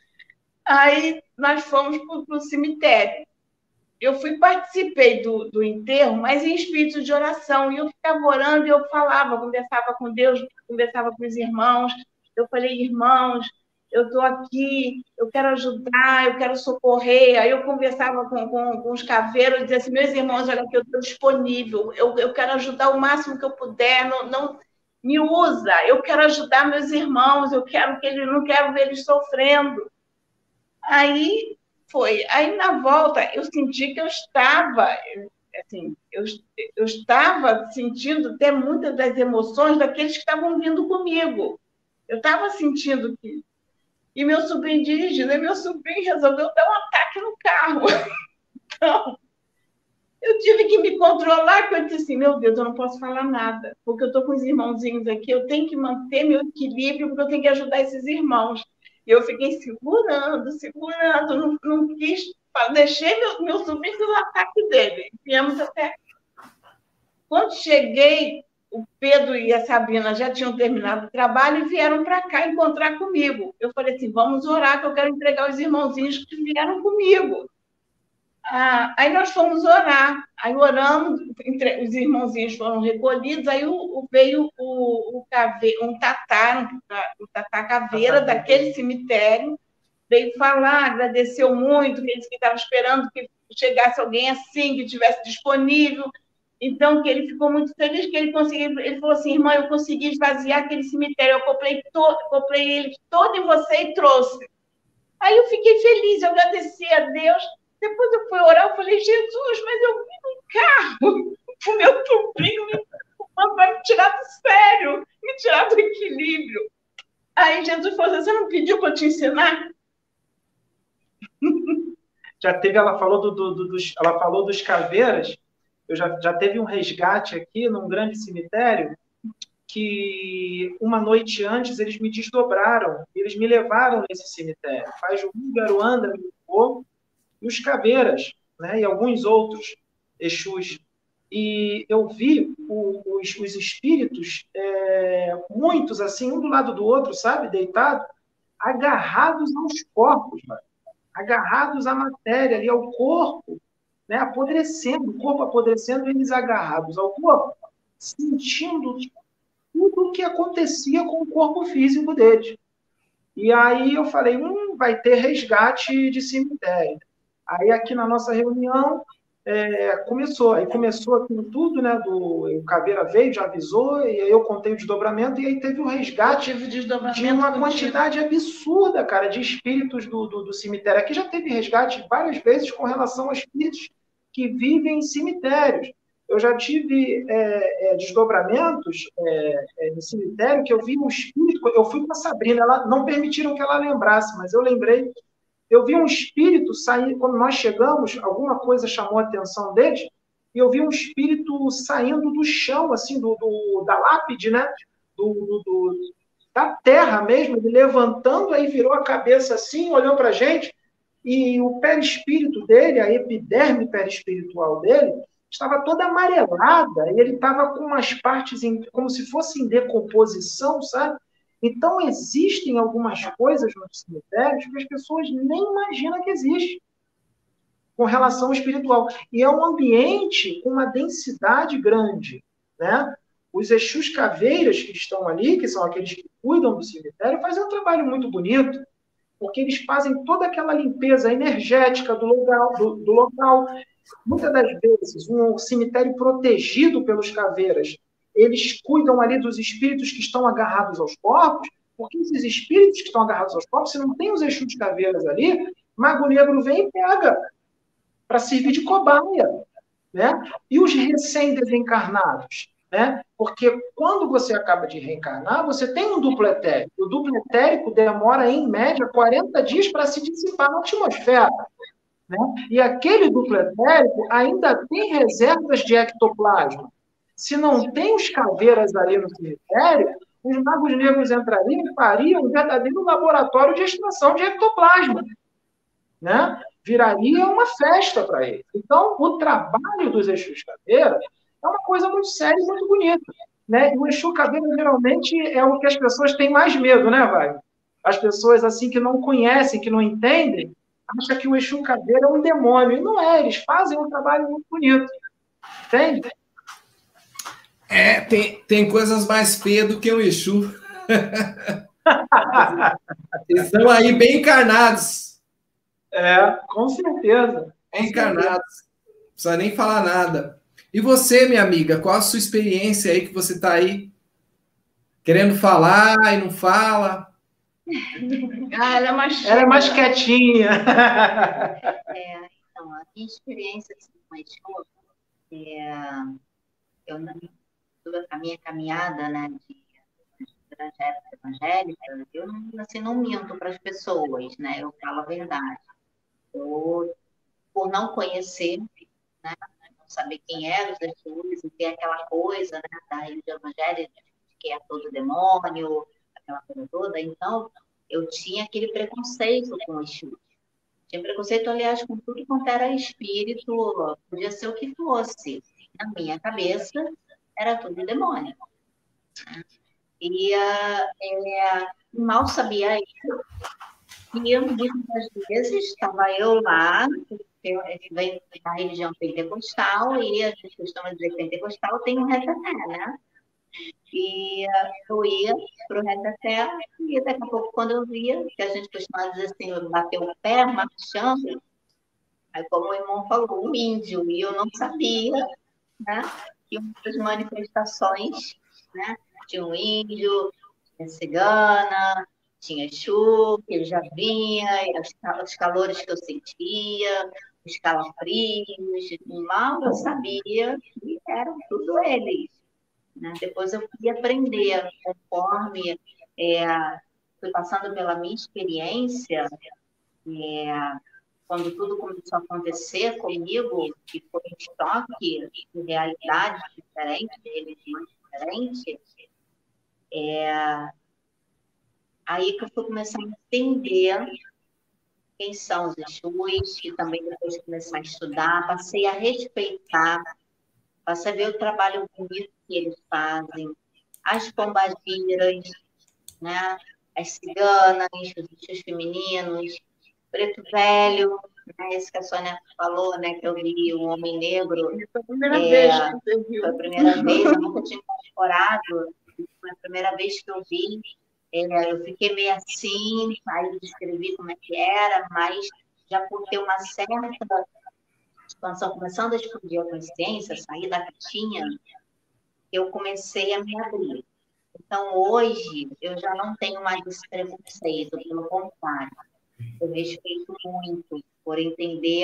Aí nós fomos para o cemitério. Eu fui, participei do, do enterro, mas em espírito de oração. E eu ficava orando e eu falava, conversava com Deus, conversava com os irmãos. Eu falei, irmãos, eu estou aqui, eu quero ajudar, eu quero socorrer. Aí eu conversava com, com, com os caveiros, dizia assim, meus irmãos, olha aqui, eu estou disponível, eu, eu quero ajudar o máximo que eu puder, não, não me usa, eu quero ajudar meus irmãos, eu quero que eles, não quero ver eles sofrendo. Aí foi. Aí, na volta, eu senti que eu estava, assim, eu, eu estava sentindo até muitas das emoções daqueles que estavam vindo comigo. Eu estava sentindo que... E meu sobrinho dirigindo, e meu sobrinho resolveu dar um ataque no carro. Então, eu tive que me controlar, porque eu disse assim, meu Deus, eu não posso falar nada, porque eu estou com os irmãozinhos aqui, eu tenho que manter meu equilíbrio, porque eu tenho que ajudar esses irmãos. E eu fiquei segurando, segurando, não, não quis, deixei meu, meu sobrinho no ataque dele. Viemos até... Quando cheguei, o Pedro e a Sabrina já tinham terminado o trabalho e vieram para cá encontrar comigo. Eu falei assim, vamos orar, que eu quero entregar os irmãozinhos que vieram comigo. Ah, aí nós fomos orar, aí oramos, entre, os irmãozinhos foram recolhidos, aí o, o, veio o, o cave, um tatá, um, um tatá caveira daquele cemitério, veio falar, agradeceu muito, que ele estava esperando que chegasse alguém assim, que estivesse disponível, então que ele ficou muito feliz, que ele conseguiu, ele falou assim, irmã, eu consegui esvaziar aquele cemitério, eu comprei, to, comprei ele todo em você e trouxe. Aí eu fiquei feliz, eu agradeci a Deus. Depois eu fui orar, eu falei, Jesus, mas eu vim num carro, o meu sobrinho me, vai me tirar do sério, me tirar do equilíbrio. Aí Jesus falou assim, você não pediu para eu te ensinar? Já teve, ela falou, do, do, do, dos, ela falou dos caveiras, eu já, já teve um resgate aqui num grande cemitério, que uma noite antes eles me desdobraram, eles me levaram nesse cemitério. Faz um Garuanda me levou, e os caveiras, né, e alguns outros Exus. E eu vi o, os, os espíritos, é, muitos assim, um do lado do outro, sabe, deitado, agarrados aos corpos, mano. Agarrados à matéria, ali, ao corpo, né, apodrecendo, o corpo apodrecendo, eles agarrados ao corpo, sentindo tudo o que acontecia com o corpo físico deles. E aí eu falei, hum, vai ter resgate de cemitério. Aí aqui na nossa reunião é, começou, aí começou aquilo tudo, né? Do, o Caveira veio, já avisou, e aí eu contei o desdobramento, e aí teve o resgate de uma quantidade absurda, cara, de espíritos do, do, do cemitério. Aqui já teve resgate várias vezes com relação a espíritos que vivem em cemitérios. Eu já tive é, é, desdobramentos é, é, no cemitério que eu vi um espírito. Eu fui com a Sabrina, ela, não permitiram que ela lembrasse, mas eu lembrei. Eu vi um espírito sair, quando nós chegamos, alguma coisa chamou a atenção deles, e eu vi um espírito saindo do chão, assim, do, do, da lápide, né? Do, do, do, da terra mesmo, ele levantando, aí virou a cabeça assim, olhou para a gente, e o perispírito dele, a epiderme perispiritual dele, estava toda amarelada, e ele estava com umas partes em, como se fosse em decomposição, sabe? Então, existem algumas coisas nos cemitérios que as pessoas nem imaginam que existe com relação ao espiritual. E é um ambiente com uma densidade grande, né? Os Exus caveiras que estão ali, que são aqueles que cuidam do cemitério, fazem um trabalho muito bonito, porque eles fazem toda aquela limpeza energética do local, do, do local. Muitas das vezes, um cemitério protegido pelos caveiras, eles cuidam ali dos espíritos que estão agarrados aos corpos, porque esses espíritos que estão agarrados aos corpos, se não tem os Exus de caveiras ali, Mago Negro vem e pega para servir de cobaia, né? E os recém-desencarnados, né? Porque quando você acaba de reencarnar, você tem um duplo etérico. O duplo etérico demora, em média, quarenta dias para se dissipar na atmosfera. Né? E aquele duplo etérico ainda tem reservas de ectoplasma. Se não tem os caveiras ali no cemitério, os magos negros entrariam e fariam um verdadeiro laboratório de extração de ectoplasma. Né? Viraria uma festa para eles. Então, o trabalho dos Exus Caveira é uma coisa muito séria e muito bonita. Né? E o Exu Caveira, geralmente, é o que as pessoas têm mais medo, né, Vai? As pessoas assim que não conhecem, que não entendem, acha que o Exu Caveira é um demônio. E não é, eles fazem um trabalho muito bonito. Entende? É, tem, tem coisas mais feias do que o Exu. Eles estão aí bem encarnados. É, com certeza. Bem encarnados. Não precisa nem falar nada. E você, minha amiga, qual a sua experiência aí que você está aí querendo falar e não fala? Ah, ela é mais, ela é mais quietinha. É, então, a minha experiência assim, com a escola, é, eu, a minha caminhada, né, de evangélica, eu assim, não minto para as pessoas, né, eu falo a verdade. Eu, por não conhecer, né, não saber quem eram os Jesus, e ter aquela coisa, né, da religião evangélica, que é todo demônio, aquela coisa toda, então eu tinha aquele preconceito com o Exu. Tinha preconceito, aliás, com tudo quanto era espírito, podia ser o que fosse. Na minha cabeça, era tudo demônio. E é, mal sabia isso. E muitas vezes estava eu lá, eu venho da religião pentecostal, e a gente costuma dizer que pentecostal tem um reteté, né? E eu ia para o reteté, e daqui a pouco, quando eu via, que a gente costuma dizer assim, bater o pé, marchando, aí como o irmão falou, um índio, e eu não sabia, né, que muitas manifestações, né, tinha um índio, tinha cigana, tinha Exu, que ele já vinha, e os calores que eu sentia, os calafrios, mal eu sabia que eram tudo eles. Né? Depois eu fui aprender, conforme é, fui passando pela minha experiência, é, quando tudo começou a acontecer comigo, que foi um choque de realidades diferentes, de religiões diferentes, é, aí que eu fui começar a entender quem são os Exus, e também depois começar a estudar, passei a respeitar, passei a ver o trabalho bonito que eles fazem, as pombagiras, né? As ciganas, os bichos femininos, preto velho, né? Esse que a Sônia falou, né? Que eu vi o Homem Negro. Foi a primeira é, vez que você viu. Foi a primeira vez, eu nunca tinha incorporado, foi a primeira vez que eu vi. É, eu fiquei meio assim, aí descrevi como é que era, mas já por ter uma certa expansão, começando a explodir a consciência, sair da caixinha, eu comecei a me abrir. Então, hoje, eu já não tenho mais esse preconceito, pelo contrário. Eu respeito muito por entender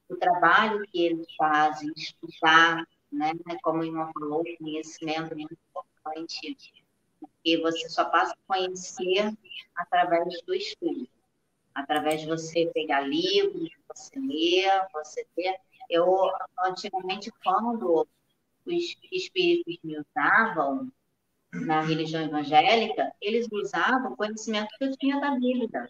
o trabalho que eles fazem, estudar, né? Como o irmão falou, o conhecimento é muito importante, porque você só passa a conhecer através do estudo, através de você pegar livros, você ler, você ter. Eu, antigamente, quando os espíritos me usavam na religião evangélica, eles usavam o conhecimento que eu tinha da Bíblia.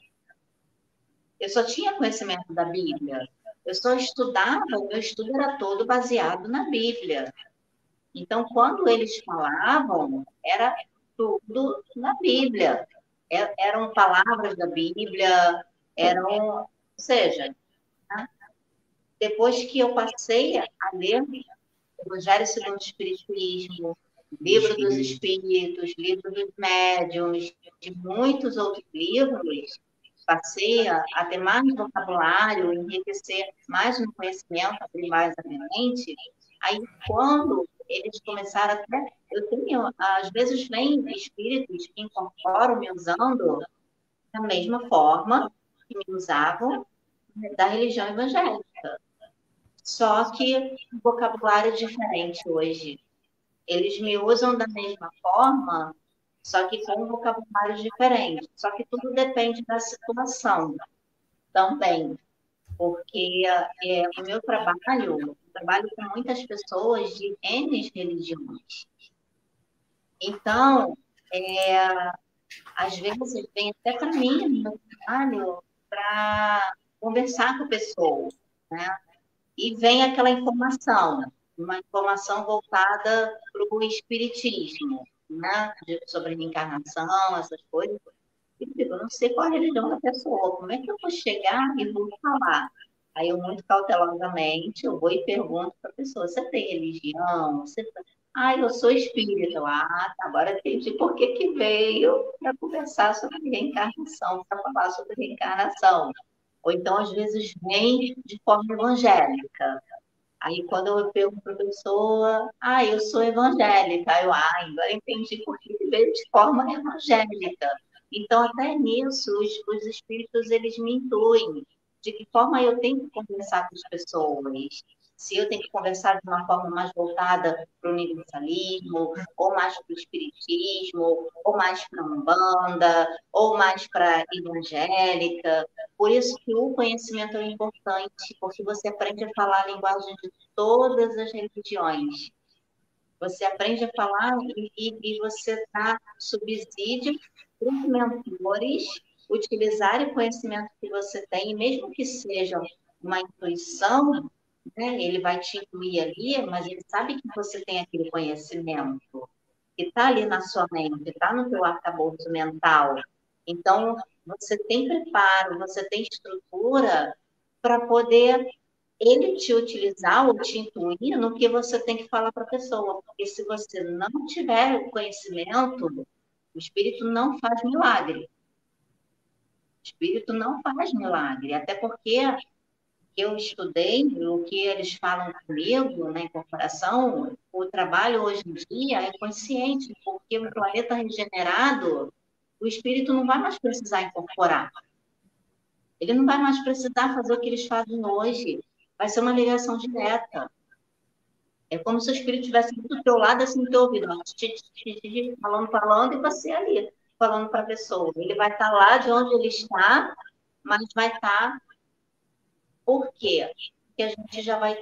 Eu só tinha conhecimento da Bíblia. Eu só estudava, o meu estudo era todo baseado na Bíblia. Então, quando eles falavam, era tudo na Bíblia. Eram palavras da Bíblia, eram, ou seja, né? Depois que eu passei a ler Evangelho segundo o Espiritismo, Livro dos Espíritos, Livro dos Médiuns, de muitos outros livros, passei a, a ter mais vocabulário, enriquecer mais no conhecimento, abrir mais a minha mente. Aí, quando eles começaram até... Eu tenho, às vezes, vem espíritos que incorporam me usando da mesma forma que me usavam da religião evangélica. Só que o vocabulário é diferente hoje. Eles me usam da mesma forma, só que com um vocabulário diferente. Só que tudo depende da situação também. Porque é, o meu trabalho, eu trabalho com muitas pessoas de N religiões. Então, é, às vezes, vem até para mim, no meu trabalho, para conversar com a pessoa, né? E vem aquela informação, uma informação voltada para o espiritismo, né? Sobre reencarnação, essas coisas. E eu não sei qual a religião da pessoa, como é que eu vou chegar e vou falar? Aí eu, muito cautelosamente, eu vou e pergunto para a pessoa, você tem religião? Você... Ah, eu sou espírita. Ah, tá, agora entendi por que que veio para conversar sobre reencarnação, para falar sobre reencarnação. Ou então, às vezes, vem de forma evangélica. Aí, quando eu pergunto para a pessoa, ah, eu sou evangélica. Aí eu, ah, agora entendi por que veio de forma evangélica. Então, até nisso, os, os espíritos, eles me intuem de que forma eu tenho que conversar com as pessoas. Se eu tenho que conversar de uma forma mais voltada para o universalismo, ou mais para o espiritismo, ou mais para a Umbanda, ou mais para a evangélica. Por isso que o conhecimento é importante, porque você aprende a falar a linguagem de todas as religiões. Você aprende a falar e, e, e você dá subsídio para os mentores utilizarem o conhecimento que você tem, mesmo que seja uma intuição, né? Ele vai te incluir ali, mas ele sabe que você tem aquele conhecimento que está ali na sua mente, que está no teu arcabouço mental. Então, você tem preparo, você tem estrutura para poder ele te utilizar ou te intuir no que você tem que falar para a pessoa. Porque se você não tiver o conhecimento, o espírito não faz milagre. O espírito não faz milagre, até porque eu estudei, o que eles falam comigo na incorporação, o trabalho hoje em dia é consciente, porque o planeta regenerado, o espírito não vai mais precisar incorporar. Ele não vai mais precisar fazer o que eles fazem hoje. Vai ser uma ligação direta. É como se o espírito estivesse do teu lado, assim, do teu ouvido, falando, falando, e você ali, falando para a pessoa. Ele vai estar lá de onde ele está, mas vai estar... Por quê? Porque a gente já vai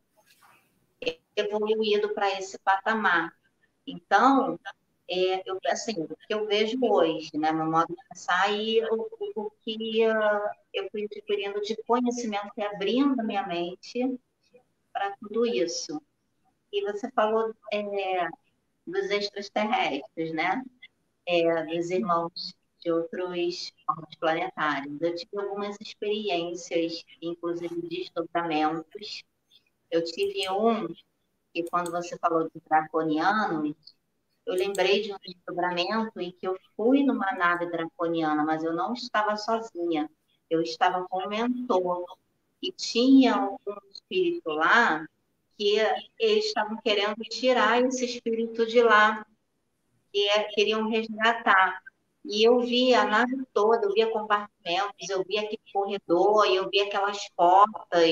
ter evoluído para esse patamar. Então, é, eu, assim, o que eu vejo hoje, né, meu modo de pensar, e o, o que uh, eu fui adquirindo de conhecimento e abrindo a minha mente para tudo isso. E você falou é, dos extraterrestres, né? É, dos irmãos de outros corpos planetários. Eu tive algumas experiências, inclusive de desdobramentos. Eu tive um, que quando você falou de draconianos, eu lembrei de um desdobramento em que eu fui numa nave draconiana, mas eu não estava sozinha. Eu estava com um mentor. E tinha um espírito lá que eles estavam querendo tirar esse espírito de lá, que é, queriam resgatar. E eu vi a nave toda, eu via compartimentos, eu via aquele corredor, eu via aquelas portas.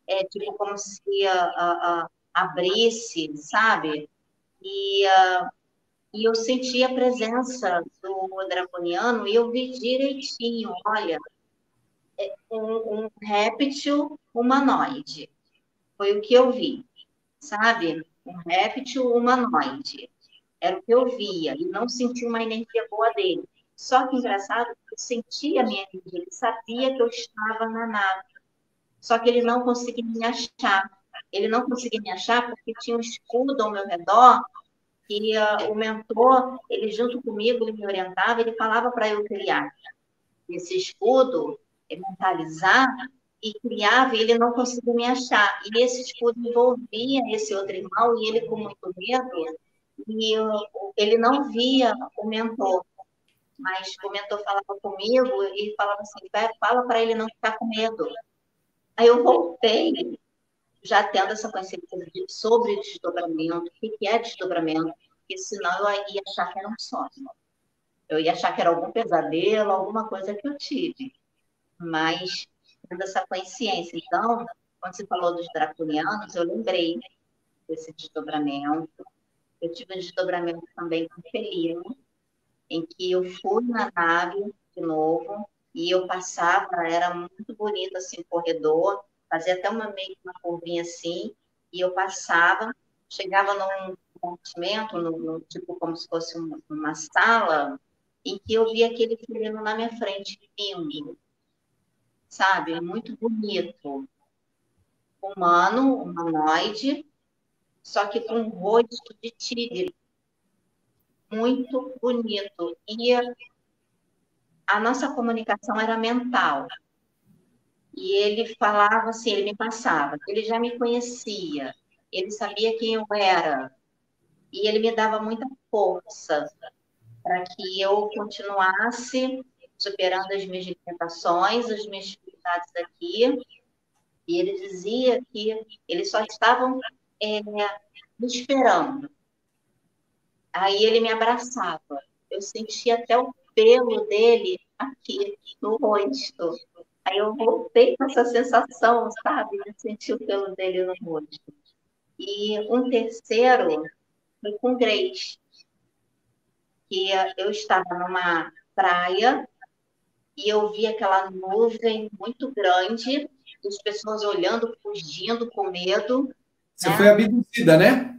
é tipo como se a, a, a, abrisse, sabe? E, a, e eu senti a presença do draconiano e eu vi direitinho, olha, um, um réptil humanoide. Foi o que eu vi, sabe? Um réptil humanoide. Era o que eu via, e não senti uma energia boa dele. Só que, engraçado, eu sentia a minha energia, ele sabia que eu estava na nave, só que ele não conseguia me achar. Ele não conseguia me achar porque tinha um escudo ao meu redor, e uh, o mentor, ele junto comigo, ele me orientava, ele falava para eu criar esse escudo, mentalizar, e criava, e ele não conseguia me achar. E esse escudo envolvia esse outro irmão, e ele com muito medo, e eu, ele não via o mentor, mas o mentor falava comigo e falava assim, fala para ele não ficar com medo. Aí eu voltei, já tendo essa consciência sobre desdobramento, o que é desdobramento, porque senão eu ia achar que era um sonho. Eu ia achar que era algum pesadelo, alguma coisa que eu tive. Mas, tendo essa consciência. Então, quando você falou dos draconianos, eu lembrei desse desdobramento. Eu tive um desdobramento também com o felino, em que eu fui na nave de novo, e eu passava, era muito bonito, assim, o corredor, fazia até uma meio que uma curvinha assim, e eu passava, chegava num compartimento, no, no, tipo como se fosse uma, uma sala, em que eu via aquele felino na minha frente, vindo, sabe? Muito bonito. Humano, humanoide, só que com um rosto de tigre. Muito bonito. E a nossa comunicação era mental. E ele falava assim, ele me passava, ele já me conhecia, ele sabia quem eu era, e ele me dava muita força para que eu continuasse superando as minhas limitações, as minhas dificuldades aqui. E ele dizia que eles só estavam é, me esperando. Aí ele me abraçava. Eu sentia até o pelo dele aqui no rosto. Aí eu voltei com essa sensação, sabe, de sentir o pelo dele no rosto. E um terceiro foi com Grace, que eu estava numa praia e eu vi aquela nuvem muito grande, as pessoas olhando, fugindo com medo. Você né? Foi abduzida, né?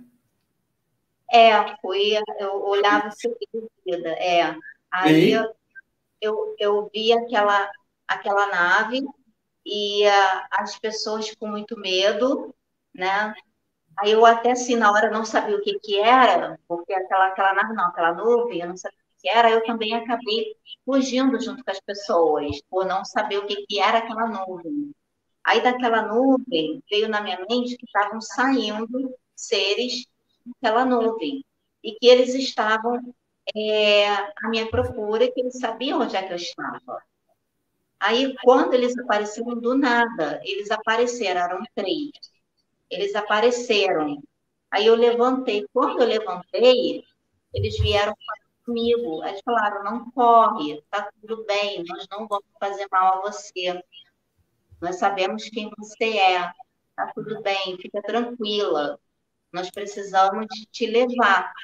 É, fui, eu olhava abduzida, é. Aí eu, eu, eu vi aquela, aquela nave e uh, as pessoas com muito medo, né? Aí eu até assim, na hora, não sabia o que que era, porque aquela, aquela nave, não, aquela nuvem, eu não sabia o que era, eu também acabei fugindo junto com as pessoas, por não saber o que que era aquela nuvem. Aí daquela nuvem, veio na minha mente que estavam saindo seres daquela nuvem, e que eles estavam é, à minha procura, que eles sabiam onde é que eu estava. Aí, quando eles apareceram do nada, eles apareceram, eram três. Eles apareceram. Aí eu levantei. Quando eu levantei, eles vieram comigo. Eles falaram, não corre, tá tudo bem, nós não vamos fazer mal a você. Nós sabemos quem você é. Tá tudo bem, fica tranquila. Nós precisamos te levar.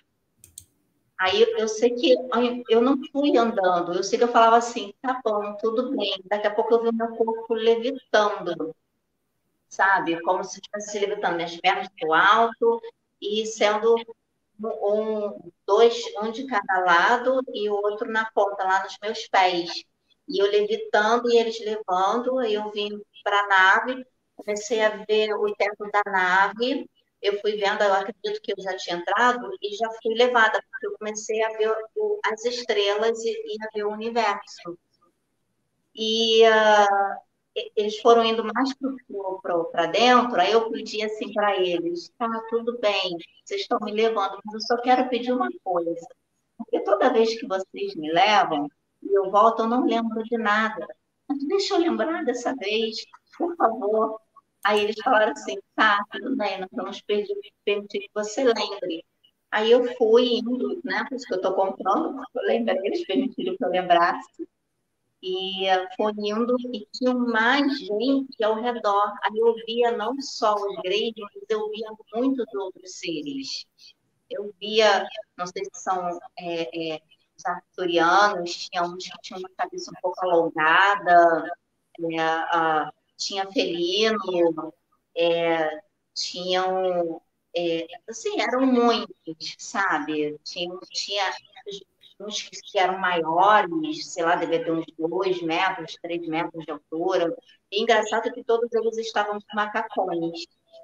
Aí eu sei que eu não fui andando, eu sei que eu falava assim, tá bom, tudo bem. Daqui a pouco eu vi meu corpo levitando, sabe? Como se estivesse levitando minhas pernas para o alto e sendo um, dois, um de cada lado e o outro na ponta, lá nos meus pés. E eu levitando e eles levando, aí eu vim para a nave, comecei a ver o teto da nave. Eu fui vendo, eu acredito que eu já tinha entrado e já fui levada, porque eu comecei a ver o, as estrelas e, e a ver o universo. E uh, eles foram indo mais para dentro, aí eu pedi assim para eles, tá, tudo bem, vocês estão me levando, mas eu só quero pedir uma coisa, porque toda vez que vocês me levam e eu volto, eu não lembro de nada. Mas deixa eu lembrar dessa vez, por favor. Aí eles falaram assim, tá, tudo bem, nós vamos permitir que você lembre. Aí eu fui indo, né, por isso que eu estou comprando, porque eu lembrei, eles permitiram que eu lembrasse. E foi indo e tinha mais gente ao redor. Aí eu via não só os gregos, mas eu via muitos outros seres. Eu via, não sei se são é, é, os arturianos, tinha uns que tinham uma cabeça um pouco alongada, é, a, tinha felino, é, tinham, é, assim, eram muitos, sabe? Tinha, tinha uns que eram maiores, sei lá, devia ter uns dois metros, três metros de altura. E engraçado que todos eles estavam com macacões.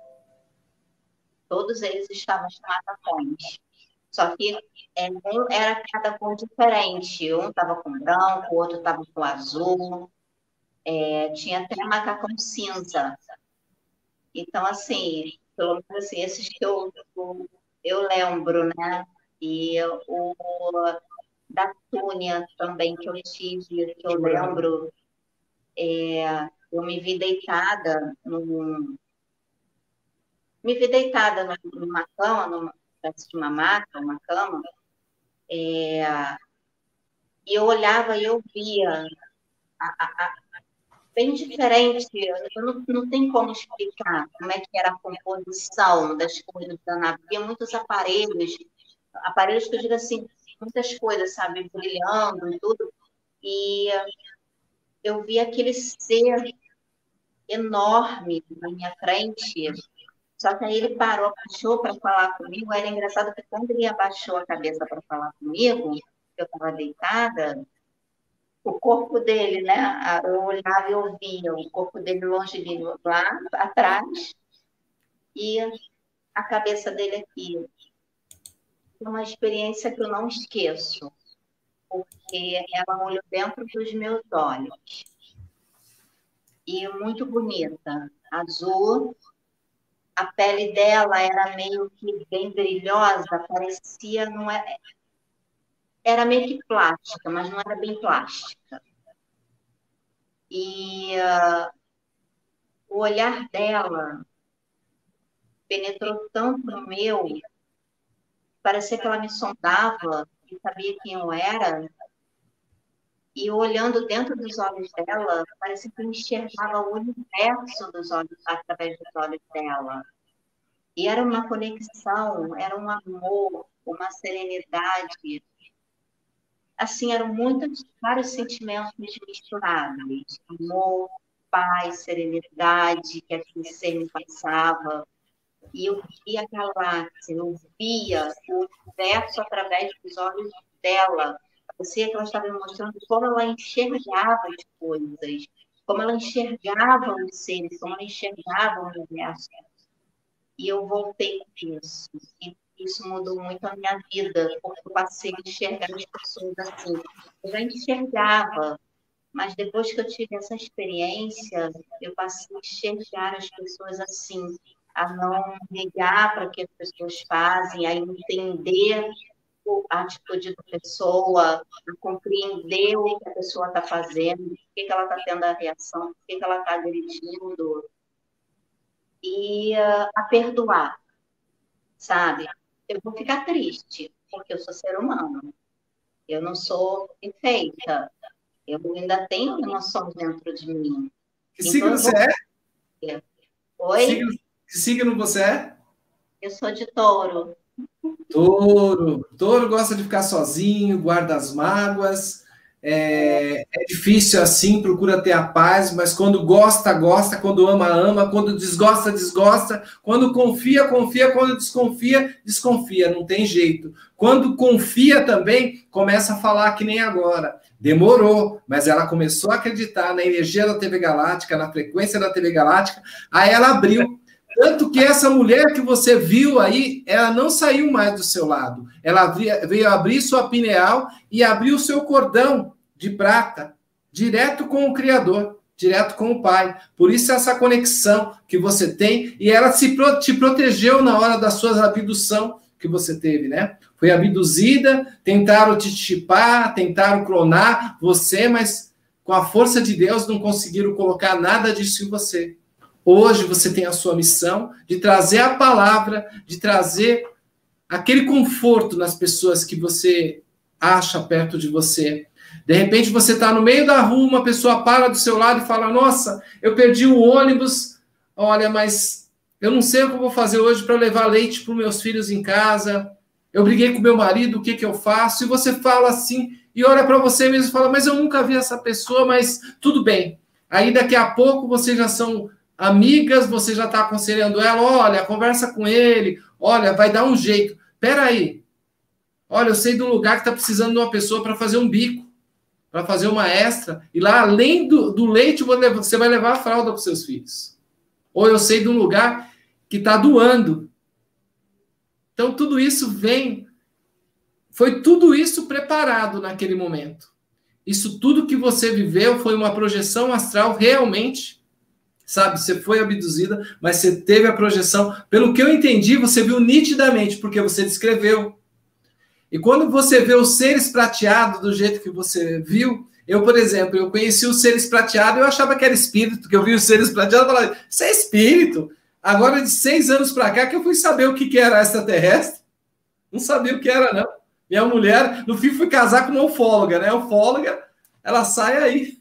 Todos eles estavam com macacões. Só que é, um era cada cor diferente. Um estava com branco, o outro estava com azul. É, tinha até macacão cinza. Então, assim, pelo menos assim, esses que eu, eu, eu lembro, né? E o da Túnia também que eu tive, que eu lembro, é, eu me vi deitada num, me vi deitada numa cama, numa espécie de uma maca, uma cama, é, e eu olhava e eu via a, a, a, bem diferente, eu não, não tem como explicar como é que era a composição das coisas da nave. Havia muitos aparelhos, aparelhos que eu digo assim, muitas coisas, sabe, brilhando e tudo, e eu vi aquele ser enorme na minha frente, só que aí ele parou, abaixou para falar comigo. Era engraçado que quando ele abaixou a cabeça para falar comigo, eu estava deitada, o corpo dele, né, eu olhava e eu via o corpo dele longe de mim, lá atrás, e a cabeça dele aqui. Uma experiência que eu não esqueço, porque ela olhou dentro dos meus olhos. E muito bonita, azul. A pele dela era meio que bem brilhosa, parecia, não é, era meio que plástica, mas não era bem plástica. E uh, o olhar dela penetrou tanto no meu, parecia que ela me sondava e sabia quem eu era. E olhando dentro dos olhos dela, parecia que eu enxergava o universo dos olhos, através dos olhos dela. E era uma conexão, era um amor, uma serenidade. Assim, eram muitos, vários sentimentos misturados. Amor, paz, serenidade, que aquele ser me passava. E eu via a galáxia, eu via o universo através dos olhos dela. Parecia que ela estava me mostrando como ela enxergava as coisas, como ela enxergava os seres, como ela enxergava o universo. E eu voltei com isso. E isso mudou muito a minha vida, porque eu passei a enxergar as pessoas assim. Eu já enxergava, mas depois que eu tive essa experiência, eu passei a enxergar as pessoas assim, a não ligar para o que as pessoas fazem, a entender a atitude da pessoa, a compreender o que a pessoa está fazendo, por que ela está tendo a reação, por que ela está agredindo, e uh, a perdoar, sabe? Eu vou ficar triste, porque eu sou ser humano, eu não sou perfeita, eu ainda tenho emoções dentro de mim. Que então, signo você vou... é? Oi? Signo... Que signo você é? Eu sou de touro. Touro. Touro gosta de ficar sozinho, guarda as mágoas. É, é difícil assim, procura ter a paz, mas quando gosta, gosta, quando ama, ama, quando desgosta, desgosta, quando confia, confia, quando desconfia, desconfia, não tem jeito. Quando confia também, começa a falar que nem agora. Demorou, mas ela começou a acreditar na energia da T V Galáctica, na frequência da T V Galáctica, aí ela abriu. Tanto que essa mulher que você viu aí, ela não saiu mais do seu lado. Ela veio abrir sua pineal e abriu o seu cordão de prata, direto com o Criador, direto com o Pai. Por isso essa conexão que você tem, e ela se pro, te protegeu na hora da sua abdução que você teve, né? Foi abduzida, tentaram te chipar, tentaram clonar você, mas com a força de Deus não conseguiram colocar nada disso em você. Hoje você tem a sua missão de trazer a palavra, de trazer aquele conforto nas pessoas que você acha perto de você. De repente você está no meio da rua, uma pessoa para do seu lado e fala, nossa, eu perdi o ônibus, olha, mas eu não sei o que eu vou fazer hoje para levar leite para os meus filhos em casa, eu briguei com meu marido, o que, que eu faço? E você fala assim, e olha para você mesmo e fala, mas eu nunca vi essa pessoa, mas tudo bem. Aí daqui a pouco vocês já são amigas, você já está aconselhando ela, olha, conversa com ele, olha, vai dar um jeito. Peraí, olha, eu sei de um lugar que está precisando de uma pessoa para fazer um bico, para fazer uma extra, e lá, além do, do leite, você vai levar a fralda para os seus filhos. Ou eu sei de um lugar que está doando. Então, tudo isso vem, foi tudo isso preparado naquele momento. Isso tudo que você viveu foi uma projeção astral realmente, sabe? Você foi abduzida, mas você teve a projeção. Pelo que eu entendi, você viu nitidamente, porque você descreveu. E quando você vê os seres prateados do jeito que você viu, eu, por exemplo, eu conheci os seres prateados, eu achava que era espírito, que eu vi os seres prateados e falava, isso é espírito. Agora, de seis anos para cá, que eu fui saber o que, que era extraterrestre. Não sabia o que era, não. Minha mulher, no fim, fui casar com uma ufóloga, né? A ufóloga, ela sai aí,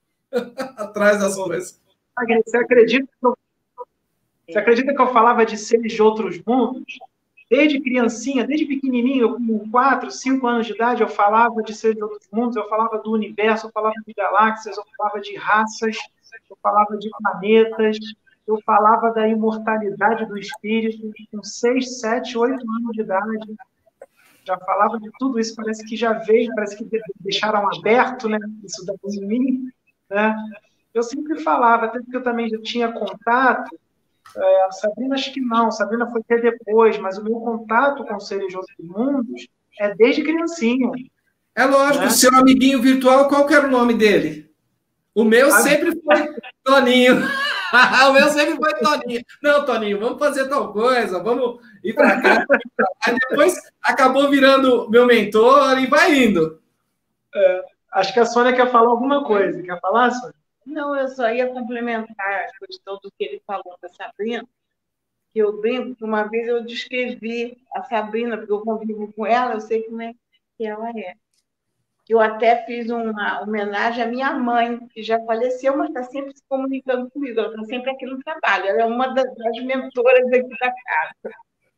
atrás das coisas. Você acredita, que eu, você acredita que eu falava de seres de outros mundos? Desde criancinha, desde pequenininho, com quatro, cinco anos de idade, eu falava de seres de outros mundos, eu falava do universo, eu falava de galáxias, eu falava de raças, eu falava de planetas, eu falava da imortalidade do espírito, com seis, sete, oito anos de idade. Já falava de tudo isso, parece que já veio, parece que deixaram aberto, né? Isso daí em mim, né? Eu sempre falava, até porque eu também já tinha contato. É, a Sabrina, acho que não, a Sabrina foi até depois, mas o meu contato com seres de outros mundos é desde criancinha. É lógico, né? O seu amiguinho virtual, qual que era o nome dele? O meu ah, sempre foi Toninho. O meu sempre foi Toninho. Não, Toninho, vamos fazer tal coisa, vamos ir para cá. Aí depois acabou virando meu mentor e vai indo. É, acho que a Sônia quer falar alguma coisa. Quer falar, Sônia? Não, eu só ia complementar a questão do que ele falou da Sabrina, que eu brinco que uma vez eu descrevi a Sabrina, porque eu convivo com ela, eu sei como é que ela é. Eu até fiz uma homenagem à minha mãe, que já faleceu, mas está sempre se comunicando comigo, ela está sempre aqui no trabalho, ela é uma das, das mentoras aqui da casa.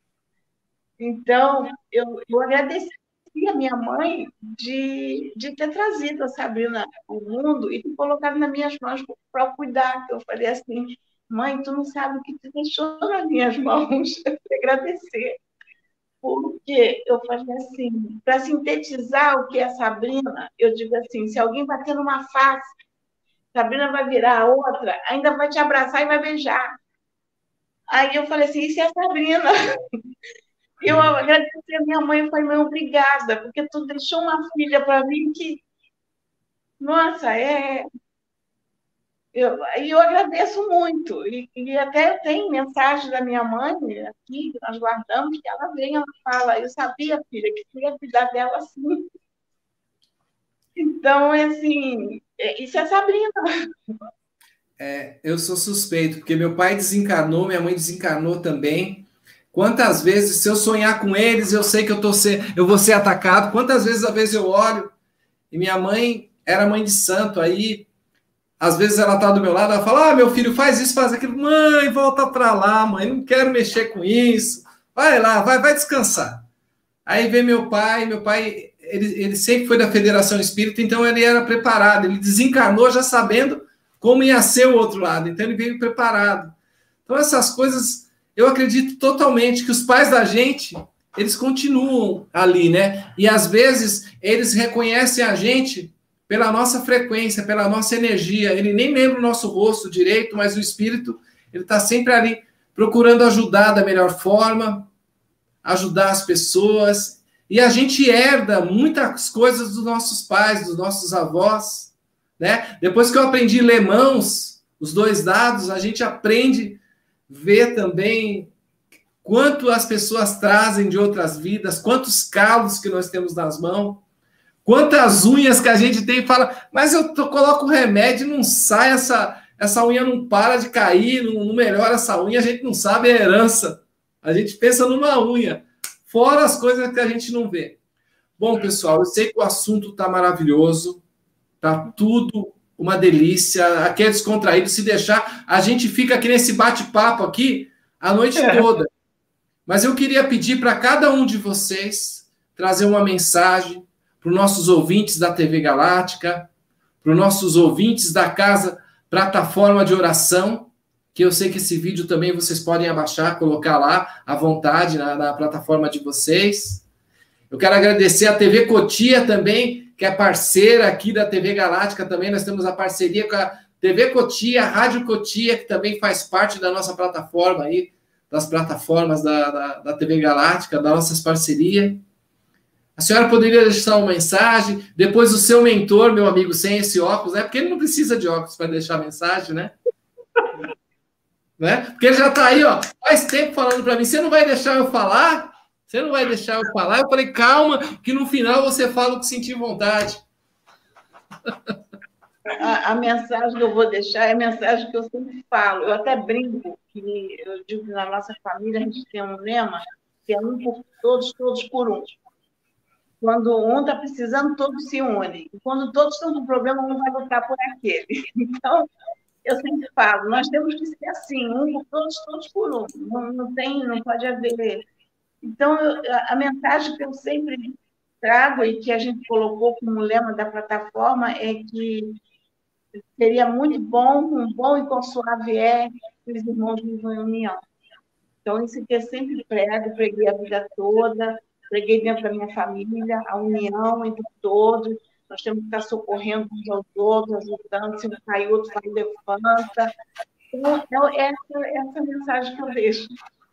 Então, eu, eu agradeci a minha mãe de, de ter trazido a Sabrina ao mundo e ter colocado nas minhas mãos para cuidar. Eu falei assim, mãe, tu não sabe o que tu deixou nas minhas mãos. Eu te agradecer. Porque eu falei assim, para sintetizar o que é Sabrina, eu digo assim, se alguém bater numa face, Sabrina vai virar a outra, ainda vai te abraçar e vai beijar. Aí eu falei assim, isso é a Sabrina. Eu agradeci a minha mãe e falei, mãe, obrigada, porque tu deixou uma filha para mim que, nossa, é... Eu, eu agradeço muito. E, e até tem mensagem da minha mãe aqui, que nós guardamos, que ela vem, ela fala, eu sabia, filha, que tu ia cuidar dela assim. Então, assim, isso é Sabrina. É, eu sou suspeito, porque meu pai desencarnou, minha mãe desencarnou também. Quantas vezes, se eu sonhar com eles, eu sei que eu, tô ser, eu vou ser atacado. Quantas vezes, às vezes, eu olho, e minha mãe era mãe de santo, aí, às vezes ela tá do meu lado, ela fala, ah, meu filho, faz isso, faz aquilo. Mãe, volta para lá, mãe, não quero mexer com isso. Vai lá, vai, vai descansar. Aí vem meu pai, meu pai, ele, ele sempre foi da Federação Espírita, então ele era preparado, ele desencarnou já sabendo como ia ser o outro lado, então ele veio preparado. Então essas coisas... Eu acredito totalmente que os pais da gente, eles continuam ali, né? E às vezes eles reconhecem a gente pela nossa frequência, pela nossa energia. Ele nem lembra o nosso rosto direito, mas o espírito, ele está sempre ali procurando ajudar da melhor forma, ajudar as pessoas. E a gente herda muitas coisas dos nossos pais, dos nossos avós, né? Depois que eu aprendi a ler mãos, os dois dados, a gente aprende ver também quanto as pessoas trazem de outras vidas, quantos calos que nós temos nas mãos, quantas unhas que a gente tem e fala, mas eu tô, coloco remédio e não sai, essa, essa unha não para de cair, não, não melhora essa unha, a gente não sabe a herança. A gente pensa numa unha, fora as coisas que a gente não vê. Bom, pessoal, eu sei que o assunto está maravilhoso, tá tudo uma delícia, aqui é descontraído, se deixar, a gente fica aqui nesse bate-papo aqui a noite É. toda. Mas eu queria pedir para cada um de vocês trazer uma mensagem para os nossos ouvintes da T V Galáctica, para os nossos ouvintes da Casa Plataforma de Oração, que eu sei que esse vídeo também vocês podem abaixar, colocar lá à vontade na, na plataforma de vocês. Eu quero agradecer a T V Cotia também, que é parceira aqui da T V Galáctica também. Nós temos a parceria com a T V Cotia, a Rádio Cotia, que também faz parte da nossa plataforma aí, das plataformas da, da, da T V Galáctica, das nossas parcerias. A senhora poderia deixar uma mensagem, depois o seu mentor, meu amigo, sem esse óculos, né? Porque ele não precisa de óculos para deixar mensagem, né? né? Porque ele já está aí, ó, faz tempo falando para mim, você não vai deixar eu falar? Você não vai deixar eu falar? Eu falei, calma, que no final você fala o que sentir vontade. A, a mensagem que eu vou deixar é a mensagem que eu sempre falo. Eu até brinco, que eu digo que na nossa família a gente tem um lema que é um por todos, todos por um. Quando um está precisando, todos se unem. E quando todos estão com problema, um vai lutar por aquele. Então, eu sempre falo, nós temos que ser assim, um por todos, todos por um. Não, não tem, não pode haver... Então, eu, a mensagem que eu sempre trago e que a gente colocou como lema da plataforma é que seria muito bom, um bom e consuave é que os irmãos vivam em união. Então, isso que eu sempre prego, preguei a vida toda, preguei dentro da minha família, a união entre todos, nós temos que estar socorrendo uns aos outros, ajudando, se não cair outro, vai levanta. Então, essa, essa é a mensagem que eu deixo.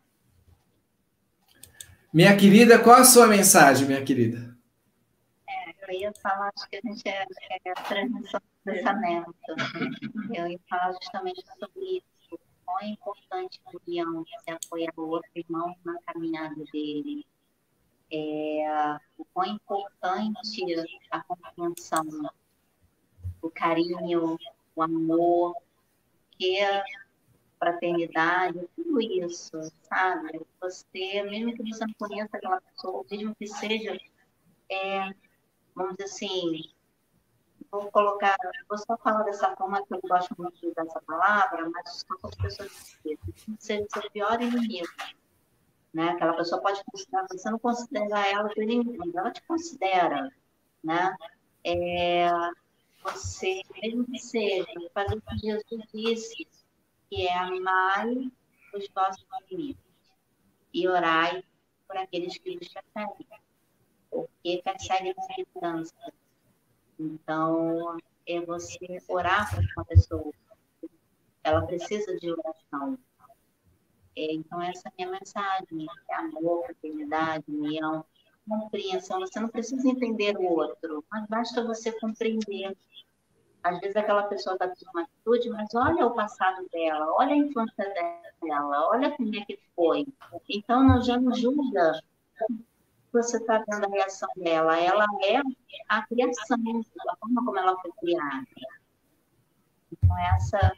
Minha querida, qual a sua mensagem, minha querida? É, eu ia falar, acho que a gente é, é a transmissão do pensamento. Eu ia falar justamente sobre isso. Quão é importante a união, se apoiar o outro irmão na caminhada dele. É, o quão é importante a compreensão, o carinho, o amor, que é fraternidade, tudo isso, sabe? Você, mesmo que você não conheça aquela pessoa, mesmo que seja, é, vamos dizer assim, vou colocar, vou só falar dessa forma que eu gosto muito de usar essa palavra, mas são as pessoas que seja seu pior inimigo, né? Aquela pessoa pode considerar, você não considera ela teu inimigo, ela te considera, né? É, você, mesmo que seja, fazer o que Jesus disse, que é amar os vossos inimigos e orai por aqueles que vos perseguem, porque perseguem a segurança. Então, é você orar por uma pessoa, ela precisa de oração. É, então, essa é a minha mensagem, é amor, fraternidade, união, compreensão. Você não precisa entender o outro, mas basta você compreender. Às vezes aquela pessoa está tendo uma atitude, mas olha o passado dela, olha a infância dela, olha como é que foi. Então, não, já não julga você está vendo a reação dela. Ela é a criação, a forma como ela foi criada. Então, essa...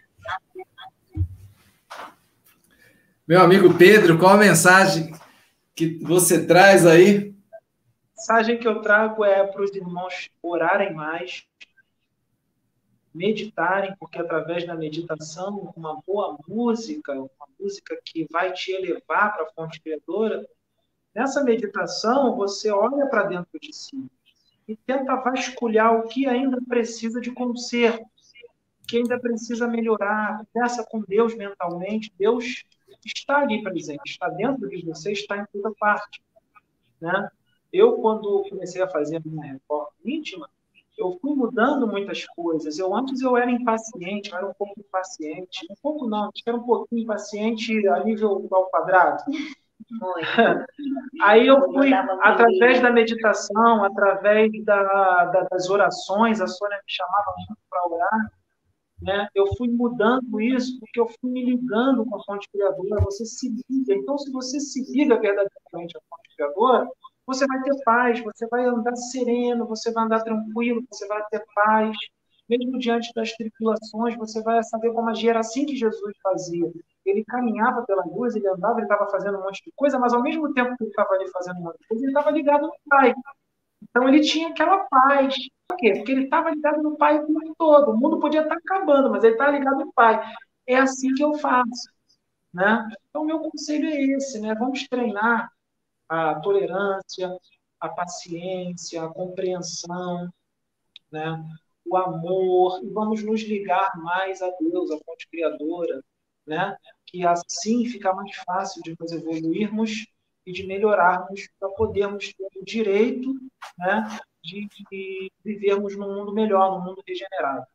Meu amigo Pedro, qual a mensagem que você traz aí? A mensagem que eu trago é para os irmãos orarem mais, meditarem, porque através da meditação, uma boa música, uma música que vai te elevar para a fonte criadora, nessa meditação você olha para dentro de si e tenta vasculhar o que ainda precisa de conserto, o que ainda precisa melhorar, conversa com Deus mentalmente. Deus está ali presente, está dentro de você, está em toda parte, né? Eu, quando comecei a fazer a minha reforma íntima, eu fui mudando muitas coisas. Eu, antes eu era impaciente, eu era um pouco impaciente. Um pouco não, acho que era um pouquinho impaciente a nível ao quadrado. Aí eu fui, através da meditação, através da, da, das orações, a Sônia me chamava muito para orar, né? Eu fui mudando isso porque eu fui me ligando com a fonte criadora. Você se liga. Então, se você se liga verdadeiramente à fonte criadora, você vai ter paz, você vai andar sereno, você vai andar tranquilo, você vai ter paz. Mesmo diante das tribulações, você vai saber como agir. Era assim que Jesus fazia. Ele caminhava pela luz, ele andava, ele estava fazendo um monte de coisa, mas ao mesmo tempo que ele estava ali fazendo um monte de coisa, ele estava ligado no Pai. Então ele tinha aquela paz. Por quê? Porque ele estava ligado no Pai o tempo todo. O mundo podia estar acabando, mas ele está ligado no Pai. É assim que eu faço, né? Então, meu conselho é esse, né? Vamos treinar a tolerância, a paciência, a compreensão, né? O amor, e vamos nos ligar mais a Deus, a fonte criadora, né? Que assim fica mais fácil de nós evoluirmos e de melhorarmos para podermos ter o direito, né, de, de vivermos num mundo melhor, num mundo regenerado.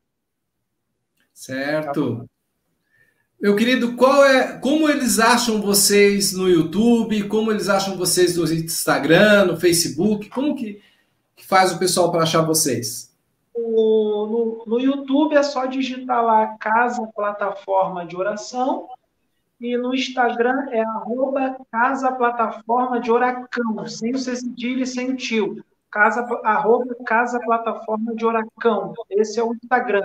Certo. Meu querido, qual é, como eles acham vocês no YouTube? Como eles acham vocês no Instagram, no Facebook? Como que, que faz o pessoal para achar vocês? O, no, no YouTube é só digitar lá Casa Plataforma de Oração. E no Instagram é arroba Casa Plataforma de Oracão, sem o C cedilha e sem o tio. Casa, arroba Casa Plataforma de Oracão. Esse é o Instagram.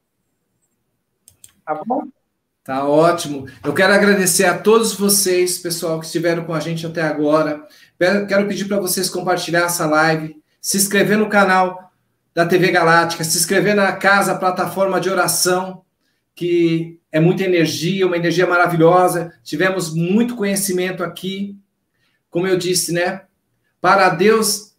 Tá bom? Tá ótimo. Eu quero agradecer a todos vocês, pessoal, que estiveram com a gente até agora. Quero pedir para vocês compartilhar essa live, se inscrever no canal da T V Galáctica, se inscrever na Casa Plataforma de Oração, que é muita energia, uma energia maravilhosa. Tivemos muito conhecimento aqui. Como eu disse, né? Para Deus,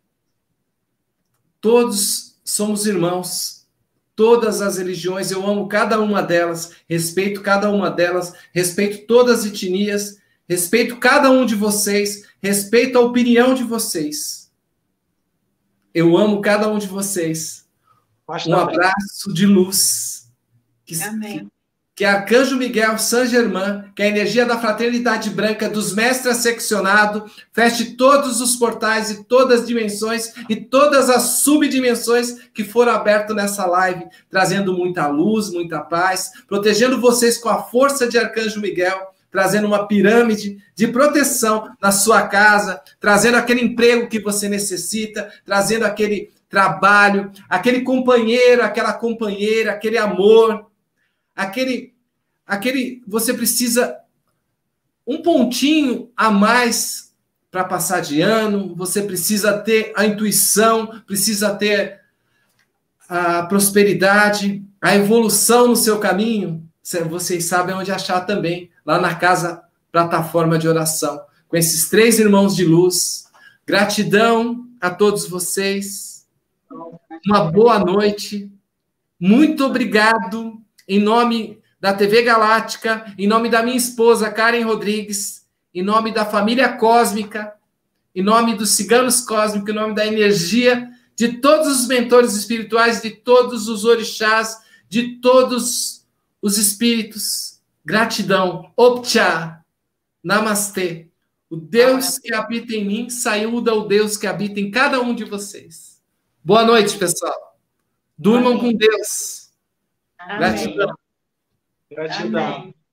todos somos irmãos. Todas as religiões, eu amo cada uma delas, respeito cada uma delas, respeito todas as etnias, respeito cada um de vocês, respeito a opinião de vocês. Eu amo cada um de vocês. Um abraço de luz. Que, Amém. Que Arcanjo Miguel Saint Germain, que a energia da fraternidade branca, dos mestres seccionados, feche todos os portais e todas as dimensões e todas as subdimensões que foram abertas nessa live, trazendo muita luz, muita paz, protegendo vocês com a força de Arcanjo Miguel, trazendo uma pirâmide de proteção na sua casa, trazendo aquele emprego que você necessita, trazendo aquele trabalho, aquele companheiro, aquela companheira, aquele amor, aquele, aquele, você precisa um pontinho a mais para passar de ano, você precisa ter a intuição, precisa ter a prosperidade, a evolução no seu caminho, vocês sabem onde achar também, lá na Casa Plataforma de Oração, com esses três irmãos de luz. Gratidão a todos vocês, uma boa noite, muito obrigado. Em nome da T V Galáctica, em nome da minha esposa, Karen Rodrigues, em nome da família cósmica, em nome dos ciganos cósmicos, em nome da energia de todos os mentores espirituais, de todos os orixás, de todos os espíritos. Gratidão. Opcha. Namastê. O Deus que habita em mim saúda o Deus que habita em cada um de vocês. Boa noite, pessoal. Durmam com Deus. Amém. Gratidão. Gratidão. Amém.